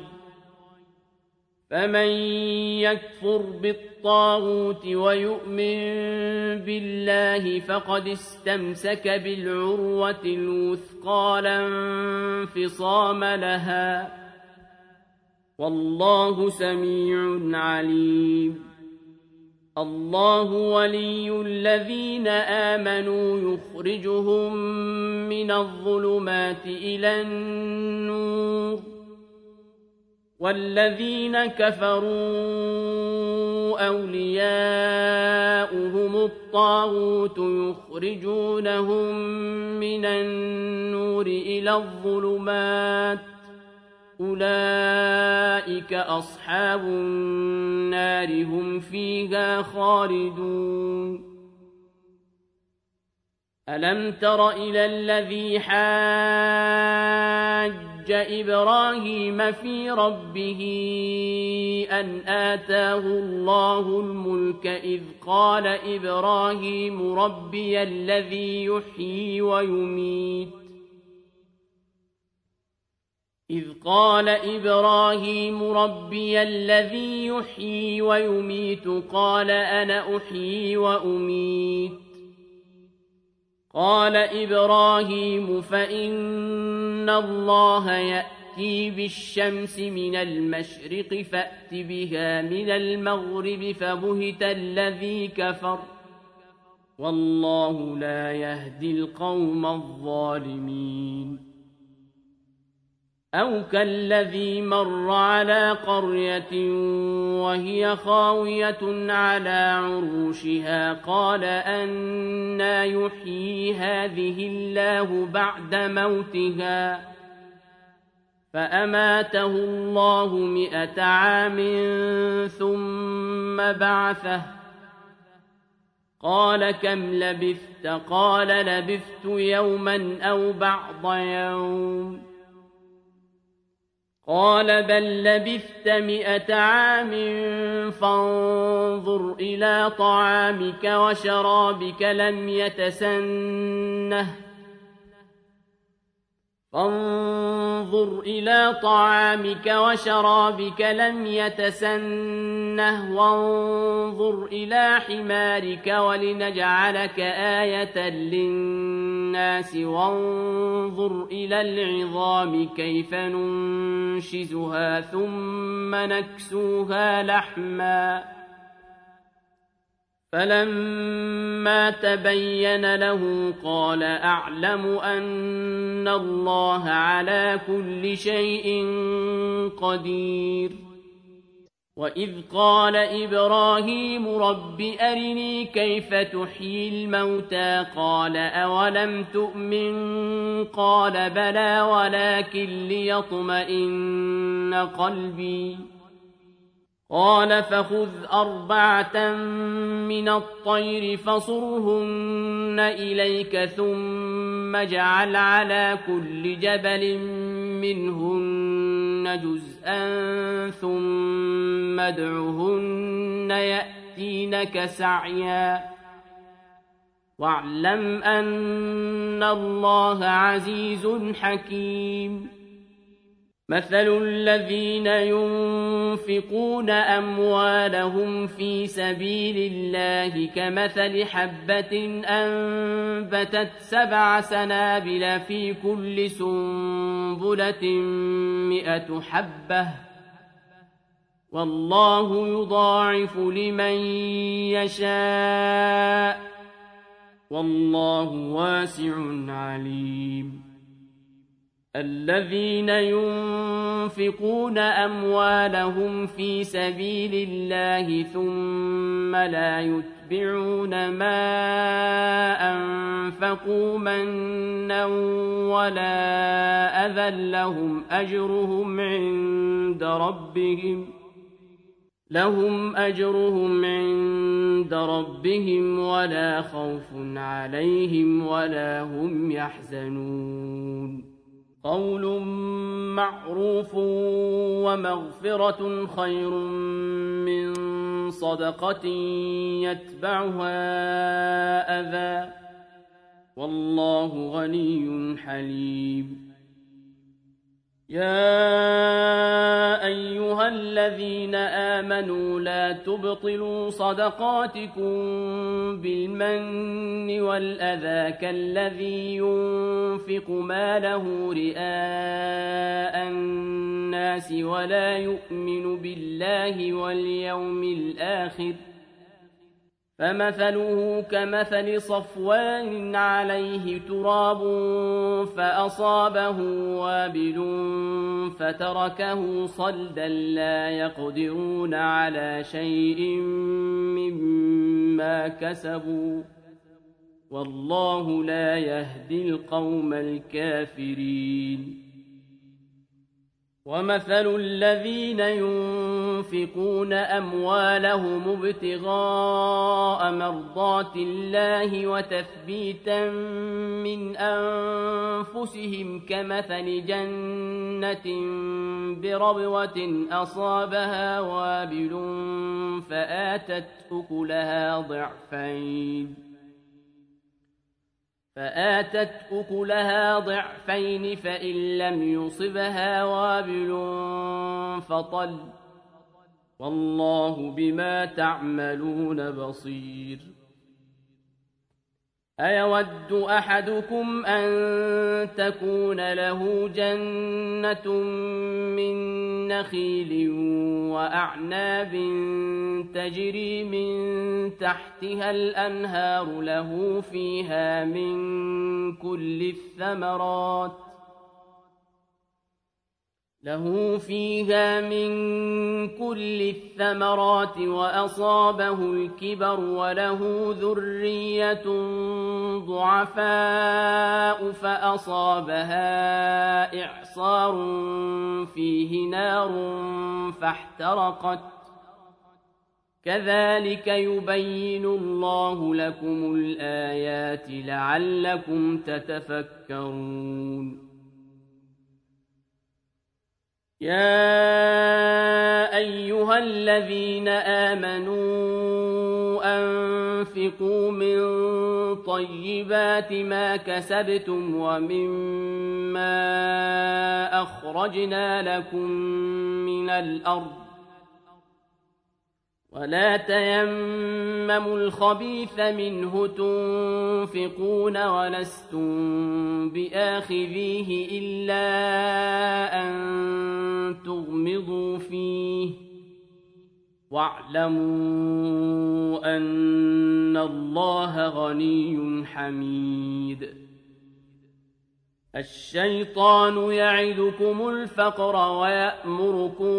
فمن يكفر بالطاغوت ويؤمن بالله فقد استمسك بالعروة الوثقى لا انفصام لها والله سميع عليم الله ولي الذين آمنوا يخرجهم من الظلمات إلى النور والذين كفروا أولياؤهم الطاغوت يخرجونهم من النور إلى الظلمات أولئك أصحاب النار هم فيها خالدون ألم تر إلى الذي حاج إبراهيم في ربه أن آتاه الله الملك إذ قال إبراهيم ربي الذي يحيي ويميت قال أنا أحيي وأميت قال إبراهيم فإن الله يأتي بالشمس من المشرق فأت بها من المغرب فبهت الذي كفر والله لا يهدي القوم الظالمين أو كالذي مر على قرية وهي خاوية على عروشها قال أنى يحيي هذه الله بعد موتها فأماته الله 100 عام ثم بعثه قال كم لبثت قال لبثت يوما أو بعض يوم قال بل لبثت 100 عام فانظر إلى طعامك وشرابك لم يتسنه وانظر إلى حمارك ولنجعلك آية للناس وانظر إلى العظام كيف ننشزها ثم نكسوها لحما فلما تبين له قال أعلم أن الله على كل شيء قدير وإذ قال إبراهيم رب أرني كيف تحيي الموتى قال أولم تؤمن قال بلى ولكن ليطمئن قلبي قال فخذ 4 من الطير فصرهن إليك ثم اجعل على كل جبل منهن جزءا ثم ادعهن يأتينك سعيا واعلم أن الله عزيز حكيم مثل الذين ينفقون أموالهم في سبيل الله كمثل حبة أنبتت 7 سنابل في كل سنبلة 100 حبة والله يضاعف لمن يشاء والله واسع عليم الذين ينفقون أموالهم في سبيل الله ثم لا يتبعون ما أنفقوا منا ولا أذى لهم أجرهم عند ربهم ولا خوف عليهم ولا هم يحزنون قول معروف ومغفرة خير من صدقة يتبعها أذى والله غني حليم يا أيها الذين آمنوا لا تبطلوا صدقاتكم بالمن والأذى كالذي ينفق ماله رئاء الناس ولا يؤمن بالله واليوم الآخر فمثله كمثل صفوان عليه تراب فأصابه وابل فتركه صلدا لا يقدرون على شيء مما كسبوا والله لا يهدي القوم الكافرين ومثل الذين ينفقون أموالهم ابتغاء مرضات الله وتثبيتا من أنفسهم كمثل جنة بربوة أصابها وابل فآتت أكلها ضعفين فإن لم يصبها وابل فطل والله بما تعملون بصير أيود أحدكم أن تكون له جنة من نخيل وأعناب تجري من تحتها الأنهار له فيها من كل الثمرات له فيها من كل الثمرات وأصابه الكبر وله ذرية ضعفاء فأصابها إعصار فيه نار فاحترقت كذلك يبين الله لكم الآيات لعلكم تتفكرون يا أيها الذين آمنوا أنفقوا من طيبات ما كسبتم ومما أخرجنا لكم من الأرض ولا تيمموا الخبيث منه تنفقون ولستم بآخذيه إلا أن تغمضوا فيه واعلموا أن الله غني حميد الشيطان يعدكم الفقر ويأمركم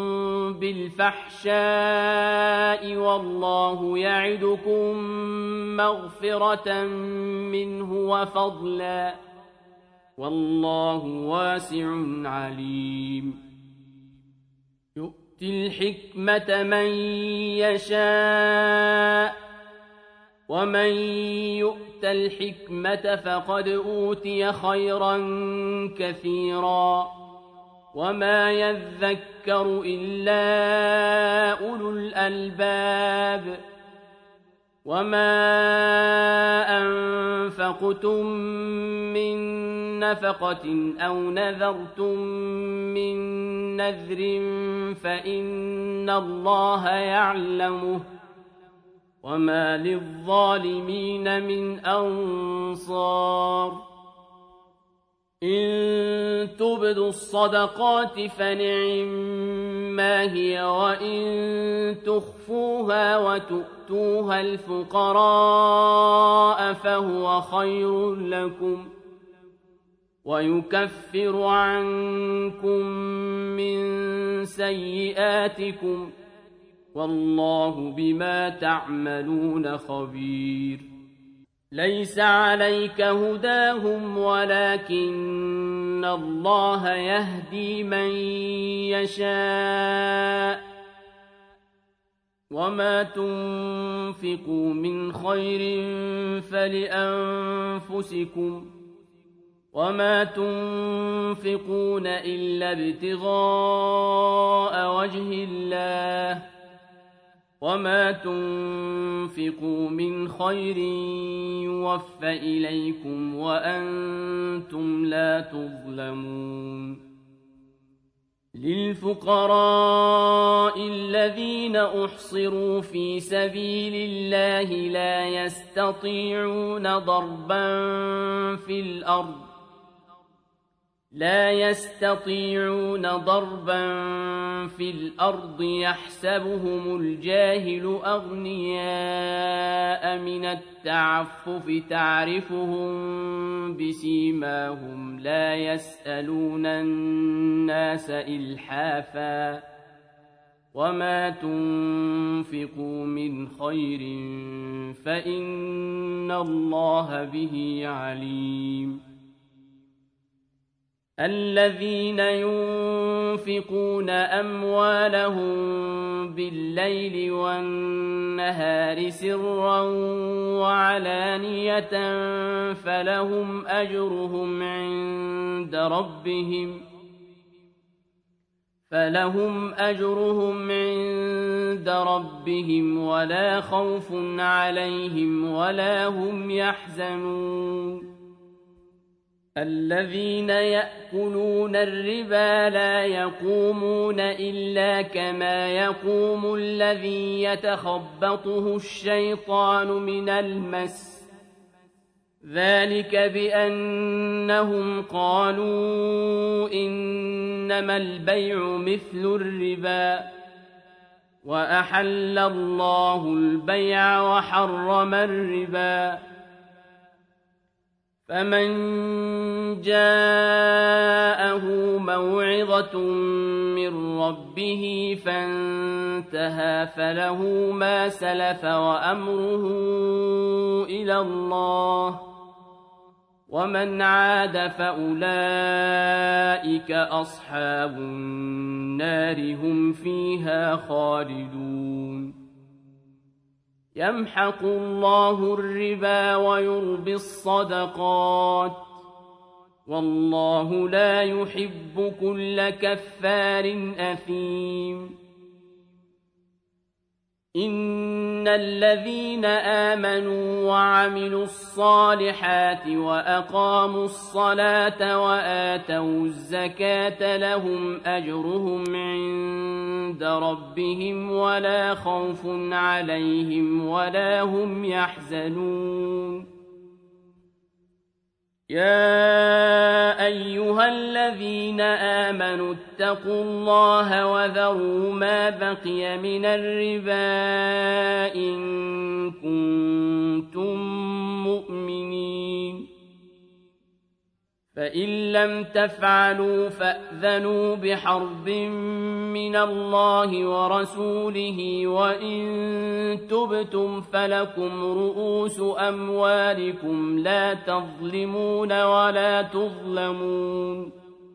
بالفحشاء والله يعدكم مغفرة منه وفضلا والله واسع عليم يؤتي الحكمة من يشاء ومن يؤت الحكمة فقد أوتي خيرا كثيرا وما يذكر إلا أولو الألباب وما أنفقتم من نفقة أو نذرتم من نذر فإن الله يعلمه وما للظالمين من أنصار إن تبدوا الصدقات فنعما هي وإن تخفوها وتؤتوها الفقراء فهو خير لكم ويكفر عنكم من سيئاتكم والله بما تعملون خبير ليس عليك هداهم ولكن الله يهدي من يشاء وما تنفقوا من خير فلأنفسكم وما تنفقون إلا ابتغاء وجه الله وما تنفقوا من خير يوفى إليكم وأنتم لا تظلمون للفقراء الذين أحصروا في سبيل الله لا يستطيعون ضربا في الأرض يحسبهم الجاهل أغنياء من التعفف تعرفهم بسيماهم لا يسألون الناس إلحافا وما تنفقوا من خير فإن الله به عليم الذين ينفقون أموالهم بالليل والنهار سرا وعلانية فلهم أجرهم عند ربهم ولا خوف عليهم ولا هم يحزنون الذين يأكلون الربا لا يقومون إلا كما يقوم الذي يتخبطه الشيطان من المس ذلك بأنهم قالوا إنما البيع مثل الربا وأحل الله البيع وحرم الربا فمن جاءه موعظة من ربه فانتهى فله ما سلف وأمره إلى الله، ومن عاد فأولئك أصحاب النار هم فيها خالدون. يمحق الله الربا ويربي الصدقات، والله لا يحب كل كفار أثيم. إن الذين آمنوا وعملوا الصالحات وأقاموا الصلاة وآتوا الزكاة لهم أجرهم عند ربهم ولا خوف عليهم ولا هم يحزنون. يا أيها الذين آمنوا اتقوا الله وذروا ما بقي من الربا إن كنتم مؤمنين، فإن لم تفعلوا فأذنوا بحرب من الله ورسوله، وإن تبتم فلكم رؤوس أموالكم لا تظلمون ولا تظلمون.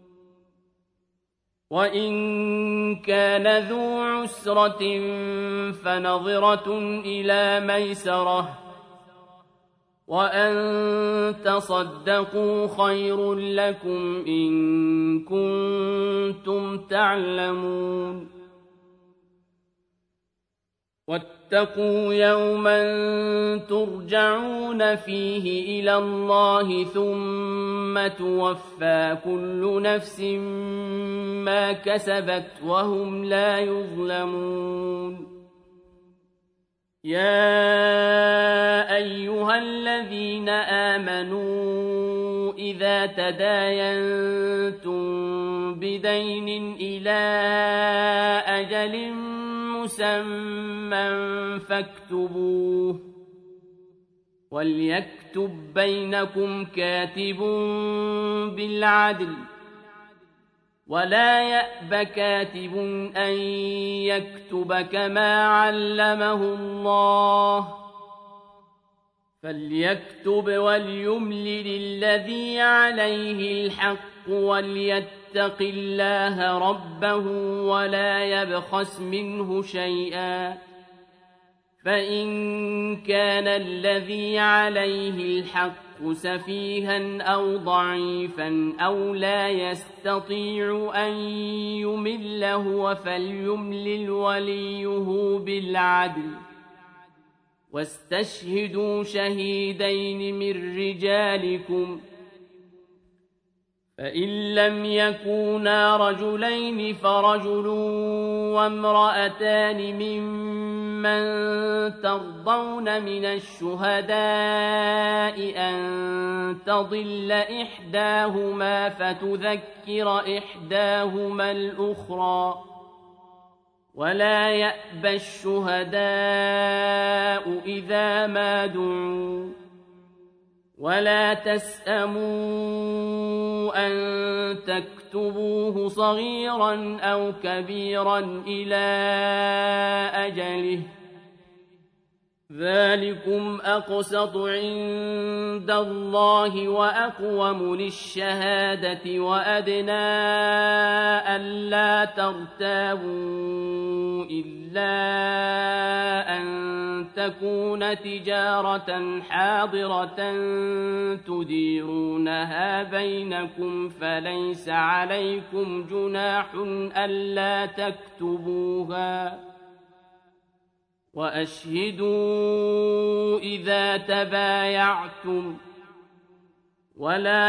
وإن كان ذو عسرة فنظرة إلى ميسرة، وأن تصدقوا خير لكم إن كنتم تعلمون. واتقوا يوما ترجعون فيه إلى الله ثم توفى كل نفس ما كسبت وهم لا يظلمون. يا أيها الذين آمنوا إذا تداينتم بدين إلى أجل مسمى فاكتبوه، وليكتب بينكم كاتب بالعدل، ولا يأب كاتب أن يكتب كما علمه الله، فليكتب وليملل الذي عليه الحق وليتق الله ربه ولا يبخس منه شيئا، فإن كان الذي عليه الحق سفيها أو ضعيفا أو لا يستطيع أن يمل هو فليملل وليه بالعدل، واستشهدوا شهيدين من رجالكم، فإن لم يكونا رجلين فرجل وامرأتان ممن ترضون من الشهداء أن تضل إحداهما فتذكر إحداهما الأخرى، ولا يأبى الشهداء إذا ما دعوا، ولا تسأموا أن تكتبوه صغيرا أو كبيرا إلى أجله، ذلكم أقسط عند الله وأقوم للشهادة وأدنى ألا ترتابوا إلا أن تكون تجارة حاضرة تديرونها بينكم فليس عليكم جناح ألا تكتبوها، وأشهدوا إذا تبايعتم، ولا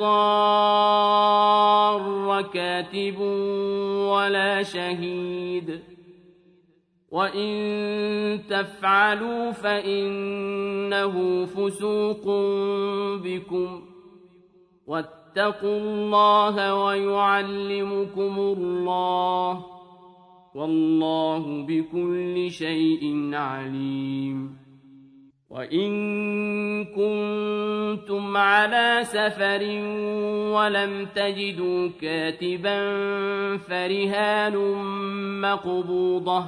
يضار كاتب ولا شهيد، وإن تفعلوا فإنه فسوق بكم، واتقوا الله ويعلمكم الله، والله بكل شيء عليم. وإن كنتم على سفر ولم تجدوا كاتبا فرهان مقبوضة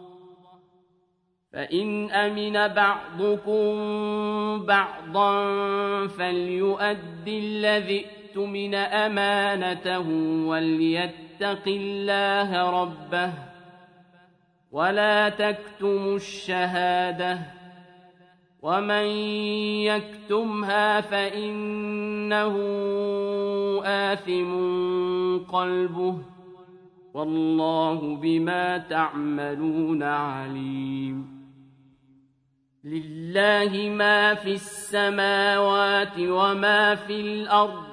فإن أمن بعضكم بعضا فليؤد الذي اؤتمن أمانته وليتق الله ربه ولا تكتموا الشهادة ومن يكتمها فإنه آثم قلبه والله بما تعملون عليم لله ما في السماوات وما في الأرض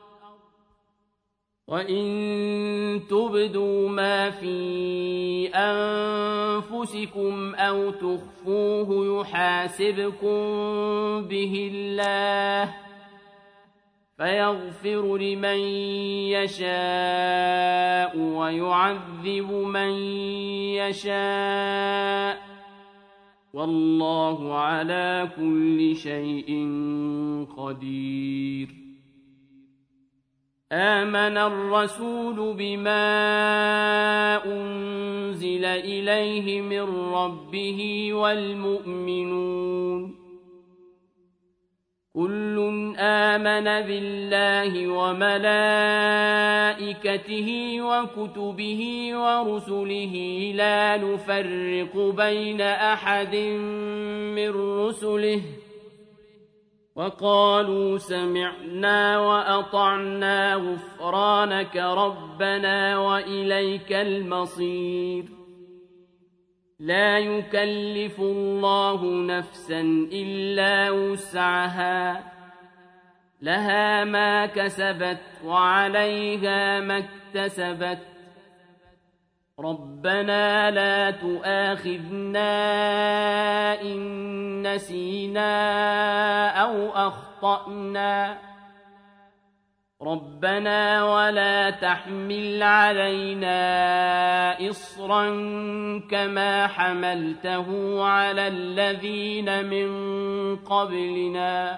وإن تبدوا ما في أنفسكم أو تخفوه يحاسبكم به الله فيغفر لمن يشاء ويعذب من يشاء والله على كل شيء قدير آمن الرسول بما أنزل إليه من ربه والمؤمنون كل آمن بالله وملائكته وكتبه ورسله لا نفرق بين أحد من رسله وقالوا سمعنا وأطعنا غفرانك ربنا وإليك المصير لا يكلف الله نفسا إلا وسعها لها ما كسبت وعليها ما اكتسبت ربنا لا تؤاخذنا إن نسينا أو أخطأنا ربنا ولا تحمل علينا إصرا كما حملته على الذين من قبلنا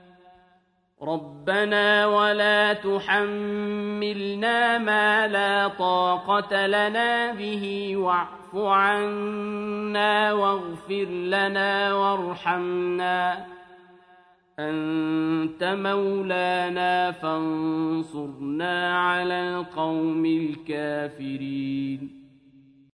ربنا ولا تحملنا ما لا طاقة لنا به واعف عنا واغفر لنا وارحمنا أنت مولانا فانصرنا على القوم الكافرين